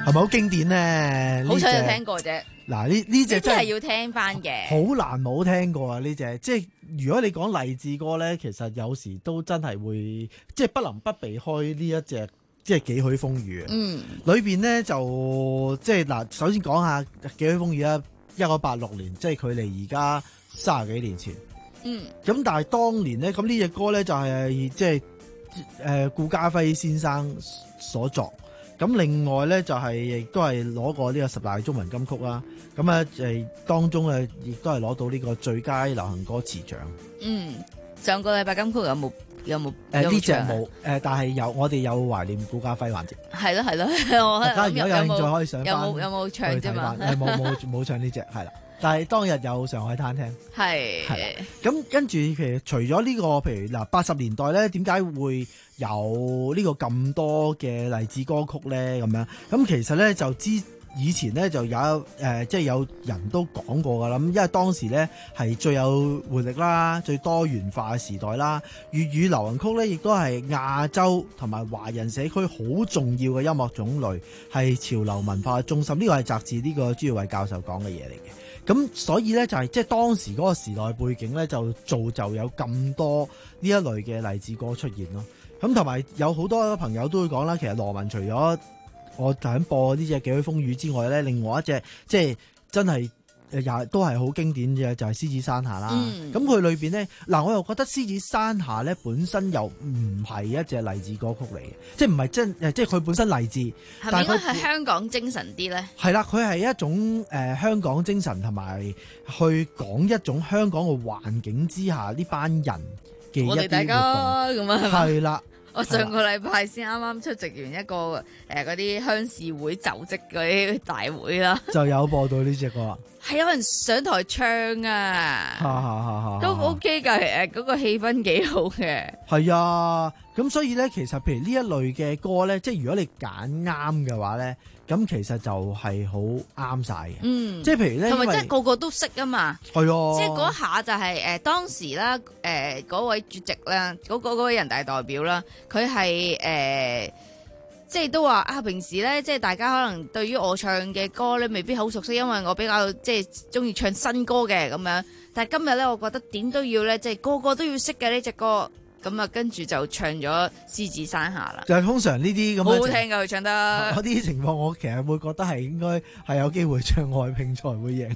係咪好經典咧？ 好彩有聽過啫。 嗱，呢呢隻真係要聽翻嘅， 好難冇聽過啊！呢隻即係如果你講勵志歌咧，其實有時都真係會即係不能不避開呢一隻即係幾許風雨啊！嗯，裏邊咧就即係嗱，首先講下幾許風雨啦，一九八六年，即係距離而家三十幾年前。嗯，咁但係當年咧，咁呢隻歌咧就係即係誒顧嘉輝先生所作。咁另外咧就係亦都係攞過呢個十大中文金曲啦，咁啊誒當中誒亦都係攞到呢個最佳流行歌詞獎。嗯， 上個禮拜金曲有冇有冇？ 誒呢隻冇誒，但係有我哋有懷念顧嘉輝環節。 係咯係咯， 大家如果有興趣可以上翻。 有冇有冇唱啫嘛？ 誒冇冇冇唱呢隻係啦，但係當日有上海灘聽。係係咁跟住其實除咗呢個，譬如嗱八十年代咧，點解會有呢個咁多嘅勵志歌曲咧？咁樣咁其實咧就之以前咧就有誒、呃，即係有人都講過噶啦。咁因為當時咧係最有活力啦、最多元化嘅時代啦，粵語流行曲咧亦都係亞洲同埋華人社區好重要嘅音樂種類，係潮流文化嘅中心。呢個係摘自呢個朱耀偉教授講嘅嘢嚟嘅。咁所以咧就係即係當時嗰個時代背景咧，就造就有咁多呢一類嘅勵志歌出現咯。咁同埋有好多朋友都會講啦，其實羅文除咗我想播呢隻《幾許風雨》之外咧，另外一隻即係真係又都係好經典嘅，就係、是《獅子山下》啦。咁佢、嗯、裏邊咧，嗱我又覺得《獅子山下》咧本身又唔係一隻勵志歌曲嚟嘅，即係唔係真誒，即係佢本身勵志， 係咪應該係香港精神啲咧？係啦， 佢係一種誒、呃、香港精神，同埋去講一種香港嘅環境之下呢班人嘅一啲活動。我哋大家咁啊，係啦。 我上個禮拜先啱啱出席完一個誒嗰啲鄉事會就職嗰啲大會啦， 就有播到呢隻歌， 係有人上台唱啊，都 OK 噶，誒嗰個氣氛幾好嘅。 係啊，咁所以咧，其實譬如呢一類嘅歌咧，即係如果你揀啱嘅話咧，咁其實就係好啱晒嘅。嗯，即係譬如咧， 同埋即係個個都識啊嘛。係啊， 即係嗰下就係、是、誒、呃、當時啦，誒、呃、嗰位主席啦，嗰、那個嗰位人大代表啦，佢係誒即係都話啊，平時咧即係大家可能對於我唱嘅歌咧未必好熟悉，因為我比較即係中意唱新歌嘅咁樣。但係今日咧，我覺得點都要咧，即係個個都要識嘅呢隻歌。咁啊，跟住就唱咗《獅子山下》啦。 就係通常呢啲咁， 好好聽噶，佢唱得。 嗰啲情況，我其實會覺得係應該係有機會唱外拼才會贏。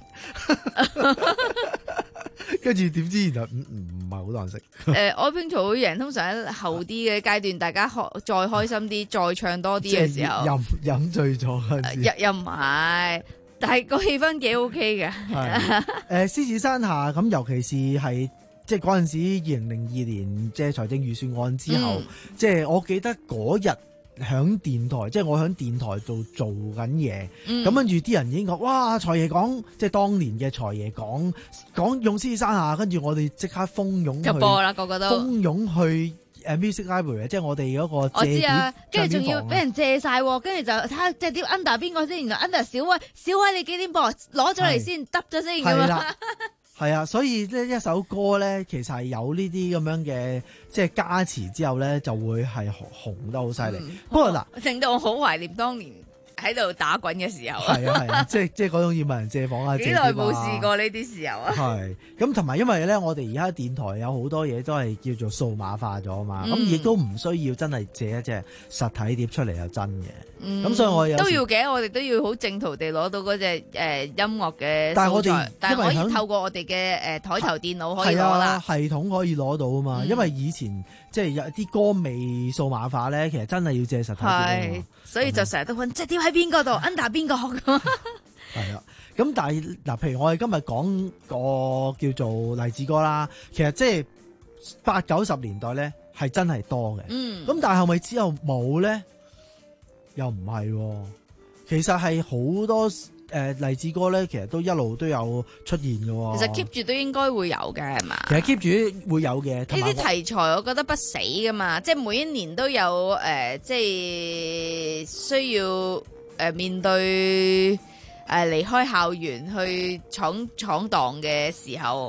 跟住點知原來唔唔唔係好多人識。 誒、呃，外拼才會贏，通常喺後啲嘅階段，大家開再開心啲，再唱多啲嘅時候， 飲飲醉咗。 又又唔係，但係個氣氛幾 OK 嘅。 係誒，《獅子山下》咁，尤其是係。即係嗰陣時，二零零二年即係財政預算案之後，嗯、即係我記得嗰日響電台，即係我響電台度做緊嘢，咁跟住啲人已經講，哇！財爺講，即係當年嘅財爺講講用獅子山下，跟住我哋即刻蜂擁就播啦，個個都蜂擁去誒 Music Library， 即係我哋嗰個借碟，我知啊， 跟住仲要俾人借晒，跟住就睇下借碟 under 邊個先，原來 under 小威，小威你幾點播？攞咗嚟先，揼咗先咁啊！ 係啊，所以呢一首歌咧，其實係有呢啲咁樣嘅即係加持之後咧，就會係紅得好犀利。嗯、不過嗱， 令到我好懷念當年喺度打滾嘅時候。 係啊係啊，即係即係嗰種要問人借房啊，幾耐冇試過呢啲時候啊？ 係咁，同埋因為咧，我哋而家電台有好多嘢都係叫做數碼化咗啊嘛，咁亦都唔需要真係借一隻實體碟出嚟又真嘅。咁、嗯、所以我有都要嘅，我哋都要好正途地攞到嗰隻誒音樂嘅素材， 但係我哋但係可以透過我哋嘅誒台頭電腦可以攞啦、 啊，系統可以攞到啊嘛。嗯、因為以前即係有啲歌未數碼化咧，其實真係要借實體碟啊嘛。 所以就成日都揾隻碟喺邊個度 under 邊個咁。 係啊，咁但係嗱，譬如我哋今日講個叫做勵志歌啦，其實即係八九十年代咧係真係多嘅。嗯，咁但係係咪之後冇咧？又唔係，其實係好多誒勵志歌咧，其實都一路都有出現嘅。 其實 keep 住都應該會有嘅，係嘛？ 其實 keep 住會有嘅。呢啲題材我覺得不死噶嘛，即係每一年都有誒、呃，即係需要誒、呃、面對誒離開校園去闖闖蕩嘅時候。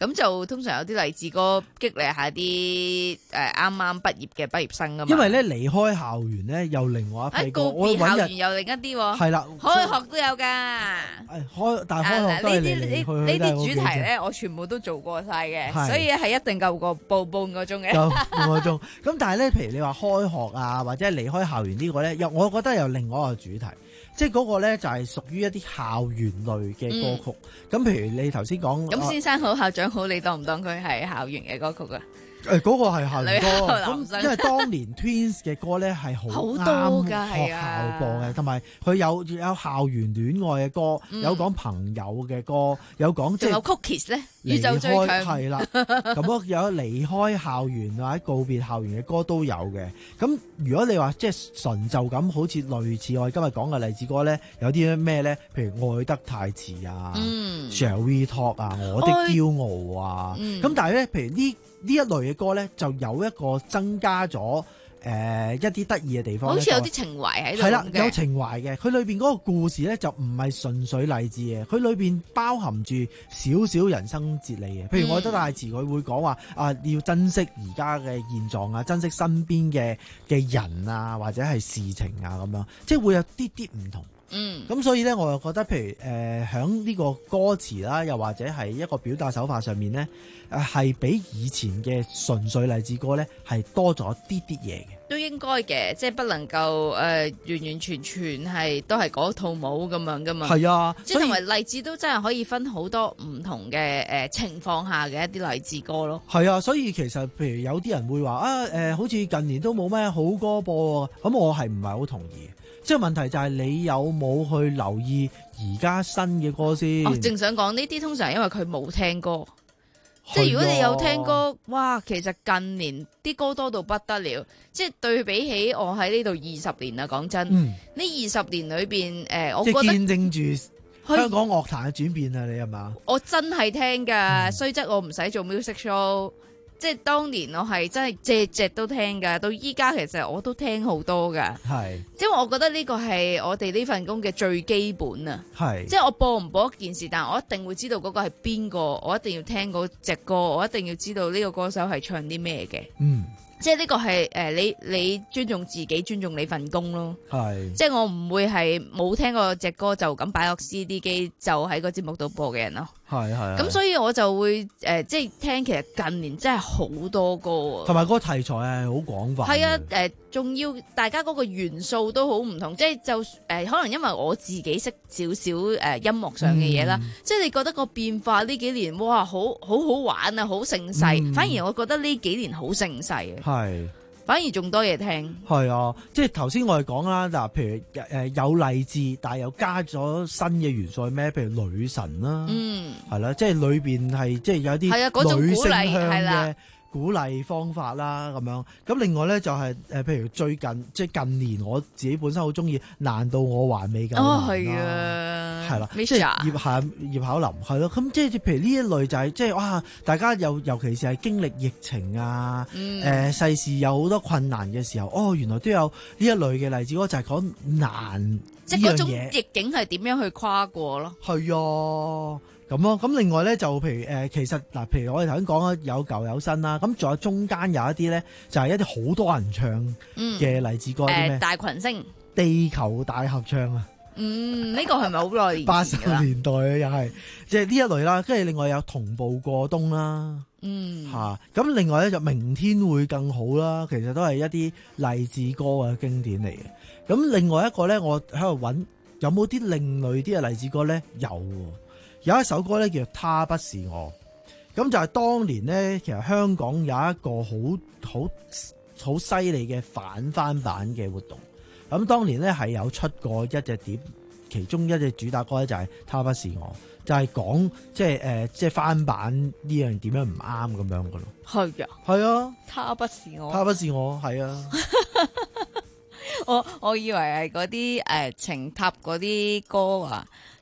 咁就通常有啲勵志歌激勵下啲誒啱啱畢業嘅畢業生噶嘛。 因為咧離開校園咧又另外一批歌， 告別校園又另一啲喎。 係啦， 開學都有㗎。 誒開但係開學都係嚟嚟去去都係嗰幾隻。 呢啲主題咧，我全部都做過晒嘅，所以係一定夠個報半個鐘嘅。 夠半個鐘。咁但係咧，譬如你話開學啊，或者係離開校園呢個咧，又我覺得有另外一個主題。即係嗰個咧就係屬於一啲校園類嘅歌曲，咁、嗯、譬如你頭先講， 咁先生好校長好，你當唔當佢係校園嘅歌曲啊？ 誒、欸，嗰、那個係校園歌， 咁因為當年 Twins 嘅歌咧係好啱學校播嘅，同埋佢有有校園戀愛嘅歌，嗯、有講朋友嘅歌，有講即係有 Cookies 咧，宇宙最強係啦，咁有離開校園或者告別校園嘅歌都有嘅。咁如果你話即係純就咁，好似類似我哋今日講嘅勵志歌咧，有啲咩咧？譬如愛得太遲啊、嗯、Shall We Talk 啊，我的驕傲啊，咁、嗯、但係咧，譬如呢呢一類嘅歌咧，就有一個增加咗誒、呃、一啲得意嘅地方， 好似有啲情懷喺度。 係啦，有情懷嘅。佢裏邊嗰個故事咧，就唔係純粹勵志嘅，佢裏邊包含住少少人生哲理嘅。譬如愛得太遲，佢會講話啊，要珍惜而家嘅現狀啊，珍惜身邊嘅嘅人啊，或者係事情啊咁樣，即係會有啲啲唔同。 嗯， 咁所以咧，我又覺得，譬如誒，響、呃、呢個歌詞啦，又或者係一個表達手法上面咧，誒、呃，係比以前嘅純粹勵志歌咧，係多咗啲啲嘢嘅。 都應該嘅，即係不能夠誒、呃、完完全全係都係嗰套舞咁樣噶嘛。係啊， 即係同埋勵志都真係可以分好多唔同嘅誒、呃、情況下嘅一啲勵志歌咯。 係啊，所以其實譬如有啲人會話啊，誒、呃，好似近年都冇咩好歌播，咁我係唔係好同意。即係問題就係你有冇去留意而家新嘅歌先？ 哦，正想講呢啲通常因為佢冇聽歌，即係如果你有聽歌，哇，其實近年啲歌多到不得了。即係對比起我喺呢度二十年啦，講真，呢二十年裏邊，誒、呃，我覺得即係見證住香港樂壇嘅轉變啊！你係嘛？ 我真係聽㗎，雖則我唔使做 music show。即係當年我係真係隻隻都聽㗎，到依家其實我都聽好多㗎。係，即係我覺得呢個係我哋呢份工嘅最基本啊。係，即係我播唔播一件事，但係我一定會知道嗰個係邊個，我一定要聽嗰隻歌，我一定要知道呢個歌手係唱啲咩嘅。嗯。即係呢個係誒、呃，你你尊重自己，尊重你份工咯。係，即係我唔會係冇聽過隻歌就咁擺落 C D 機就喺個節目度播嘅人咯。係係。咁所以我就會誒、呃，即係聽其實近年真係好多歌啊，同埋嗰個題材係好廣泛。係啊，誒、呃，仲要大家嗰個元素都好唔同，即係就誒、呃，可能因為我自己識少少誒音樂上嘅嘢啦，嗯、即係你覺得個變化呢幾年哇，好好好玩啊，好盛世。嗯、反而我覺得呢幾年好盛世啊。係，反而仲多嘢聽。係啊，即係頭先我哋講啦，嗱，譬如誒有勵志，但係又加咗新嘅元素咩？譬如女神啦，嗯，係啦，即係裏邊係即係有啲係啊嗰種女性向嘅鼓勵方法啦，咁樣。咁另外咧就係誒，譬如最近即係近年我自己本身好中意，難道我還未夠難啦？哦，係啊，係啦，即係葉夏葉巧琳係咯。咁即係譬如呢一類就係即係哇，大家又尤其是係經歷疫情啊，誒、嗯呃、世事有好多困難嘅時候，哦，原來都有呢一類嘅例子，嗰就係講難，即係嗰種逆境係點樣去跨過咯？係啊。咁咯，咁另外咧就譬如誒、呃，其實嗱，譬如我哋頭先講啦，有舊有新啦，咁仲有中間有一啲咧，就係、是、一啲好多人唱嘅勵志歌，啲咩、嗯呃、大群星、地球大合唱啊，嗯，呢、這個係咪好耐年？八十年代啊，又係即係呢一類啦，跟住另外有同步過冬啦，嗯嚇，咁、啊、另外咧就明天會更好啦，其實都係一啲勵志歌嘅經典嚟嘅。咁另外一個咧，我喺度揾有冇啲另類啲嘅勵志歌咧？有。有一首歌咧叫《他不是我》，咁就係當年咧，其實香港有一個好好好犀利嘅反翻版嘅活動。咁當年咧係有出過一隻碟，其中一隻主打歌咧就係《他不是我》，就係講即係誒即係翻版呢樣點樣唔啱咁樣噶咯。係啊，係啊，他不是我，他不是我，係啊。我我以為係嗰啲誒情塔嗰啲歌啊。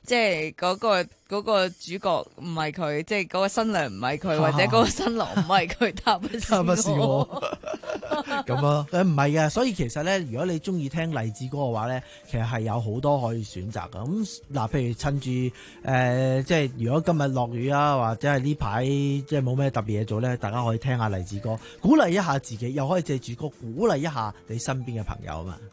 即係嗰個嗰個主角唔係佢，即係嗰個新娘唔係佢，或者嗰個新郎唔係佢，答不答不是我。咁啊，誒唔係嘅，所以其實咧，如果你中意聽勵志歌嘅話咧，其實係有好多可以選擇㗎。咁嗱，譬如趁住誒、呃，即係如果今日落雨啊，或者係呢排即係冇咩特別嘢做咧，大家可以聽下勵志歌，鼓勵一下自己，又可以借住歌鼓勵一下你身邊嘅朋友啊嘛。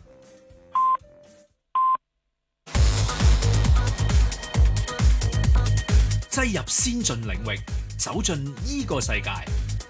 擠入先進領域，走進呢個世界。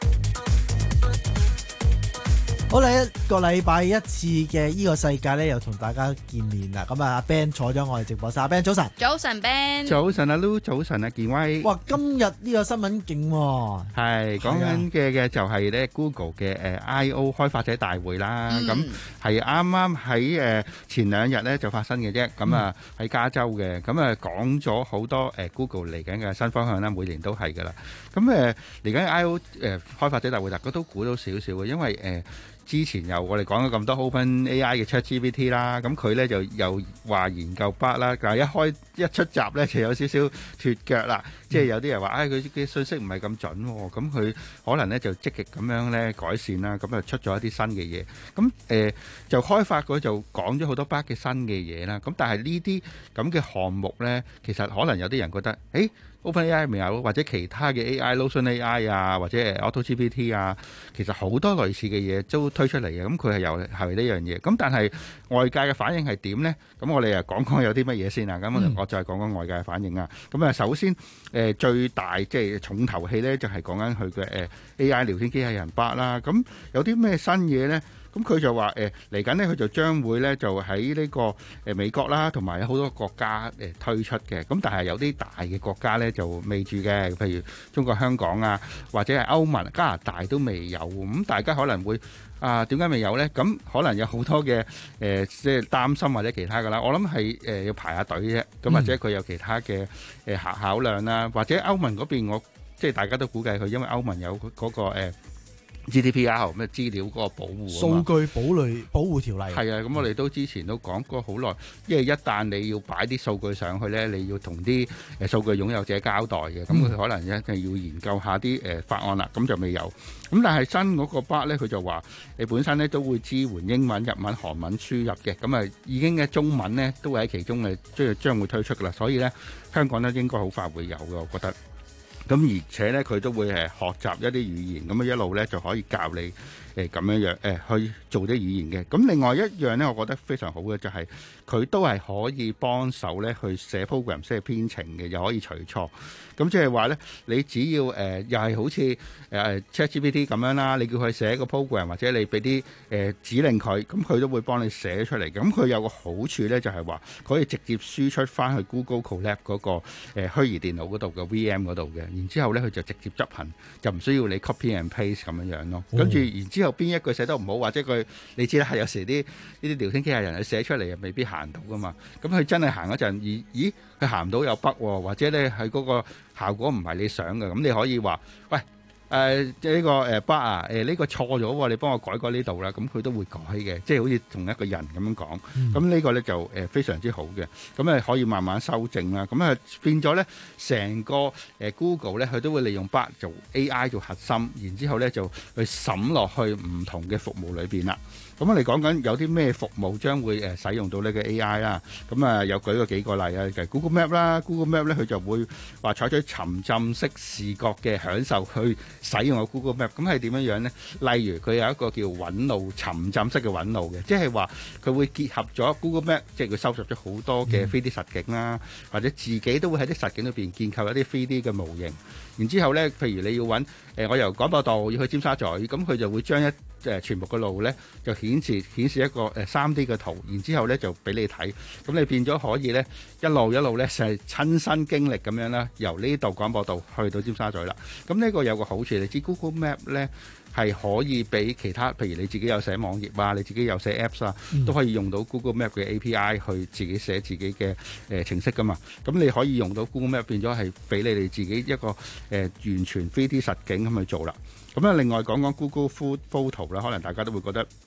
好啦，一個禮拜一次嘅呢個世界咧，又同大家見面啦。咁啊，阿 Ben 坐咗我哋直播室，阿 Ben 早晨。 早晨 Ben。 早晨阿 Lu， 早晨阿健威。 哇，今日呢個新聞勁喎。 係講緊嘅嘅就係咧 Google 嘅誒 I O 開發者大會啦。咁係啱啱喺誒前兩日咧就發生嘅啫。咁啊喺加州嘅，咁啊講咗好多誒 Google 嚟緊嘅新方向啦。每年都係噶啦。咁誒嚟緊 I O 誒開發者大會，大家都估到少少嘅，因為誒。之前又我哋講咗咁多 OpenAI 嘅 ChatGPT 啦，咁佢咧就又話研究 bug 啦，但係一開一出閘咧就有少少脫腳啦，嗯、即係有啲人話，唉佢嘅信息唔係咁準喎，咁佢可能咧就積極咁樣咧改善啦，咁啊出咗一啲新嘅嘢，咁誒、呃、就開發嗰就講咗好多 bug 嘅新嘅嘢啦，咁但係呢啲咁嘅項目咧，其實可能有啲人覺得，誒。OpenAI 未有，或者其他嘅 A I、LotionAI 啊，或者 AutoGPT 啊，其實好多類似嘅嘢都推出嚟嘅。咁佢係有係呢樣嘢。咁但係外界嘅反應係點呢？咁我哋啊講講有啲乜嘢先啊。咁我我再講講外界嘅反應啊。咁啊，首先誒、呃、最大即係重頭戲呢，就係講緊佢嘅誒 A I 聊天機器人八啦。咁有啲咩新嘢呢？咁佢就話誒嚟緊呢，佢就將會咧就喺呢個誒美國啦，同埋好多國家誒推出嘅。咁但係有啲大嘅國家咧就未住嘅，譬如中國香港啊，或者係歐盟、加拿大都未有。咁大家可能會啊點解未有咧？咁可能有好多嘅誒即係擔心或者其他㗎啦。我諗係誒要排下隊啫。咁或者佢有其他嘅誒考考量啦，或者歐盟嗰邊我即係大家都估計佢，因為歐盟有嗰個誒。G D P R 咩資料嗰個保護啊， 數據保類保護條例係啊，咁我哋都之前都講過好耐，因為一旦你要擺啲數據上去咧，你要同啲誒數據擁有者交代嘅，咁佢可能一定要研究下啲誒法案啦，咁就未有。咁但係新嗰個 bug 咧，佢就話你本身咧都會支援英文、日文、韓文輸入嘅，咁啊已經嘅中文咧都會喺其中嘅即係將會推出噶啦，所以咧香港咧應該好快會有嘅，我覺得。咁而且咧，佢都會誒學習一啲語言，咁啊一路咧就可以教你誒咁樣樣誒去做啲語言嘅。咁另外一樣咧，我覺得非常好嘅就係佢都係可以幫手咧去寫 program、寫編程嘅，又可以除錯。咁即係話咧，你只要誒、呃、又係好似誒、呃、ChatGPT 咁樣啦，你叫佢寫個 program 或者你俾啲誒指令佢，咁佢都會幫你寫出嚟。咁佢有個好處咧，就係話佢可以直接輸出翻去 Google Colab 嗰個誒虛擬電腦嗰度嘅 V M 嗰度嘅。然之後咧，佢就直接執行，就唔需要你 copy and paste 咁樣樣咯。跟、哦、住，然之後邊一句寫得唔好，或者佢你知啦，有時啲呢啲聊天機器人佢寫出嚟又未必行到噶嘛。咁佢真係行嗰陣，咦咦，佢行唔到有 bug 喎，或者咧係嗰個效果唔係你想嘅，咁你可以話，喂。誒、呃、呢、這個誒 bug 啊，誒、呃、呢、這個錯咗喎，你幫我改改呢度啦，咁佢都會改嘅，即係好似同一個人咁樣講。咁、嗯、呢個咧就誒非常之好嘅，咁誒可以慢慢修正啦。咁啊變咗咧，成個誒 Google 咧，佢都會利用 bug 做 A I 做核心，然之後咧就去審落去唔同嘅服務裏邊啦。咁我哋講緊有啲咩服務將會誒使用到呢個 A I 啦。咁啊有舉過幾個例啊，就係 Google Map 啦 ，Google Map 咧佢就會話採取沉浸式視覺嘅享受去使用個 Google Map。咁係點樣樣呢？例如佢有一個叫揾路沉浸式嘅揾路嘅，即係話佢會結合咗 Google Map，即係佢收集咗好多嘅 three D 實景啦，或者自己都會喺啲實景裏邊建構一啲 three D 嘅模型。然之後咧，譬如你要揾誒、呃，我由廣播道要去尖沙咀，咁佢就會將一誒、呃、全部嘅路咧，就顯示顯示一個誒三 D 嘅圖，然之後咧就俾你睇，咁你變咗可以咧一路一路咧就係親身經歷咁樣啦，由呢度廣播道去到尖沙咀啦。咁呢個有個好處，你知 Google Map 咧係可以俾其他，譬如你自己有寫網頁啊，你自己有寫 Apps 啊，嗯、都可以用到 Google Map 嘅 A P I 去自己寫自己嘅誒、呃、程式噶嘛。咁你可以用到 Google Map 變咗係俾你哋自己一個誒、呃、完全 three D 實景咁去做啦。咁啊，另外講講 Google Photo 啦，可能大家都會覺得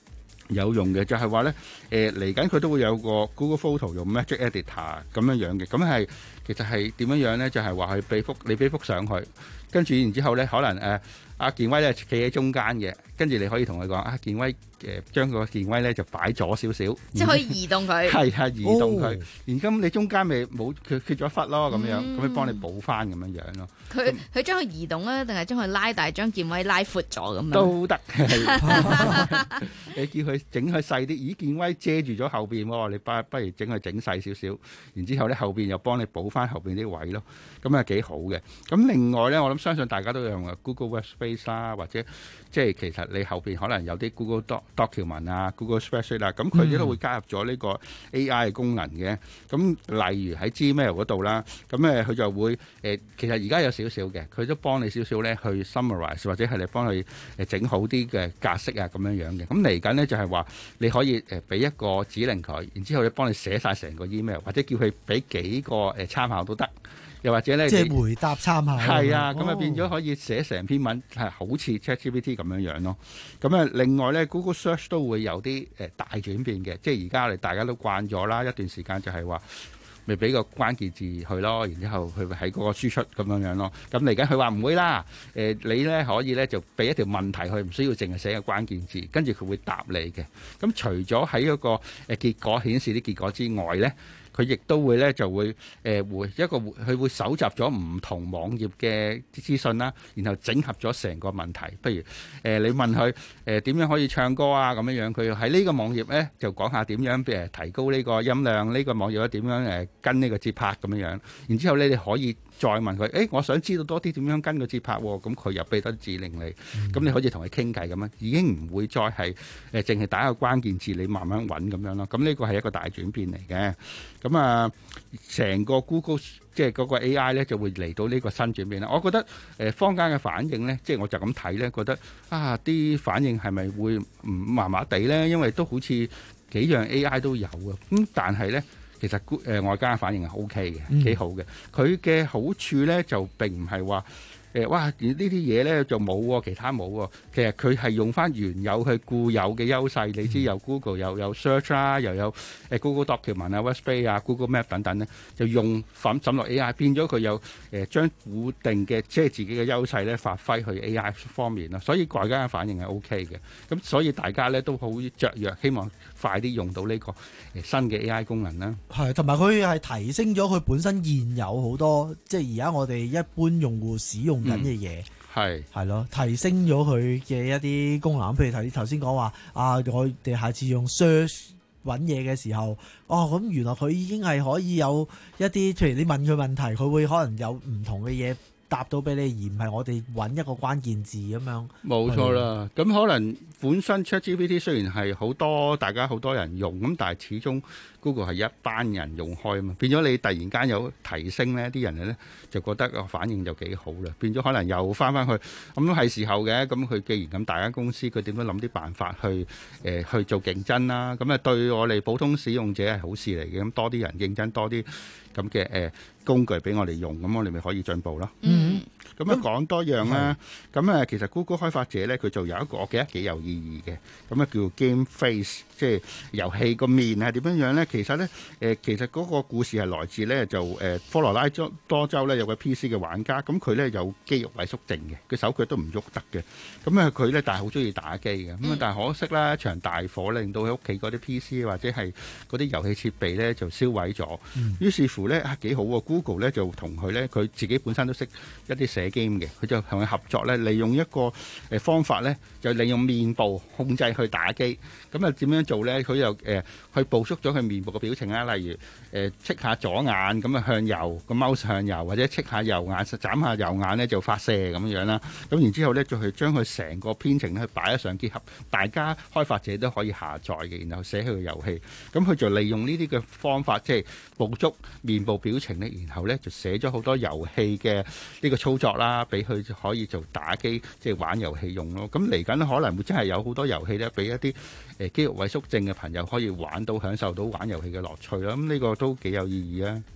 有用嘅，就係話咧誒嚟緊佢都會有個 Google Photo 用 Magic Editor 咁樣樣嘅，咁係其實係點樣樣咧？就係話佢俾幅你俾幅上去，跟住然之後咧可能誒阿、呃、健威咧企喺中間嘅，跟住你可以同佢講啊健威。誒將個健威咧就擺咗少少， 即係可以移動佢。 係啊，移動佢。 哦、 然咁你中間咪冇佢缺咗忽咯，咁樣咁佢、嗯、幫你補翻咁樣樣咯。 佢佢將佢移動啊，定係將佢拉大，將健威拉闊咗咁樣？ 都得。你叫佢整佢細啲，咦健威遮住咗後邊喎，你不不如整佢整細少少，然之後咧後邊又幫你補翻後邊啲位咯，咁啊幾好嘅。咁另外咧，我諗相信大家都用 Google Workspace 啦，或者即係其實你後邊可能有啲 Google Doc document 啊 ，Google Spreadsheet 啊，咁佢亦都會加入咗呢個 A I 嘅功能嘅。咁例如喺 Gmail 嗰度啦，咁誒佢就會誒、呃，其實而家有少少嘅，佢都幫你少少咧去 summarize 或者係你幫佢誒整好啲嘅格式啊咁樣樣嘅。咁嚟緊咧就係話你可以誒俾一個指令佢，然之後咧幫你寫晒成個 email， 或者叫佢俾幾個誒參考都得。又或者咧， 即係回答參考。 係啊，咁啊、 哦、 變咗可以寫成篇文，係好似 ChatGPT 咁樣樣咯。咁啊，另外咧 Google Search 都會有啲誒大轉變嘅，即係而家我哋大家都慣咗啦，一段時間就係話咪俾個關鍵字去咯，然之後佢會喺嗰個輸出咁樣樣咯。咁嚟緊佢話唔會啦，誒、呃、你咧可以咧就俾一條問題佢，唔需要淨係寫個關鍵字，跟住佢會答你嘅。咁除咗喺嗰個誒結果顯示啲結果之外咧，佢亦都會咧就會誒會、呃、一個佢會搜集咗唔同網頁嘅資訊啦，然後整合咗成個問題。不如誒、呃、你問佢誒點樣可以唱歌啊咁樣樣，佢喺呢個網頁咧就講下點樣誒提高呢個音量，呢、呢個網頁咧點樣誒跟呢個節拍咁樣樣。然之後咧你可以再問佢，誒、欸、我想知道多啲點樣跟個節拍喎，咁佢又俾多啲指令你，咁、嗯、你可以同佢傾偈咁樣，已經唔會再係誒淨係打個關鍵字，你慢慢揾咁樣咯。咁呢個係一個大轉變嚟嘅。咁啊，成個 Google 即係嗰個 A I 咧就會嚟到呢個新轉變啦。我覺得誒坊間嘅反應咧，即係我就咁睇咧，覺得啊啲反應係咪會唔麻麻地咧？因為都好似幾樣 A I 都有啊。咁但係咧。其實誒、呃、外間嘅反應係 O K 嘅，幾好嘅。佢嘅好處咧就並唔係話誒哇呢啲嘢咧就冇喎，其他冇喎。其實佢係用翻原有佢固有嘅優勢。你知有 Google 又有 Search 啦，又有誒 Google Document 啊、Workspace 啊、Google Map 等等咧，就用粉抌落 A I， 變咗佢有誒將固定嘅即係自己嘅優勢咧發揮去 A I 方面咯。所以外間嘅反應係 O K 嘅。咁所以大家咧都好雀躍，希望快啲用到呢個新嘅 A I 功能啦。 係，同埋佢係提升咗佢本身現有好多，即係而家我哋一般用戶使用緊嘅嘢， 係係咯，提升咗佢嘅一啲功能。譬如頭頭先講話啊，我哋下次用 search 揾嘢嘅時候，哦咁原來佢已經係可以有一啲，譬如你問佢問題，佢會可能有唔同嘅嘢答到俾你，而唔係我哋揾一個關鍵字咁樣。冇錯啦，咁可能本身 ChatGPT 雖然係好多大家好多人用，咁但係始終 Google 係一班人用開啊嘛，變咗你突然間有提升呢，啲人咧就覺得個反應就幾好啦，變咗可能又翻翻去，咁都係時候嘅。咁佢既然咁大間公司，佢點樣諗啲辦法去誒、呃、去做競爭啦？咁啊對我哋普通使用者係好事嚟嘅，咁多啲人競爭，多啲咁嘅誒工具俾我哋用，咁我哋咪可以進步咯。嗯，咁啊講多樣啦。咁啊其實 Google 開發者咧，佢就有一個我記得幾有意義嘅，咁啊叫 Game Face， 即係遊戲個面係點樣樣咧？其實咧誒、呃，其實嗰個故事係來自咧就誒、呃、科羅拉多州咧有個 P C 嘅玩家，咁佢咧有肌肉萎縮症嘅，佢手腳都唔喐得嘅。咁啊佢咧但係好中意打機嘅，咁啊但係可惜啦，一場大火令到佢屋企嗰啲 P C 或者係嗰啲遊戲設備咧就燒毀咗。嗯、於是乎咧啊幾好喎 ，Google 咧就同佢咧，佢自己本身都識一啲寫 game 嘅，佢就同佢合作咧，利用一個誒方法咧，就利用面部控制去打機。咁啊點樣做咧？佢又誒、呃、去捕捉咗佢面部嘅表情啦，例如誒戚、呃、下左眼咁啊向右，個 mouse 向右，或者戚下右眼，眨下右眼咧就發射咁樣啦。咁然之後咧，就去將佢成個編程咧擺得上結合，大家開發者都可以下載嘅，然後寫佢個遊戲。咁佢就利用呢啲嘅方法，即係捕捉面部表情咧，然後咧就寫咗好多遊戲嘅呢個操作啦，俾佢可以做打機即係玩遊戲用咯。咁嚟緊可能會真係有好多遊戲咧，俾一啲誒肌肉萎縮症嘅朋友可以玩到、享受到玩遊戲嘅樂趣啦。咁呢個都幾有意義啊！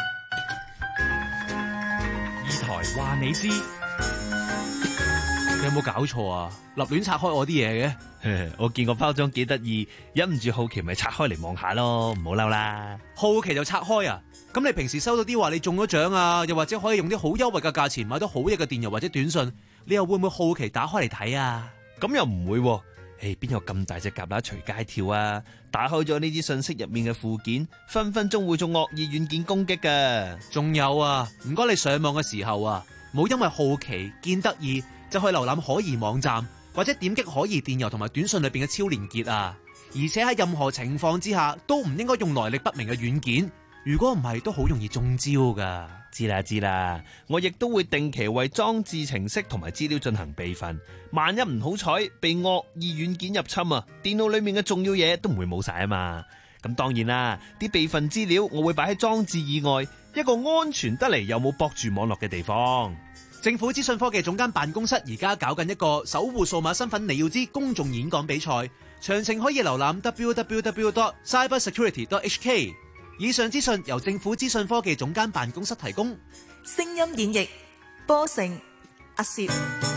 二台話你知，有冇冇搞錯啊？立亂拆開我啲嘢嘅？ 我見個包裝幾得意，忍唔住好奇咪拆開嚟望下咯，唔好嬲啦。 好奇就拆開啊？咁你平時收到啲話你中咗獎啊，又或者可以用啲好優惠嘅價錢買到好嘢嘅電郵或者短信，你又會唔會好奇打開嚟睇啊？ 咁又唔會喎。誒，邊有咁大隻蛤乸隨街跳啊？打開咗呢啲信息入面嘅附件，分分鐘會中惡意軟件攻擊噶。 仲有啊，唔該你上網嘅時候啊，冇因為好奇見得意就去瀏覽可疑網站，或者點擊可疑電郵同埋短信裏邊嘅超連結啊。而且喺任何情況之下都唔應該用來歷不明嘅軟件，如果唔係都好容易中招噶。 知啦知啦，我亦都會定期為裝置程式同埋資料進行備份。萬一唔好彩被惡意軟件入侵啊，電腦裏面嘅重要嘢都唔會冇晒啊嘛。咁當然啦，啲備份資料我會擺喺裝置以外一個安全得嚟又冇駁住網絡嘅地方。 政府資訊科技總監辦公室而家搞緊一個守護數碼身份你要知公眾演講比賽，詳情可以瀏覽 double-u double-u double-u dot cyber security dot h k。以上資訊由政府資訊科技總監辦公室提供。 聲音演繹波成阿攝，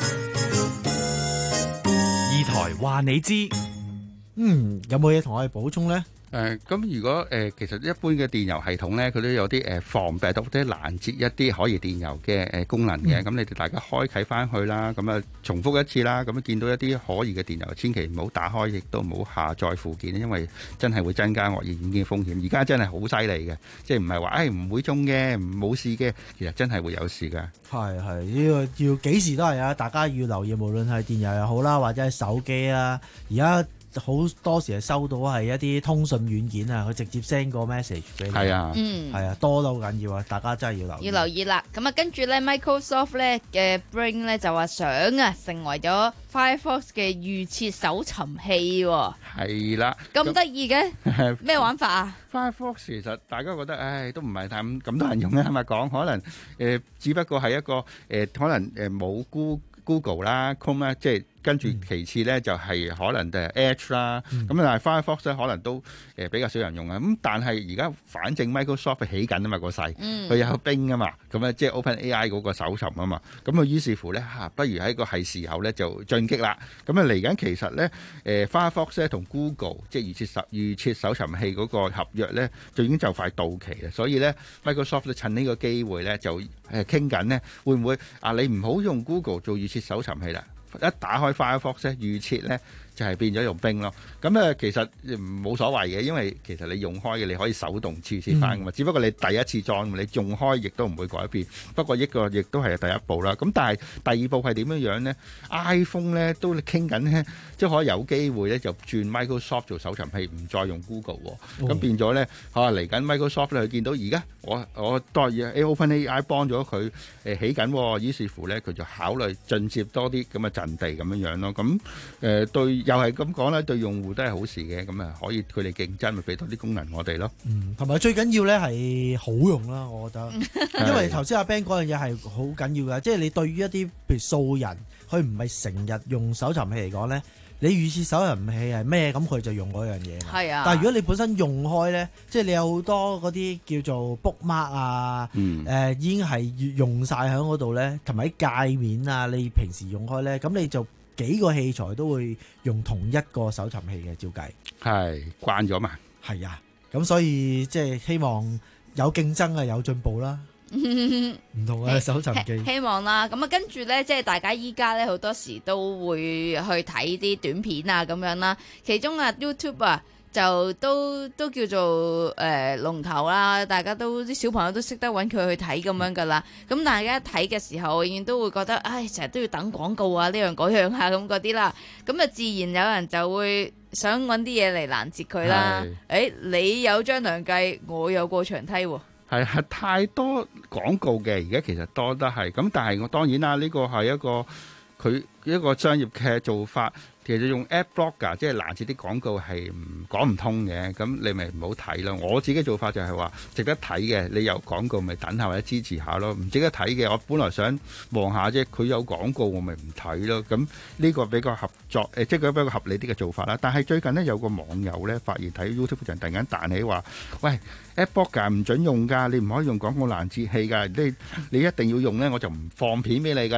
二台話你知。 嗯，有冇嘢同我哋補充呢？ 誒咁、呃、如果誒、呃、其實一般嘅電郵系統咧，佢都有啲誒、呃、防病毒或者攔截一啲可疑電郵嘅誒功能嘅。咁、嗯、你哋大家開啟翻去啦，咁啊重複一次啦，咁啊見到一啲可疑嘅電郵，千祈唔好打開，亦都唔好下載附件，因為真係會增加惡意軟件風險。而家真係好犀利嘅，即係唔係話誒唔會中嘅，冇事嘅，其實真係會有事㗎。 係係呢個要幾時都係啊！大家要留意，無論係電郵又好啦，或者係手機啊，而家。好多時係收到係一啲通訊軟件啊，佢直接 send 個 message 俾你。係啊， 嗯， 係啊，多到好緊要啊！大家真係要留意。 要留意啦。咁啊，跟住咧 Microsoft 咧嘅 Bing 咧就話想啊成為咗 Firefox 嘅預設搜尋器喎。 係啦。 咁得意嘅咩玩法啊 ？Firefox 其實大家覺得，唉，都唔係太咁多人用咧，係咪講？可能誒、呃，只不過係一個誒、呃，可能誒冇 Google Google 啦 Chrome 啦，即係。跟住其次咧就係可能誒 Edge 啦，咁、嗯、但係 Firefox 咧可能都誒比較少人用啊。咁但係而家反正 Microsoft 起緊啊嘛個勢，佢、嗯、有 Bing 啊嘛，咁咧即係 OpenAI 嗰個搜尋啊嘛，咁啊於是乎咧嚇，不如喺個係時候咧就進擊啦。咁啊嚟緊其實咧誒 Firefox 咧同 Google 即係預設搜預設搜尋器嗰個合約咧就已經就快到期啦，所以咧 Microsoft 咧趁呢個機會咧就誒傾緊咧會唔會啊你唔好用 Google 做預設搜尋器啦。一打開 Firefox 咧，預設咧就係變咗用Bing咯。咁咧其實冇所謂嘅，因為其實你用開嘅你可以手動設設翻噶嘛。只不過你第一次裝，你用開亦都唔會改變。不過呢個亦都係第一步啦。咁但係第二步係點樣樣咧 ？iPhone 咧都傾緊咧，即係可以有機會咧就轉 Microsoft 做搜尋器，唔再用 Google 喎。咁、哦、變咗咧嚇嚟緊 Microsoft 咧，佢見到而家我我代 OpenAI 幫咗佢誒起緊，於是乎咧佢就考慮進接多啲咁嘅陣地咁樣樣咯。咁誒、呃、對又係咁講咧，對用戶都係好事嘅。咁啊可以佢哋競爭，咪俾多啲功能我哋咯。 嗯，同埋最緊要咧係好用啦，我覺得。因為頭先阿 Ben 嗰樣嘢係好緊要嘅，即係你對於一啲譬如素人，佢唔係成日用搜尋器嚟講咧。你預設搜尋器係咩？咁佢就用嗰樣嘢。係啊。但係如果你本身用開咧，即係你有好多嗰啲叫做 bookmark 啊，誒、嗯呃、已經係用晒喺嗰度咧，同埋啲界面啊，你平時用開咧，咁你就幾個器材都會用同一個搜尋器嘅，照計。係慣咗嘛？係啊。咁所以即係希望有競爭啊，有進步啦。唔同嘅搜尋機， 希望啦。咁啊，跟住咧，即係大家依家咧好多時都會去睇啲短片啊，咁樣啦。其中啊 YouTube 啊，就都都叫做誒、呃、龍頭啦。大家都啲小朋友都識得揾佢去睇咁樣噶啦。咁大家睇嘅時候，永遠都會覺得，唉，成日都要等廣告啊，呢樣嗰樣啊，咁嗰啲啦。咁啊，自然有人就會想揾啲嘢嚟攔截佢啦。誒、欸，你有張良計，我有過牆梯喎。 係係太多廣告嘅，而家其實多得係咁，但係我當然啦，呢個係一個佢一個商業嘅做法。其實用 Ad Blocker 即係攔截啲廣告係唔講唔通嘅，咁你咪唔好睇咯。我自己做法就係話值得睇嘅，你有廣告咪等下或者支持下咯。唔值得睇嘅，我本來想望下啫，佢有廣告我咪唔睇咯。咁呢個比較合作誒，即係佢比較合理啲嘅做法啦。但係最近呢，有個網友咧發現睇 YouTube 人突然間彈起話，喂 Ad Blocker 唔準用㗎，你唔可以用廣告攔截器㗎，你你一定要用咧，我就唔放片俾你㗎啦。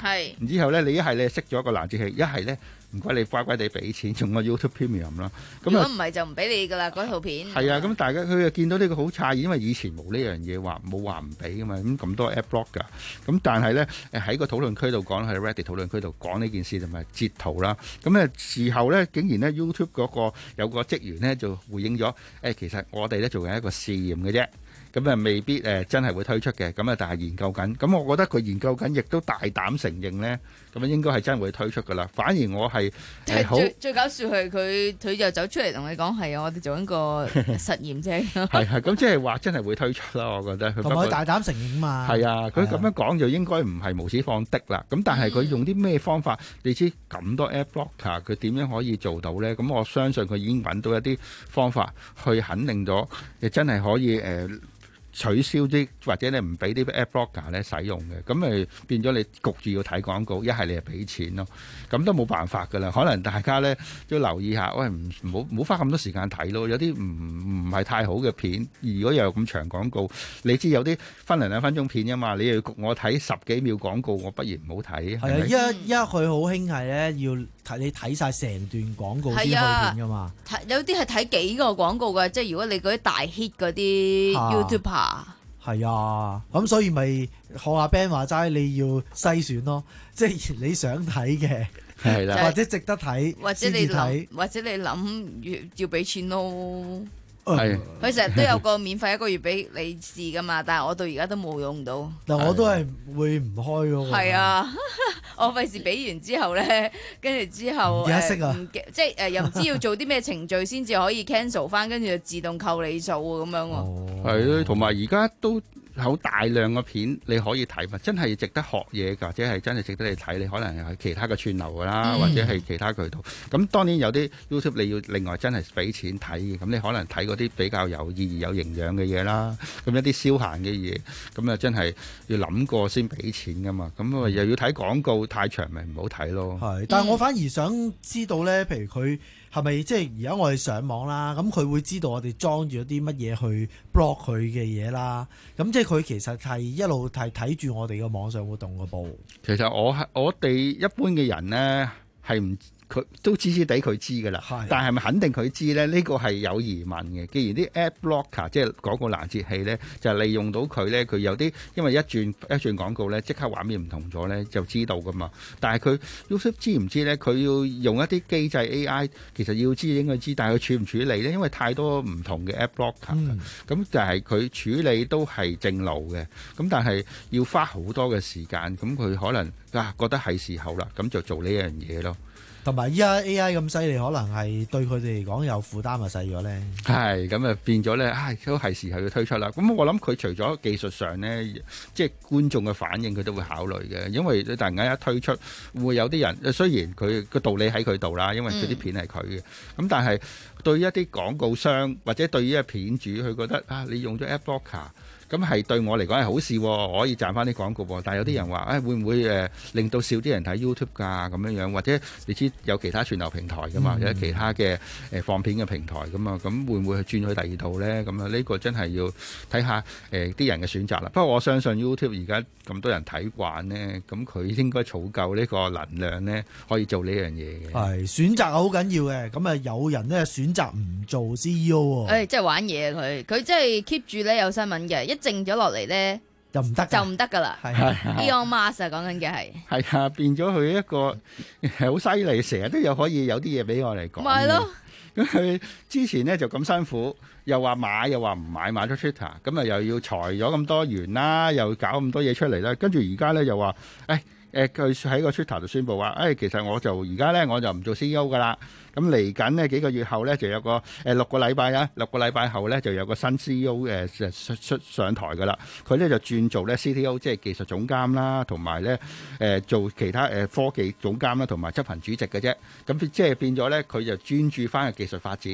係。 然之後咧，你一係你熄咗個攔截器，一係咧唔該你乖乖地俾錢用個 YouTube Premium 啦。 如果唔係就唔俾你噶啦，嗰套片。 係啊，咁大家佢又見到呢個好詫異，因為以前冇呢樣嘢話冇話唔俾噶嘛，咁咁多 App Block 噶。咁但係咧誒喺個討論區度講，喺 Reddit 討論區度講呢件事同埋截圖啦。咁咧事後咧竟然咧 YouTube 嗰個有個職員咧就回應咗誒，其實我哋咧做緊一個試驗嘅啫。咁啊，未必誒真係會推出嘅，咁啊，但係研究緊。咁我覺得佢研究緊，亦都大膽承認咧，咁啊應該係真會推出噶啦。反而我係誒好最最搞笑係佢佢就走出嚟同你講係啊，我哋做緊個實驗啫。 係係咁，即係話真係會推出啦。我覺得佢同埋大膽承認嘛。 係啊，佢咁樣講就應該唔係無此放的啦。咁但係佢用啲咩方法？你知咁多 App Blocker，佢點樣可以做到咧？咁我相信佢已經揾到一啲方法去肯定咗，你真係可以誒。呃取消啲或者你唔俾啲 App Blocker 咧使用嘅，咁咪變咗你焗住要睇廣告，一係你係俾錢咯，咁都冇辦法噶啦。可能大家咧都留意下，喂唔唔好唔好花咁多時間睇咯。有啲唔唔係太好嘅片，如果又有咁長廣告，你知有啲分零兩分鐘片啊嘛，你又要焗我睇十幾秒廣告，我不如唔好睇。 係啊，一一佢好興係咧，要睇你睇晒成段廣告先去片噶嘛。 有啲係睇幾個廣告㗎，即係如果你嗰啲大 hit 嗰啲 YouTuber。 係啊，咁所以咪學阿 Ben 話齋，你要篩選咯，即係你想睇嘅， 係啦， 或者值得睇， 或者你諗，或者你諗要要俾錢咯。 係， 佢成日都有個免費一個月俾你試噶嘛，但係我到而家都冇用到。 但我都係會唔開嘅。 係啊，我費事俾完之後咧，跟住之後唔識啊， 即係誒又唔知要做啲咩程序先至可以 cancel 翻，跟住就自動扣你數咁樣喎。 係咯，同埋而家都好大量嘅片你可以睇嘛，真係值得學嘢㗎，或者係真係值得你睇。你可能係其他嘅串流㗎啦，嗯、或者係其他渠道。咁當然有啲 YouTube 你要另外真係俾錢睇嘅，咁你可能睇嗰啲比較有意義、有營養嘅嘢啦。咁一啲消閒嘅嘢，咁啊真係要諗過先俾錢㗎嘛。咁啊又要睇廣告太長，咪唔好睇咯。 係，但係我反而想知道咧，譬如佢。係咪即係而家我哋上網啦？咁佢會知道我哋裝住咗啲乜嘢去 block 佢嘅嘢啦？咁即係佢其實係一路係睇住我哋嘅網上活動嘅噃。 其實我係我哋一般嘅人咧係唔。佢都知知地佢知㗎啦，但係咪肯定佢知咧？呢、呢個係有疑問嘅。既然啲 App Blocker 即係廣告攔截器咧，就係、利用到佢咧，佢有啲因為一轉一轉廣告咧，即刻畫面唔同咗咧，就知道㗎嘛。但係佢 YouTube 知唔知咧？佢要用一啲機制 A I， 其實要知應該知，但係佢處唔處理咧？因為太多唔同嘅 App Blocker，咁、嗯、就係佢處理都係正路嘅。咁但係要花好多嘅時間，咁佢可能啊覺得係時候啦，咁就做呢樣嘢咯。 同埋依家 A I 咁犀利，可能係對佢哋嚟講有負擔啊細咗咧。係咁啊，變咗咧，唉，都係時候要推出啦。咁我諗佢除咗技術上咧，即係觀眾嘅反應，佢都會考慮嘅。因為突然間一推出，會有啲人雖然佢個道理喺佢度啦，因為佢啲片係佢嘅。咁、嗯、但係對於一啲廣告商或者對於一個片主，佢覺得啊，你用咗 App Blocker。咁係對我嚟講係好事，我可以賺翻啲廣告喎。但係有啲人話，誒、哎、會唔會誒、呃、令到少啲人睇 YouTube 㗎咁樣樣？或者你知有其他串流平台㗎嘛？有、嗯、其他嘅誒、呃、放片嘅平台㗎嘛？咁會唔會去轉去第二度咧？咁啊呢個真係要睇下誒啲、呃、人嘅選擇啦。不過我相信 YouTube 而家咁多人睇慣咧，咁佢應該儲夠呢個能量咧，可以做呢樣嘢嘅。 係選擇好緊要嘅。咁啊有人咧選擇唔做 C E O 喎。 誒即係玩嘢佢，佢真係 keep 住咧有新聞嘅一。靜咗落嚟咧， 就唔得， 就唔得噶啦。Elon Musk 啊，講緊嘅係係啊，變咗佢一個好犀利，成日都有可以有啲嘢俾我嚟講。 咪係咯， 咁佢之前咧就咁辛苦，又話買又話唔買，買咗 Twitter，咁啊又要裁咗咁多員啦，又搞咁多嘢出嚟啦，跟住而家咧又話，誒誒佢喺個 Twitter 度宣佈話，誒、哎、其實我就而家咧我就唔做 C E O 噶啦。咁嚟緊呢幾個月後咧，就有個誒、呃、六個禮拜啊，六個禮拜後咧就有個新 C E O 誒誒出出上台噶啦。佢咧就轉做咧 C T O，即係技術總監啦，同埋咧誒做其他誒、呃、科技總監啦，同埋執行主席嘅啫。咁即係變咗咧，佢就專注翻個技術發展。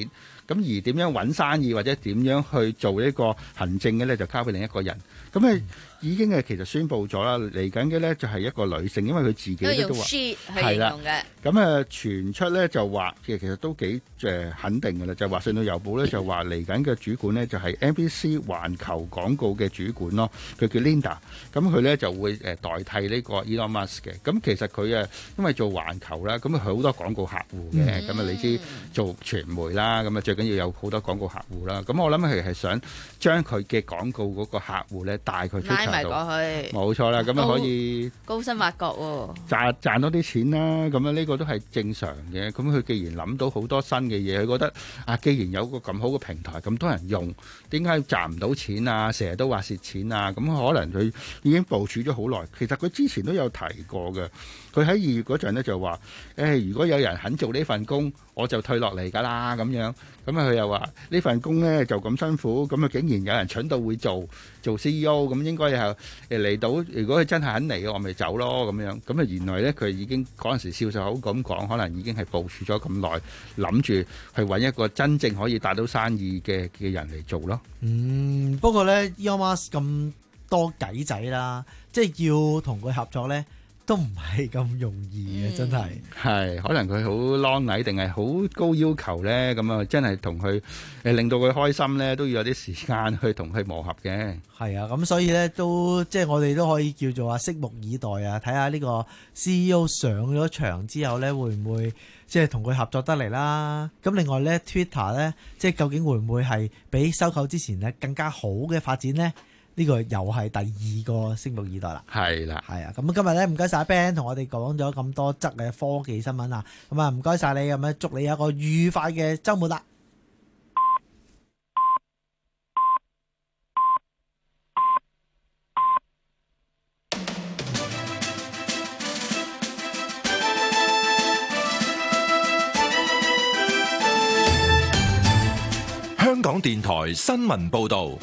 咁而點樣揾生意或者點樣去做呢個行政嘅咧，就交俾另一個人。咁誒已經係其實宣布咗啦，嚟緊嘅咧就係一個女性，因為佢自己咧都話係啦。咁誒傳出咧就話，其實其實都幾誒肯定㗎啦，就話《信道郵報》咧就話嚟緊嘅主管咧就係 N B C 環球廣告嘅主管咯，佢叫 Linda。咁佢咧就會誒代替呢個 Elon Musk 嘅。咁其實佢誒因為做環球啦，咁佢好多廣告客戶嘅。咁啊、嗯，你知做傳媒啦，咁啊最緊要有好多廣告客戶啦。咁我諗佢係想將佢嘅廣告嗰個客戶咧帶佢出場度，冇錯啦。咁啊可以高薪挖角喎， 賺賺多啲錢啦。咁啊呢個都係正常嘅。咁佢既然諗到好多新嘅嘢，佢覺得啊，既然有個咁好嘅平台，咁多人用，點解賺唔到錢啊？成日都話蝕錢啊？咁可能佢已經部署咗好耐。其實佢之前都有提過嘅。佢喺二月嗰陣咧就話：誒、哎，如果有人肯做呢份工，我就退落嚟㗎啦。咁樣，咁啊佢又話呢份工咧就咁辛苦，咁啊竟然有人蠢到會做做 C E O，咁應該係誒嚟到。如果佢真係肯嚟嘅，我咪走咯。咁樣，咁啊原來咧佢已經嗰陣時笑笑口咁講，可能已經係部署咗咁耐，諗住去揾一個真正可以帶到生意嘅嘅人嚟做咯。 嗯，不過咧 Elon Musk 咁多計仔啦，即係要同佢合作咧，都唔係咁容易嘅，真係。 係，可能佢好 long 禮定係好高要求咧，咁啊，真係同佢誒令到佢開心咧，都要有啲時間去同佢磨合嘅。 係啊，咁所以咧都即係我哋都可以叫做啊，拭目以待啊，睇下呢個 C E O 上咗場之後咧，會唔會即係同佢合作得嚟啦？咁另外咧 Twitter 咧，即係究竟會唔會係比收購之前咧更加好嘅發展咧？呢個又係第二個拭目以待啦。 係啦， 係啊。咁今日咧唔該晒 Ben 同我哋講咗咁多則嘅科技新聞啊。咁啊唔該晒你，咁樣祝你有一個愉快嘅週末啦。 香港電台新聞報導。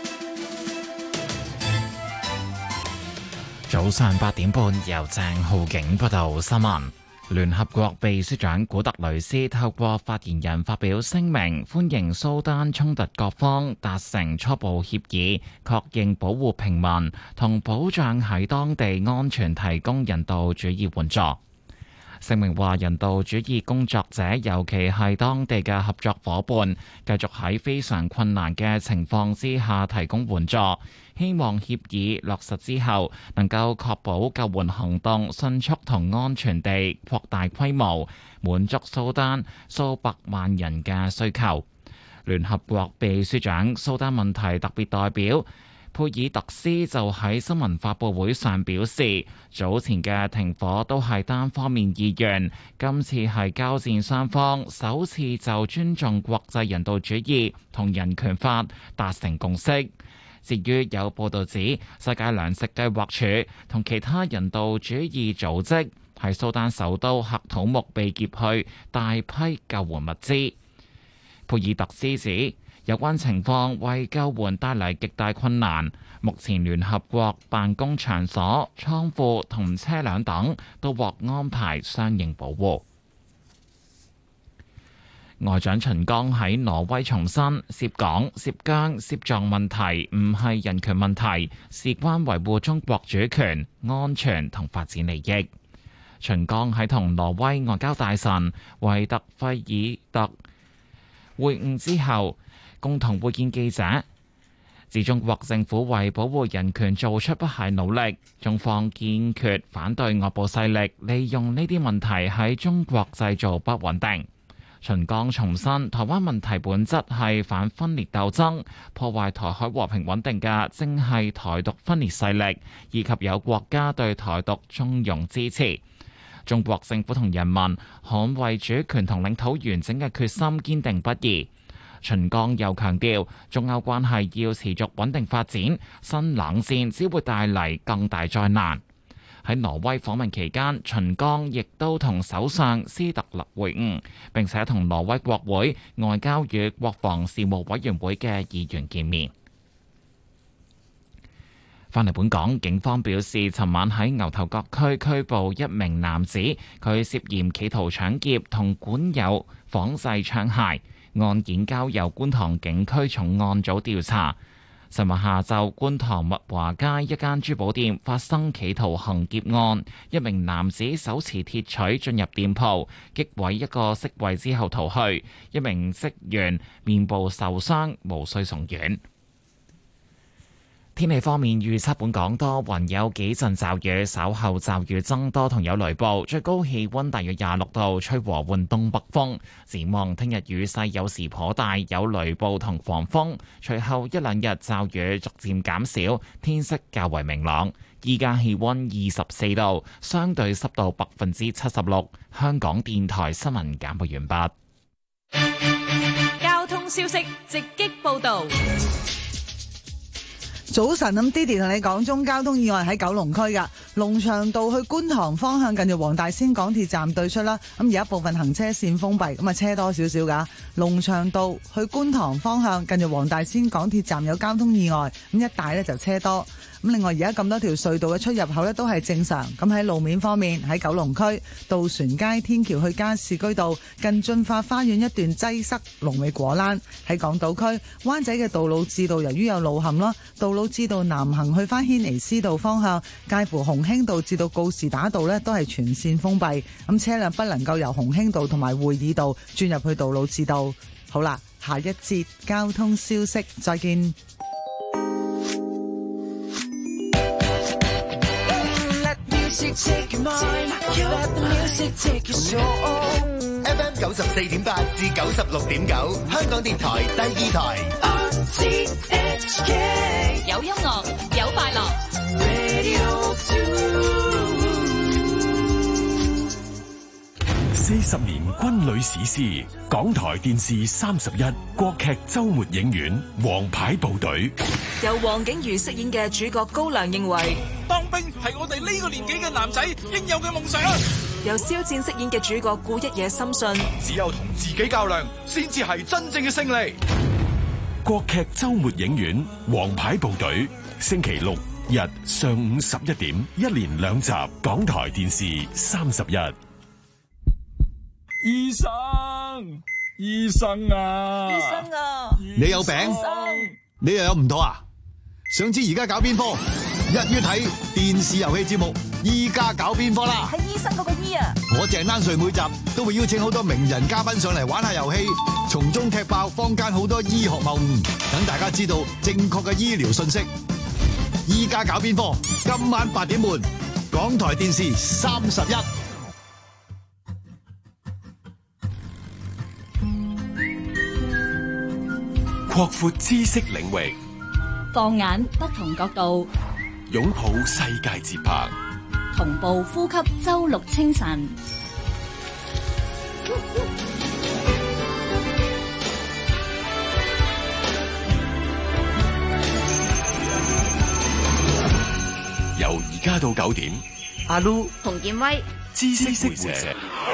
早上八點半，由鄭浩景報道新聞。聯合國秘書長古特雷斯透過發言人發表聲明，歡迎蘇丹衝突各方達成初步協議，確認保護平民同保障喺當地安全提供人道主義援助。聲明話，人道主義工作者，尤其係當地嘅合作夥伴，繼續喺非常困難嘅情況之下提供援助。希望協議落實之後，能夠確保救援行動迅速同安全地擴大規模，滿足蘇丹數百萬人嘅需求。聯合國秘書長蘇丹問題特別代表佩爾特斯就喺新聞發佈會上表示，早前嘅停火都係單方面意願，今次係交戰雙方首次就尊重國際人道主義同人權法達成共識。至於有報道指，世界糧食計劃署同其他人道主義組織喺蘇丹首都喀土穆被劫去大批救援物資。佩爾特斯指，有關情況為救援帶嚟極大困難，目前聯合國辦公場所、倉庫同車輛等都獲安排相應保護。外長秦剛喺挪威重申，涉港、涉疆、涉藏問題唔係人權問題，事關維護中國主權、安全同發展利益。秦剛喺同挪威外交大臣維特費爾特會晤之後，共同會見記者，指中國政府為保護人權做出不懈努力，中方堅決反對外部勢力利用呢啲問題喺中國製造不穩定。秦剛重申，台灣問題本質係反分裂鬥爭，破壞台海和平穩定嘅正係台獨分裂勢力，以及有國家對台獨縱容支持。中國政府同人民捍衛主權同領土完整嘅決心堅定不移。秦剛又強調，中歐關係要持續穩定發展，新冷戰只會帶嚟更大災難。喺挪威訪問期間，秦剛亦都同首相斯特勒會晤，並且同挪威國會外交與國防事務委員會嘅議員見面。返嚟本港，警方表示，尋晚喺牛頭角區拘捕一名男子，佢涉嫌企圖搶劫同管有仿製槍械。 案件交由觀塘警區重案組調查。尋日下晝，觀塘物華街一間珠寶店發生企圖行劫案，一名男子手持鐵錘進入店鋪，擊毀一個飾櫃之後逃去，一名職員面部受傷，無需送院。天氣方面預測本港多雲，有幾陣驟雨，稍後驟雨增多同有雷暴，最高氣溫大約廿六度，吹和緩東北風。展望聽日雨勢有時頗大，有雷暴同狂風，隨後一兩日驟雨逐漸減少，天色較為明朗。依家氣溫二十四度，相對濕度百分之七十六。香港電台新聞簡報完畢。 交通消息直擊報道。 早晨，咁 Didi 同你講中交通意外喺九龍區噶，龍翔道去觀塘方向近住黃大仙港鐵站對出啦，咁而家部分行車線封閉，咁啊車多少少噶。龍翔道去觀塘方向近住黃大仙港鐵站有交通意外，咁一帶呢就車多。咁另外而家咁多條隧道嘅出入口呢都係正常。咁喺路面方面，喺九龍區渡船街天橋去加士居道近駿發花園一段擠塞，龍尾果欄。喺港島區灣仔嘅道路至道由於有路陷啦，道路至道南行去翻軒尼詩道方向，介乎鴻興道至到告士打道呢都係全線封閉，咁車輛不能夠由鴻興道同埋會議道轉入去道路至道。好啦，下一節交通消息，再見。 F M 九十四點八至九十六點九，香港電台第二台。 有音樂，有快樂。 四十年軍旅史詩，港台電視三十一國劇周末影院《王牌部隊》， 由黃景瑜飾演嘅主角高亮認為， 當兵係我哋呢個年紀嘅男仔應有嘅夢想。 由肖戰飾演嘅主角顧一野深信， 只有同自己較量，先至係真正嘅勝利。 國劇周末影院《王牌部隊》，星期六日上午十一點，一連兩集，港台電視三十一。 醫生，醫生啊！ 醫生啊！ 你有病？你又有唔妥啊？想知而家搞邊科？一於睇電視遊戲節目，依家搞邊科啦！ 係醫生嗰個醫啊！ 我鄭丹瑞每集都會邀請好多名人嘉賓上嚟玩下遊戲，從中踢爆坊間好多醫學謬誤，等大家知道正確嘅醫療信息。依家搞邊科？今晚八點半，港台電視三十一。 擴闊知識領域， 放眼不同角度， 擁抱世界節拍， 同步呼吸周六清晨。 由而家到九點， 阿 Lu、洪建威、 知識會社。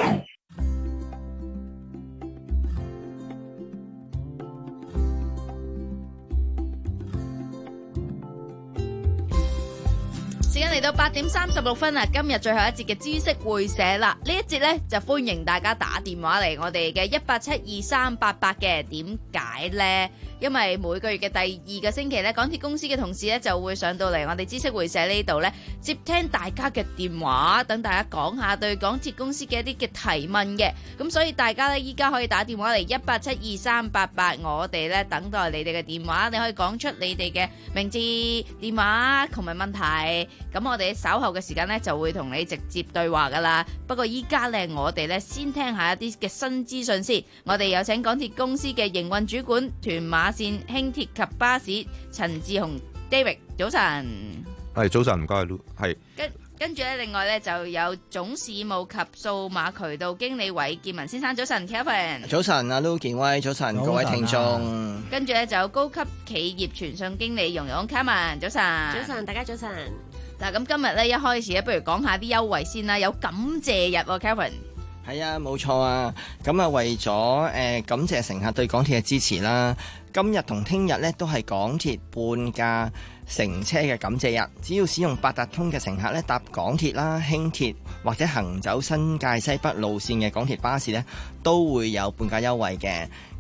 時間嚟到八點三十六分啊！今日最後一節嘅知識會社啦，呢一節呢，就歡迎大家打電話嚟我哋嘅一八七二三八八嘅。點解呢？因為每個月嘅第二個星期呢，港鐵公司嘅同事呢就會上到嚟我哋知識會社呢度呢，接聽大家嘅電話，等大家講下對港鐵公司嘅一啲嘅提問嘅。咁所以大家呢，依家可以打電話嚟一八七二三八八，我哋呢等待你哋嘅電話，你可以講出你哋嘅名字、電話同埋問題。咁我哋稍後嘅時間呢，就會同你直接對話噶啦。不過依家呢，我哋呢先聽下一啲嘅新資訊先。我哋有請港鐵公司嘅營運主管屯馬線輕鐵及巴士陳志雄 David， 早晨。 係早晨，唔該，係。 跟跟住咧，另外咧就有總事務及數碼渠道經理韋建文先生，早晨 Kevin。 早晨，阿 Lu 健威，早晨各位聽眾。 跟住咧就有高級企業傳訊經理容容 Carmen，早晨。 早晨，大家早晨。 嗱，咁今日咧一開始咧，不如講下啲優惠先啦。有感謝日喎 Kevin。 係啊，冇錯啊。咁啊，為咗誒、呃、感謝乘客對港鐵嘅支持啦，今日同聽日咧都係港鐵半價乘車嘅感謝日。只要使用八達通嘅乘客咧，搭港鐵啦、輕鐵或者行走新界西北路線嘅港鐵巴士咧，都會有半價優惠嘅。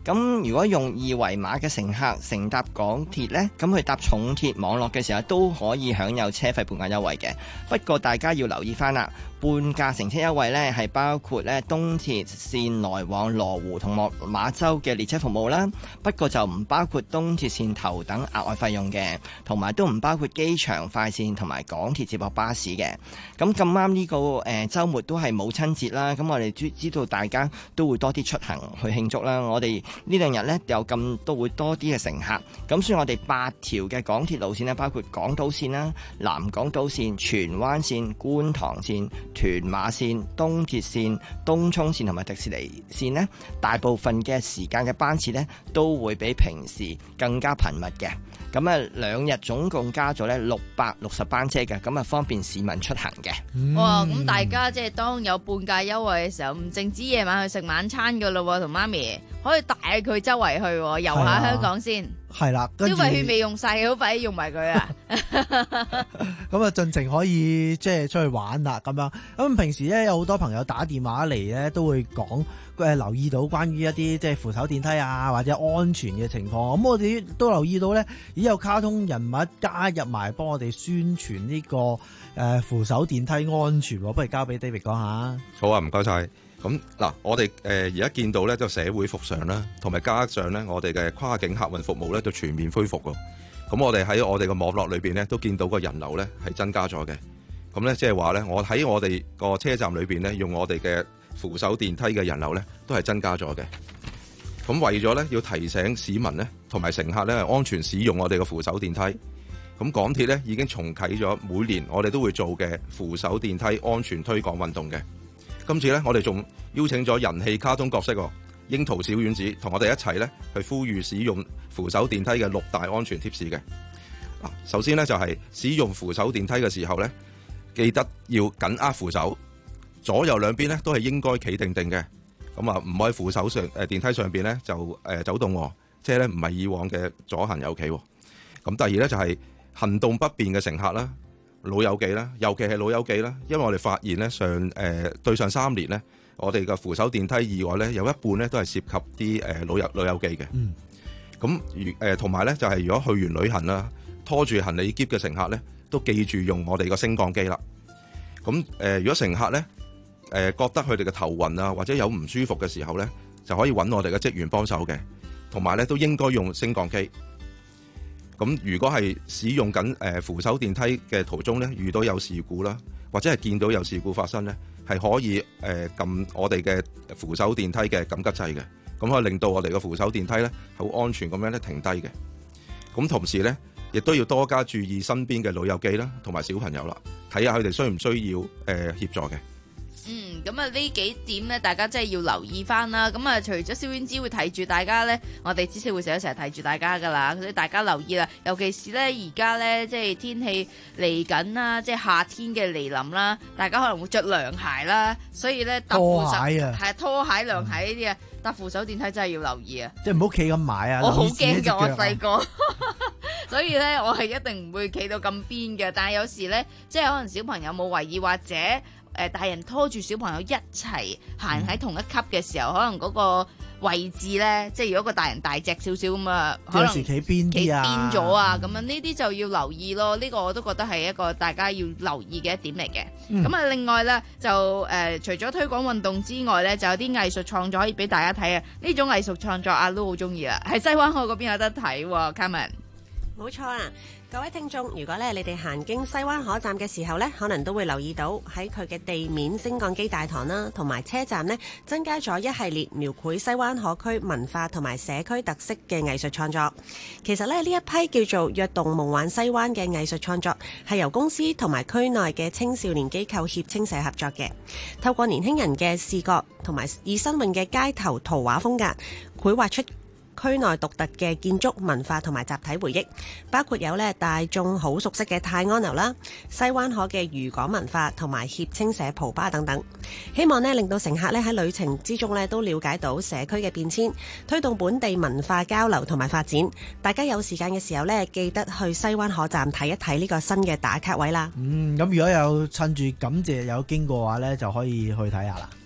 咁如果用二維碼嘅乘客乘搭港鐵呢，咁去搭重鐵網絡嘅時候都可以享有車費半價優惠嘅。不過大家要留意翻啦，半價乘車優惠呢係包括呢東鐵線來往羅湖同落馬洲嘅列車服務啦，不過就唔包括東鐵線頭等額外費用嘅，同埋都唔包括機場快線同埋港鐵接駁巴士嘅。咁咁啱呢個誒週末都係母親節啦，咁我哋知知道大家都會多啲出行去慶祝啦。我哋呢兩日呢，有咁都會多啲嘅乘客，咁所以我哋八條嘅港鐵路線呢，包括港島線啦、南港島線、荃灣線、觀塘線、屯馬線、東鐵線、東涌線同埋迪士尼線呢，大部分嘅時間嘅班次呢，都會比平時更加頻密嘅。咁啊，兩日總共加咗咧六百六十班車嘅，咁啊方便市民出行嘅。 嗯、哇！咁大家即係當有半價優惠嘅時候，唔淨止夜晚去食晚餐噶咯喎，同媽咪可以帶佢周圍去遊下香港先。 係啦， 消費券未用晒，好快用埋佢啊！ 咁啊，盡情可以即係出去玩啦咁樣。咁平時咧有好多朋友打電話嚟咧，都會講誒留意到關於一啲即係扶手電梯啊或者安全嘅情況。咁我哋都留意到咧，已有卡通人物加入埋幫我哋宣傳呢個誒扶手電梯安全。不如交俾 David 講下。 好啊，唔該晒。咁嗱，我哋誒而家見到咧，就社會復常啦，同埋加上咧，我哋嘅跨境客運服務咧，就全面恢復喎。咁我哋喺我哋嘅網絡裏邊咧，都見到個人流咧係增加咗嘅。咁咧即係話咧，我喺我哋個車站裏邊咧，用我哋嘅扶手電梯嘅人流咧，都係增加咗嘅。咁為咗咧要提醒市民咧同埋乘客咧安全使用我哋嘅扶手電梯，咁港鐵咧已經重啟咗每年我哋都會做嘅扶手電梯安全推廣運動嘅。今次咧，我哋仲邀請咗人氣卡通角色櫻桃小丸子，同我哋一齊咧去呼籲使用扶手電梯嘅六大安全貼士嘅。首先咧就係使用扶手電梯嘅時候咧，記得要緊握扶手，左右兩邊咧都係應該企定定嘅。咁啊，唔可以扶手上誒電梯上邊咧就誒走動喎，即係咧唔係以往嘅左行右企。咁第二咧就係行動不便嘅乘客啦。老友記啦，尤其係老友記啦，因為我哋發現咧上誒、呃、對上三年咧，我哋嘅扶手電梯意外咧有一半咧都係涉及啲誒老友老友記嘅。嗯。咁如誒同埋咧就係、是、如果去完旅行啦，拖住行李篋嘅乘客咧，都記住用我哋個升降機啦。咁誒、呃，如果乘客咧誒、呃、覺得佢哋嘅頭暈啊或者有唔舒服嘅時候咧，就可以揾我哋嘅職員幫手嘅，同埋咧都應該用升降機。咁如果係使用緊誒扶手電梯嘅途中咧，遇到有事故啦，或者係見到有事故發生咧，係可以誒撳我哋嘅扶手電梯嘅緊急掣嘅，咁可以令到我哋嘅扶手電梯咧好安全咁樣咧停低嘅。咁同時咧，亦都要多加注意身邊嘅老友記啦，同埋小朋友啦，睇下佢哋需唔需要誒協助嘅。 嗯，咁啊呢幾點咧，大家真係要留意翻啦。咁啊，除咗小丸子會睇住大家咧，我哋知識會成日成日睇住大家噶啦，所以大家留意啦。尤其是咧而家咧，即係天氣嚟緊啦，即係夏天嘅嚟臨啦，大家可能會着涼鞋啦，所以咧搭扶手係啊拖鞋、涼鞋呢啲啊，搭扶手電梯真係要留意啊！ 即係唔好企咁埋啊！ 我好驚㗎，我細個，所以咧我係一定唔會企到咁邊嘅。但係有時咧，即係可能小朋友冇為意或者。誒大人拖住小朋友一齊行喺同一級嘅時候，嗯、可能嗰個位置咧，即係如果個大人大隻少少咁啊，可能企邊啲啊，企邊咗啊，咁樣呢啲就要留意咯。呢、呢個我都覺得係一個大家要留意嘅一點嚟嘅。咁啊、嗯，另外咧就誒、呃，除咗推廣運動之外咧，就有啲藝術創作可以俾大家睇啊。呢種藝術創作阿 Lu 好中意啦，喺西灣河嗰邊有得睇喎 Carmen。 冇錯啊！各位聽眾，如果咧你哋行經西灣河站嘅時候咧，可能都會留意到喺佢嘅地面升降機大堂啦，同埋車站呢，增加咗一系列描繪西灣河區文化同埋社區特色嘅藝術創作。其實咧呢一批叫做躍動夢幻西灣嘅藝術創作，係由公司同埋區內嘅青少年機構協青社合作嘅，透過年輕人嘅視覺同埋以新穎嘅街頭圖畫風格，繪畫出區內獨特嘅建築文化同埋集體回憶，包括有咧大眾好熟悉嘅泰安樓啦、西灣河嘅漁港文化同埋協青社蒲巴等等。希望咧令到乘客咧喺旅程之中咧都了解到社區嘅變遷，推動本地文化交流同埋發展。大家有時間嘅時候咧，記得去西灣河站睇一睇呢個新嘅打卡位啦。 嗯，咁如果有趁住感謝有經過嘅話咧，就可以去睇下啦。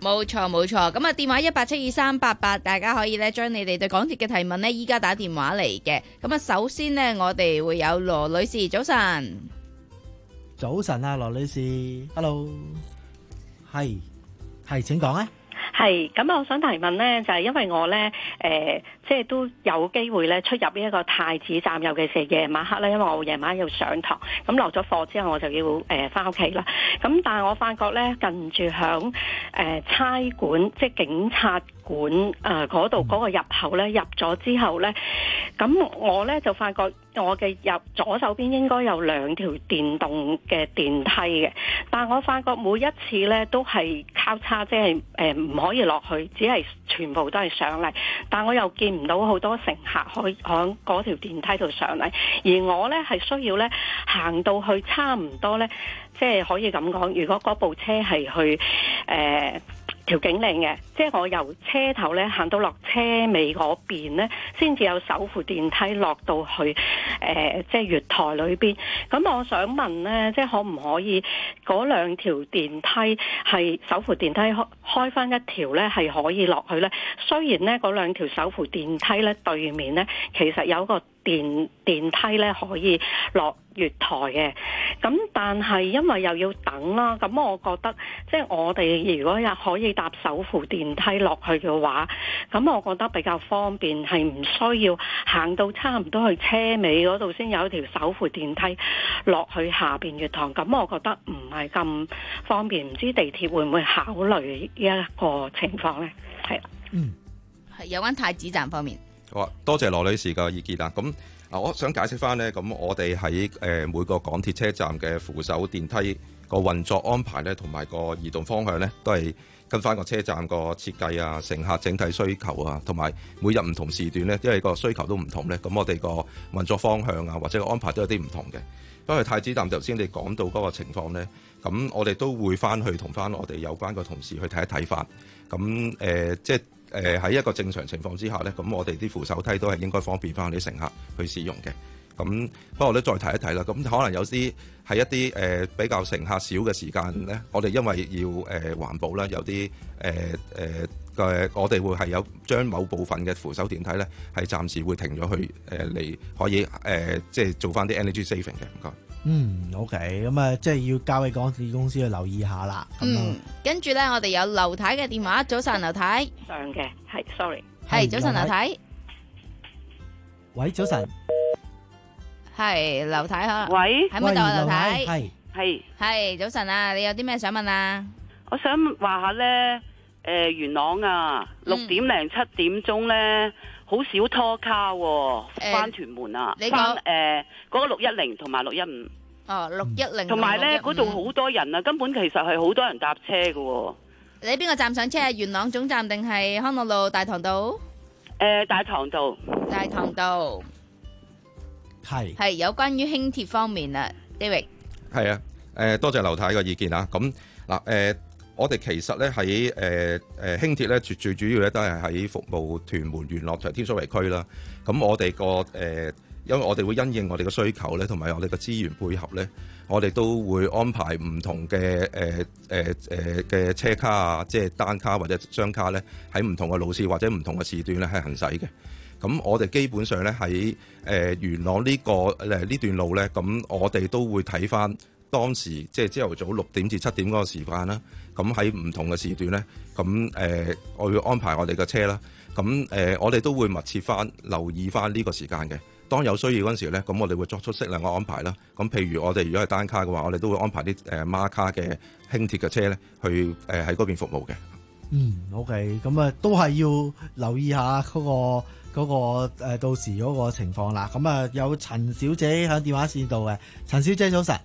冇錯冇錯，咁啊電話一八七二三八八，大家可以咧將你哋對港鐵嘅提問呢，依家打電話嚟嘅。咁啊，首先呢，我哋會有羅女士，早晨。 早晨啊，羅女士 ，hello， 係係，請講啊。 係，咁我想提問呢，就係、是、因為我呢，誒、呃，即係都有機會咧出入呢一個太子站，尤其是夜晚黑咧，因為我夜晚要上堂，咁落咗課之後我就要誒翻屋企啦。咁但係我發覺咧，近住響誒差館，即係警察館誒嗰度嗰個入口咧，入咗之後咧，咁我咧就發覺我嘅入左手邊應該有兩條電動嘅電梯嘅，但係我發覺每一次咧都係交叉，即係誒唔可以落去，只係全部都係上嚟，但我又見唔到好多乘客可以喺嗰條電梯度上嚟，而我咧係需要咧行到去差唔多咧，即係可以咁講，如果嗰部車係去誒。呃條警令嘅，即係我由車頭咧行到落車尾嗰邊咧，先至有手扶電梯落到去誒、呃，即係月台裏邊。咁我想問咧，即係可唔可以嗰兩條電梯係手扶電梯開開翻一條咧，係可以落去咧？雖然咧嗰兩條手扶電梯咧對面咧，其實有個電電梯咧可以落月台嘅，咁但係因為又要等啦，咁我覺得即係我哋如果又可以搭手扶電梯落去嘅話，咁我覺得比較方便，係唔需要行到差唔多去車尾嗰度先有一條手扶電梯落去下邊月堂，咁我覺得唔係咁方便，唔知地鐵會唔會考慮呢一個情況呢？係啦， 嗯，係有關太子站方面。 好啊，多謝羅女士嘅意見啦。咁啊，我想解釋翻呢，咁我哋喺誒每個港鐵車站嘅扶手電梯個運作安排呢，同埋個移動方向呢，都係跟翻個車站個設計啊、乘客整體需求啊，同埋每日唔同時段呢，因為個需求都唔同呢，咁我哋個運作方向啊，或者個安排都有啲唔同嘅。因為太子站頭先你講到嗰個情況呢，咁我哋都會翻去同翻我哋有關個同事去睇一睇翻。咁誒、呃，即係。誒喺一個正常情況之下呢，咁我哋啲扶手梯都係應該方便翻啲乘客去使用嘅。咁不過咧，再提一提啦，咁可能有啲係一啲誒、呃、比較乘客少嘅時間呢，我哋因為要誒、呃、環保啦，有啲誒誒嘅，我哋會係有將某部分嘅扶手電梯呢係暫時會停咗去誒嚟、呃，可以誒、呃、即係做翻啲 energy saving 嘅。唔該。 嗯 ，OK， 咁啊，即係要交俾港鐵公司去留意下啦。 嗯，跟住咧，我哋有劉太嘅電話。早晨，劉太。 上嘅係，sorry。 係早晨，劉太。 喂，早晨。 係劉太嚇。 喂， 喺咪度啊，劉太？ 係係係早晨啊！你有啲咩想問啊？ 我想話下咧，誒元朗啊，六點零七點鐘咧。好少拖卡喎，翻屯門啊，翻誒嗰個六一零同埋六一五。 哦，六一零同埋咧，嗰度好多人啊，根本其實係好多人搭車嘅喎。 你邊個站上車啊？元朗總站定係康樂路大棠道？ 誒，大棠道。大棠道。係。係有關於輕鐵方面啊 ，David。係啊，誒多謝劉太嘅意見啊。咁嗱誒。我哋其實咧喺誒誒輕鐵咧最最主要咧都係喺服務屯門、元朗同天水圍區啦。咁我哋個誒，因為我哋會因應我哋嘅需求咧，同埋我哋嘅資源配合咧，我哋都會安排唔同嘅誒誒誒嘅車卡啊，即係單卡或者雙卡咧，喺唔同嘅路線或者唔同嘅時段咧係行駛嘅。咁我哋基本上咧喺誒元朗呢個誒呢段路咧，咁我哋都會睇返當時即係朝頭早六點至七點嗰個時間啦。咁喺唔同嘅時段咧，咁誒、呃，我要安排我哋嘅車啦。咁誒、呃，我哋都會密切翻、留意翻呢個時間嘅。當有需要嗰陣時咧，咁我哋會作出適量嘅安排啦。咁譬如我哋如果係單卡嘅話，我哋都會安排啲誒孖卡嘅輕鐵嘅車咧，去誒喺嗰邊服務嘅。 嗯 ，OK， 咁啊，都係要留意下嗰、嗰個嗰、嗰個誒到時嗰個情況啦。咁啊，有陳小姐喺電話線度嘅，陳小姐早晨。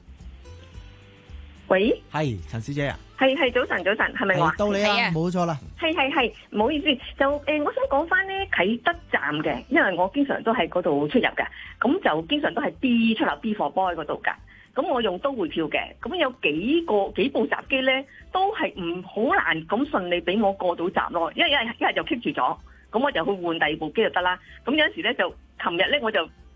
喂， 係陳小姐啊， 係係早晨早晨，係咪我？ 到你啊，冇錯啦。 係係係，唔好意思，就誒、呃，我想講翻咧啟德站嘅，因為我經常都喺嗰度出入嘅，咁就經常都係 B 出入 B 貨 boy 嗰度噶，咁我用都會票嘅，咁有幾個幾部閘機咧，都係唔好難咁順利俾我過到閘咯，一一一日就棘住咗，咁我就去換第二部機就得啦。咁有陣時咧就，琴日咧我就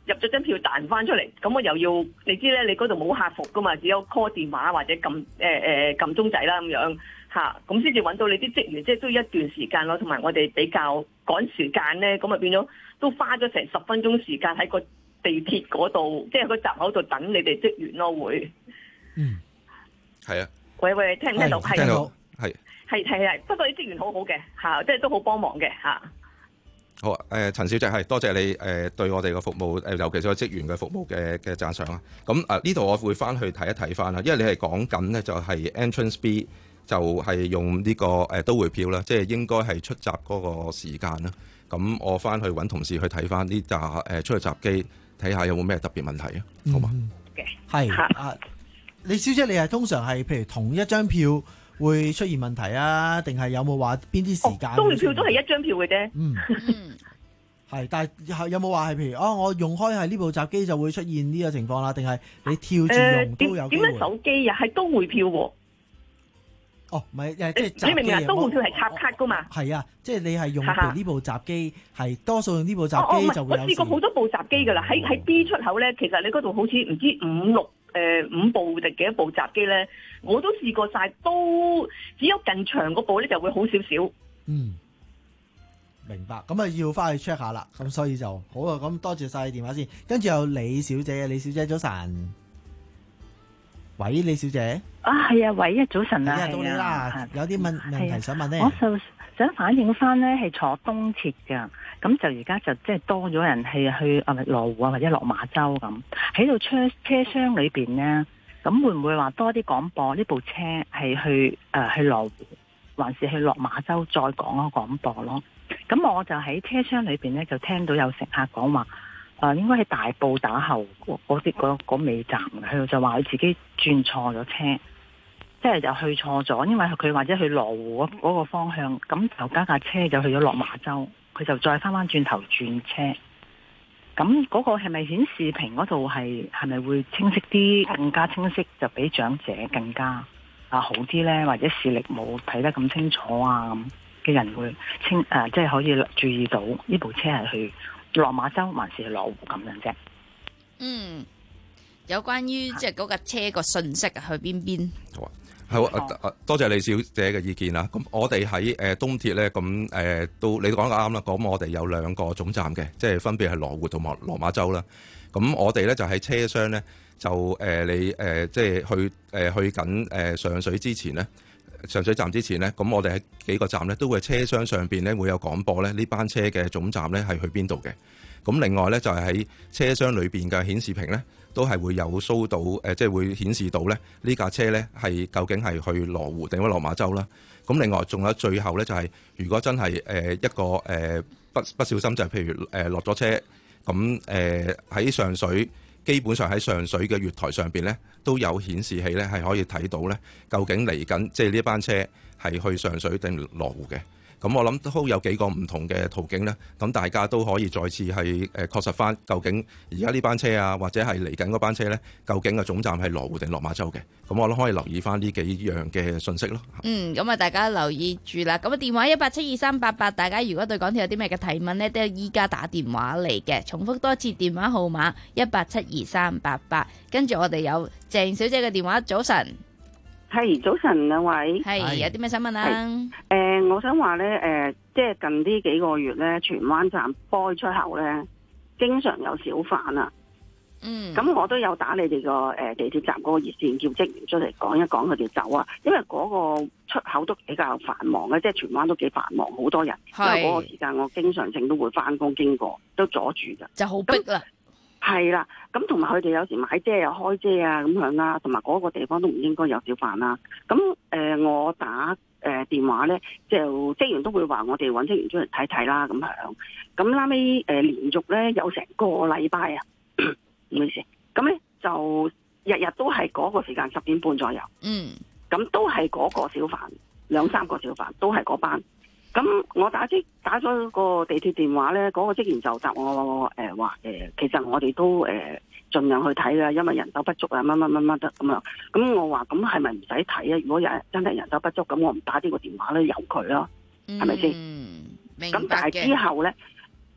入咗張票彈翻出嚟，咁我又要你知咧，你嗰度冇客服噶嘛，只有 call 電話或者撳誒誒撳鐘仔啦咁樣嚇，咁先至揾到你啲職員，即係都要一段時間咯。同埋我哋比較趕時間咧，咁啊變咗都花咗成十分鐘時間喺個地鐵嗰度，即係個閘口度等你哋職員咯，會。 嗯，係啊。 喂喂，聽唔聽到？係聽到，係。 係係係，不過啲職員好好嘅嚇，即係都好幫忙嘅嚇。 好啊，誒、呃、陳小姐係多謝你誒、呃、對我哋嘅服務誒、呃，尤其是個職員嘅服務嘅嘅讚賞啊。咁啊呢度我會翻去睇一睇翻啦，因為你係講緊呢，就係 Entrance B 就係用呢、這個誒、呃、都會票啦，即係應該係出閘嗰個時間啦。咁我翻去揾同事去睇翻呢架誒出去閘機，睇下有冇咩特別問題啊？好嘛？ 嘅係啊，李小姐，你係通常係譬如同一張票會出現問題啊？定係有冇話邊啲時間？ 都會票都係一張票嘅啫。 嗯，係，但係有冇話係譬如哦，我用開係呢部閘機就會出現呢個情況啦？定係你跳住用都有機會？ 點樣手機啊？係都會票喎。 哦，唔係誒，即係你明唔明啊？都會票係插卡噶嘛？ 係啊，即係你係用譬如呢部閘機，係多數用呢部閘機就會有。 我試過好多部閘機㗎啦，喺喺 B 出口咧，其實你嗰度好似唔知五六誒五部定幾多部閘機咧，我都試過晒，都只有近牆嗰部咧就會好少少。 嗯，明白。咁啊要翻去 check 下啦。咁所以就好啊。咁多謝晒電話先。跟住有李小姐，李小姐早晨。喂，李小姐。 啊，係啊，喂，早晨啊， 到你啦，有啲問問題想問咧。 我就想反映翻咧，係坐東鐵噶，咁就而家就即係多咗人係去啊，羅湖啊，或者落馬洲咁，喺度車車廂裏邊咧，咁會唔會話多啲廣播呢部車係去誒、呃、去羅湖，還是去落馬洲再講個廣播咯？咁我就喺車廂裏邊咧，就聽到有乘客講話。誒、呃、應該喺大埔打後嗰啲嗰嗰尾站嘅，佢就話佢自己轉錯咗車，即係就去錯咗，因為佢或者去羅湖嗰個方向，咁就加架車就去咗落馬洲，佢就再翻翻轉頭轉車。咁嗰個係咪顯示屏嗰度係係咪會清晰啲，更加清晰，就比長者更加啊好啲呢？或者視力冇睇得咁清楚啊咁嘅人會清誒、呃，即係可以注意到呢部車係去落馬洲還是羅湖咁樣啫？ 嗯，有關於即係嗰架車個信息去邊邊？ 好啊，好啊，多謝李小姐嘅意見啦。咁我哋喺誒東鐵咧，咁誒都你講得啱啦。咁我哋有兩個總站嘅，即係分別係羅湖同埋落馬洲啦。咁我哋咧就喺車廂咧，就誒、呃、你誒、呃、即係去誒、呃、去緊誒上水之前咧。上水站之前呢，咁我哋喺幾個站呢都會車廂上邊呢會有廣播呢，呢班車嘅總站呢係去邊度嘅。咁另外呢，就係喺車廂裏邊嘅顯示屏呢，都係會有 show 到誒，即係會顯示到呢呢架車呢係究竟係去羅湖定或者落馬洲啦。咁另外仲有最後呢，就係如果真係誒一個誒不不小心就係譬如誒落咗車，咁誒喺上水。基本上喺上水嘅月台上邊咧，都有顯示器咧，係可以睇到咧，究竟嚟緊即係呢班車係去上水定羅湖嘅。咁我諗都有幾個唔同嘅途徑咧，咁大家都可以再次係誒確實翻，究竟而家呢班車啊，或者係嚟緊嗰班車咧，究竟嘅總站係羅湖定落馬洲嘅？咁我諗可以留意翻呢幾樣嘅信息咯。 嗯，咁啊，大家留意住啦。咁啊，電話一八七二三八八，大家如果對港鐵有啲咩嘅提問呢，都係依家打電話嚟嘅。重複多次電話號碼一八七二三八八，跟住我哋有鄭小姐嘅電話。早晨。 係，早晨兩位。 係，有啲咩想問啊？ 誒、呃，我想話咧，誒、呃，即係近呢幾個月咧，荃灣站開出口咧，經常有小販啊。 嗯。 咁我都有打你哋個誒地鐵站嗰個熱線，叫職員出嚟講一講佢哋走啊。因為嗰個出口都比較繁忙嘅，即係荃灣都幾繁忙，好多人。因為嗰個時間我經常性都會翻工經過，都阻住㗎。 就好逼啦。 係啦，咁同埋佢哋有時買遮又開遮啊咁樣啦，同埋嗰個地方都唔應該有小販啦。咁誒、呃，我打誒、呃、電話咧，就職員都會話我哋揾職員出嚟睇睇啦咁樣。咁拉尾誒連續咧有成個禮拜啊，唔好意思。咁咧就日日都係嗰個時間十點半左右。 嗯。咁都係嗰個小販，兩三個小販都係嗰班。咁我打即打咗個地鐵電話咧，嗰、那個職員就答我誒話誒，其實我哋都誒盡、呃、量去睇㗎，因為人手不足啊，乜乜乜乜得咁樣。咁我話咁係咪唔使睇啊？如果有人真係人手不足，咁我唔打呢個電話咧，由佢咯，係咪先？ 嗯，明白嘅。 咁但係之後咧，誒、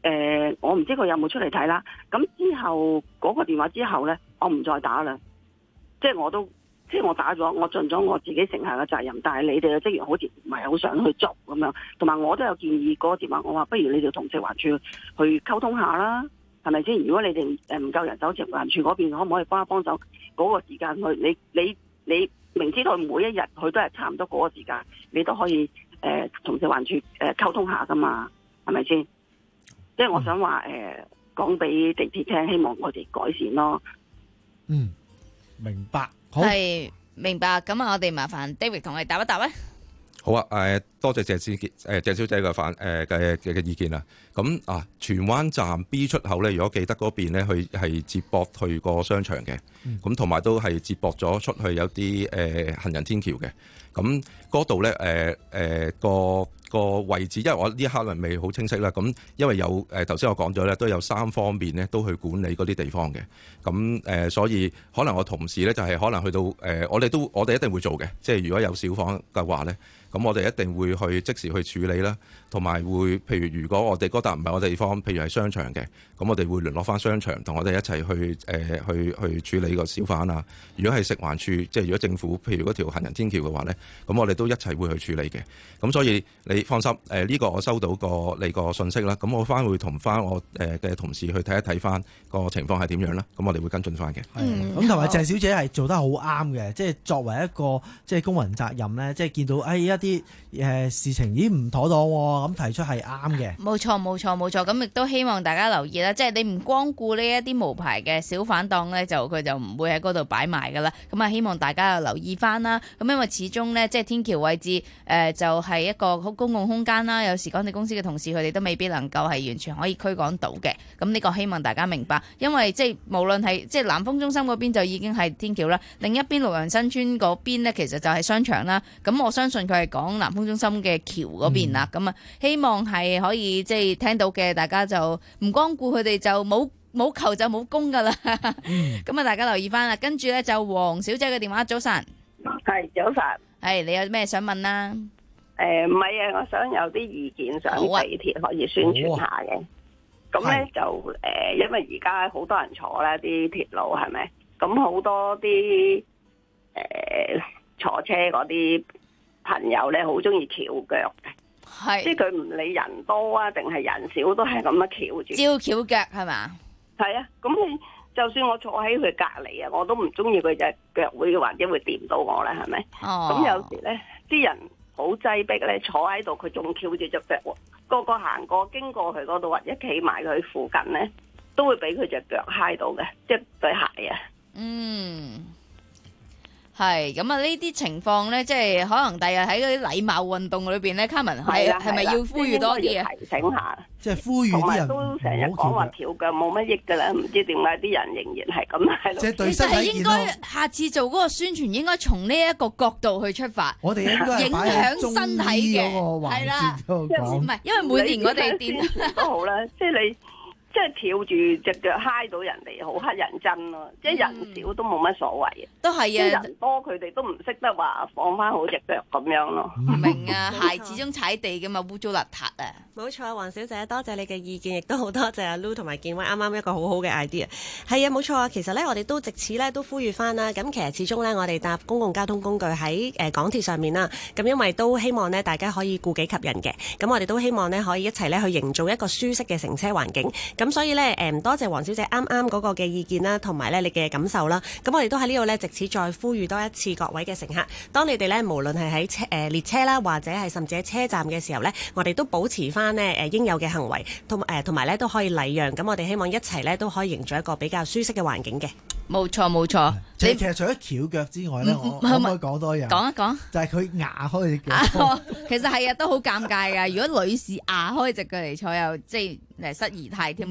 呃，我唔知佢有冇出嚟睇啦。咁之後嗰、嗰個電話之後咧，我唔再打啦。即係我都，即係我打咗，我盡咗我自己乘客嘅責任。但係你哋嘅職員好似唔係好想去做咁樣。同埋我都有建議嗰個電話，我話不如你哋同食環署去溝通下啦，係咪先？如果你哋誒唔夠人手，食環署嗰邊可唔可以幫一幫手嗰個時間去？你你你明知道每一日佢都係差唔多嗰個時間，你都可以誒同食環署誒溝通下噶嘛，係咪先？即係我想話誒講俾地鐵聽，希望我哋改善咯。 嗯，明白。好， 係明白。咁啊，我哋麻煩 David 同我哋答一答啊。 好啊，誒多謝謝小姐誒謝小姐嘅反誒嘅嘅嘅意見啊。咁啊，荃灣站 B 出口咧，如果記得嗰邊咧，佢係接駁去個商場嘅，咁同埋都係接駁咗出去有啲誒、呃、行人天橋嘅。咁嗰度咧誒誒個個位置，因為我呢一刻係未好清晰啦。咁因為有誒頭先我講咗咧，都有三方面咧都去管理嗰啲地方嘅。咁誒、呃，所以可能我同事咧就係、是、可能去到誒、呃，我哋都我哋一定會做嘅。即係如果有小販嘅話咧。咁我哋一定會去即時去處理啦，同埋會譬如如果我哋嗰笪唔係我哋地方，譬如係商場嘅，咁我哋會聯絡翻商場，同我哋一齊去誒、呃、去去處理個小販啊。如果係食環署，即係如果政府譬如嗰條行人天橋嘅話咧，咁我哋都一齊會去處理嘅。咁所以你放心，誒、呃、呢、呢個我收到個你個信息啦，咁我翻會同翻我誒嘅同事去睇一睇翻個情況係點樣啦。咁我哋會跟進翻嘅。 咁同埋謝小姐係做得好啱嘅，即係作為一個即係公民責任咧，即係見到誒一啲誒事情咦唔妥當喎，咁提出係啱嘅。 冇錯冇錯冇錯，咁亦都希望大家留意啦，即係你唔光顧呢一啲無牌嘅小販檔咧，就佢就唔會喺嗰度擺賣噶啦。咁啊，希望大家留意翻啦。咁因為始終咧，即係天橋位置誒、呃、就係、是、一個好公共空間啦。有時港鐵公司嘅同事佢哋都未必能夠係完全可以驅趕到嘅。咁呢個希望大家明白，因為即係無論係即係南豐中心嗰邊就已經係天橋啦，另一邊綠楊新村嗰邊咧其實就係商場啦。咁我相信佢係講南豐中心嘅橋嗰邊啦。咁、嗯、啊，希望係可以即係聽到嘅，大家就唔光顧佢哋就冇冇求就冇功噶啦。咁啊、嗯，大家留意翻啦。跟住咧就黃小姐嘅電話，早晨。 係早晨。 係你有咩想問啦？ 誒唔係啊，我想有啲意見，想地鐵可以宣傳下嘅。咁咧、啊、就誒、呃，因為而家好多人坐咧啲鐵路係咪？咁好多啲誒、呃、坐車嗰啲朋友咧，好中意翹腳嘅。係，即係佢唔理人多啊，定係人少，都係咁樣翹住。照翹腳係嘛？係啊，咁你就算我坐喺佢隔離啊，我都唔中意佢隻腳會或者會掂到我咧，係咪？哦。咁有時咧，啲人好擠迫咧，坐喺度佢仲翹住隻腳喎，個個行過經過佢嗰度或者企埋佢附近咧，都會俾佢隻腳揩到嘅，即係對鞋啊。嗯。係咁啊！呢啲情況咧，即係可能第日喺嗰啲禮貌運動裏邊咧，卡文係係咪要呼籲多啲啊？提醒下，即係呼籲啲人都成日講話翹腳冇乜益噶啦，唔知點解啲人仍然係咁喺度。即係對身體健康。其實係應該下次做嗰個宣傳，應該從呢一個角度去出發。我哋應該影響身體嘅，係啦，唔係因為每年我哋電都好啦，即係你。即係翹住隻腳揩到人哋，好乞人憎咯！即係人少都冇乜所謂，都係啊！人多佢哋都唔識得話放翻好隻腳咁樣咯。唔明啊，鞋始終踩地噶嘛，污糟邋遢啊！冇錯，黃小姐，多謝你嘅意見，亦都好多謝阿 Lu 同埋建威啱啱一個好好嘅 idea。係啊，冇錯啊，其實咧，我哋都藉此咧都呼籲翻啦。咁其實始終咧，我哋搭公共交通工具喺誒港鐵上面啦，咁因為都希望咧大家可以顧己及人嘅，咁我哋都希望咧可以一齊咧去營造一個舒適嘅乘車環境。咁所以咧，誒多謝黃小姐啱啱嗰個嘅意見啦，同埋咧你嘅感受啦。咁我哋都喺呢度咧，藉此再呼籲多一次各位嘅乘客，當你哋咧無論係喺車誒列車啦，或者係甚至喺車站嘅時候咧，我哋都保持翻咧誒應有嘅行為，同誒同埋咧都可以禮讓。咁我哋希望一齊咧都可以營造一個比較舒適嘅環境嘅。冇錯冇錯。你其實除咗翹腳之外咧，我可唔可以講多樣？講一講，就係佢壓開隻腳。其實係啊，都好尷尬噶。如果女士壓開隻腳嚟坐，又即係誒失儀態添啦。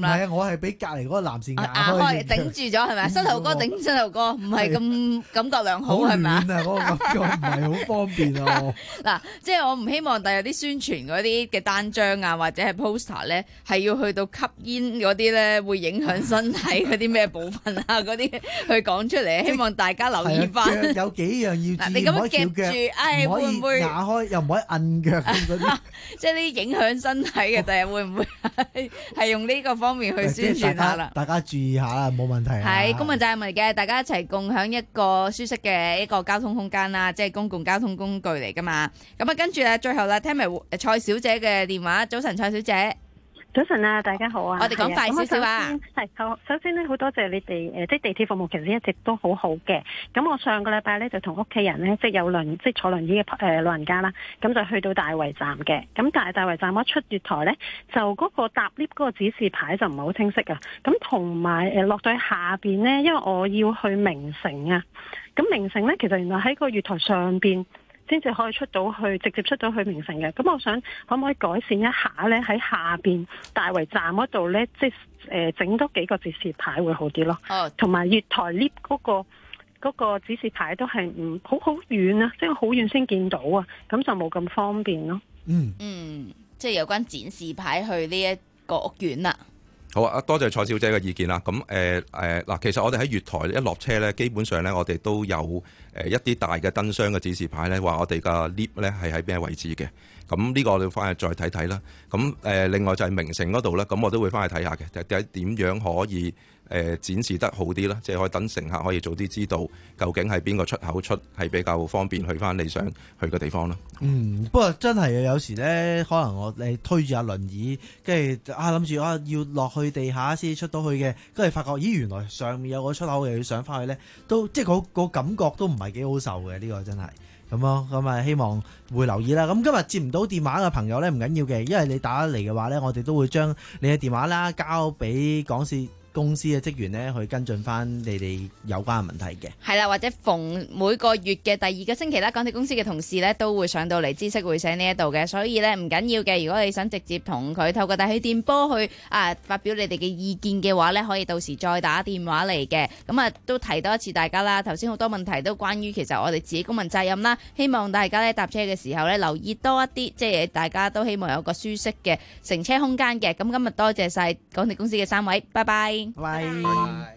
啦。 係啊，我係俾隔離嗰個男士壓壓開頂住咗係咪？膝頭哥頂膝頭哥，唔係咁感覺良好係咪啊？ 好暖啊！嗰個感覺唔係好方便啊。 嗱，即係我唔希望第日啲宣傳嗰啲嘅單張啊，或者係 poster 咧，係要去到吸煙嗰啲咧，會影響身體嗰啲咩部分啊，嗰啲去講出嚟，希望大家留意翻。 有幾樣要注意， 你咁樣夾住，唉，會唔會打開又唔可以摁腳咁嗰啲？ 即係呢啲影響身體嘅，第日會唔會係用呢個方面去宣傳下啦？ 大家注意下啦，冇問題。 係公民責任嚟嘅，大家一齊共享一個舒適嘅一個交通空間啦，即係公共交通工具嚟噶嘛。咁啊，跟住咧，最後啦，聽埋蔡小姐嘅電話。早晨，蔡小姐。 早晨啊，大家好啊！ 我哋講快少少啊。 係好，首先咧，好多謝你哋誒，即係地鐵服務其實一直都好好嘅。咁我上個禮拜咧就同屋企人咧，即係有輪即係坐輪椅嘅誒老人家啦，咁就去到大圍站嘅。咁但係大圍站一出月台咧，就嗰個搭 lift 嗰個指示牌就唔係好清晰啊。咁同埋誒落到去下邊咧，因為我要去名城啊。咁名城咧，其實原來喺個月台上邊先至可以出到去，直接出到去名城嘅。咁我想可唔可以改善一下咧？喺下邊大圍站嗰度咧，即係誒整多幾個指示牌會好啲咯。哦，同埋月台 lift 嗰個嗰個指示牌都係唔好好遠啊，即係好遠先見到啊，咁就冇咁方便咯。 嗯嗯，即係有關展示牌去呢一個屋苑啦。 好啊，多謝蔡小姐嘅意見啦。咁誒誒嗱，其實我哋喺月台一落車咧，基本上咧，我哋都有誒一啲大嘅燈箱嘅指示牌咧，話我哋嘅 lift 咧係喺邊個位置嘅。咁呢個我哋翻去再睇睇啦。咁誒另外就係名城嗰度咧，咁我都會翻去睇下嘅，睇睇點樣可以誒展示得好啲啦，即係可以等乘客可以早啲知道究竟係邊個出口出係比較方便去翻你想去嘅地方啦。 嗯，不過真係有時咧，可能我你推住架輪椅，跟住啊諗住啊要落去地下先出到去嘅，跟住發覺咦原來上面有個出口又要上翻去咧，都即係嗰個感覺都唔係幾好受嘅，呢個真係咁咯。咁啊希望會留意啦。咁今日接唔到電話嘅朋友咧唔緊要嘅，因為你打嚟嘅話咧，我哋都會將你嘅電話啦交俾港鐵公司嘅職員呢去跟進翻你哋有關嘅問題嘅。 係啦，或者逢每個月嘅第二個星期啦，港鐵公司嘅同事呢都會上到嚟知識會社呢一度嘅，所以呢唔緊要嘅。如果你想直接同佢透過大氣電波去啊發表你哋嘅意見嘅話呢，可以到時再打電話嚟嘅。咁啊都提多一次大家啦，頭先好多問題都關於其實我哋自己公民責任啦，希望大家呢搭車嘅時候呢留意多一啲，即係大家都希望有個舒適嘅乘車空間嘅。咁今日多謝晒港鐵公司嘅三位，拜拜。 拜拜。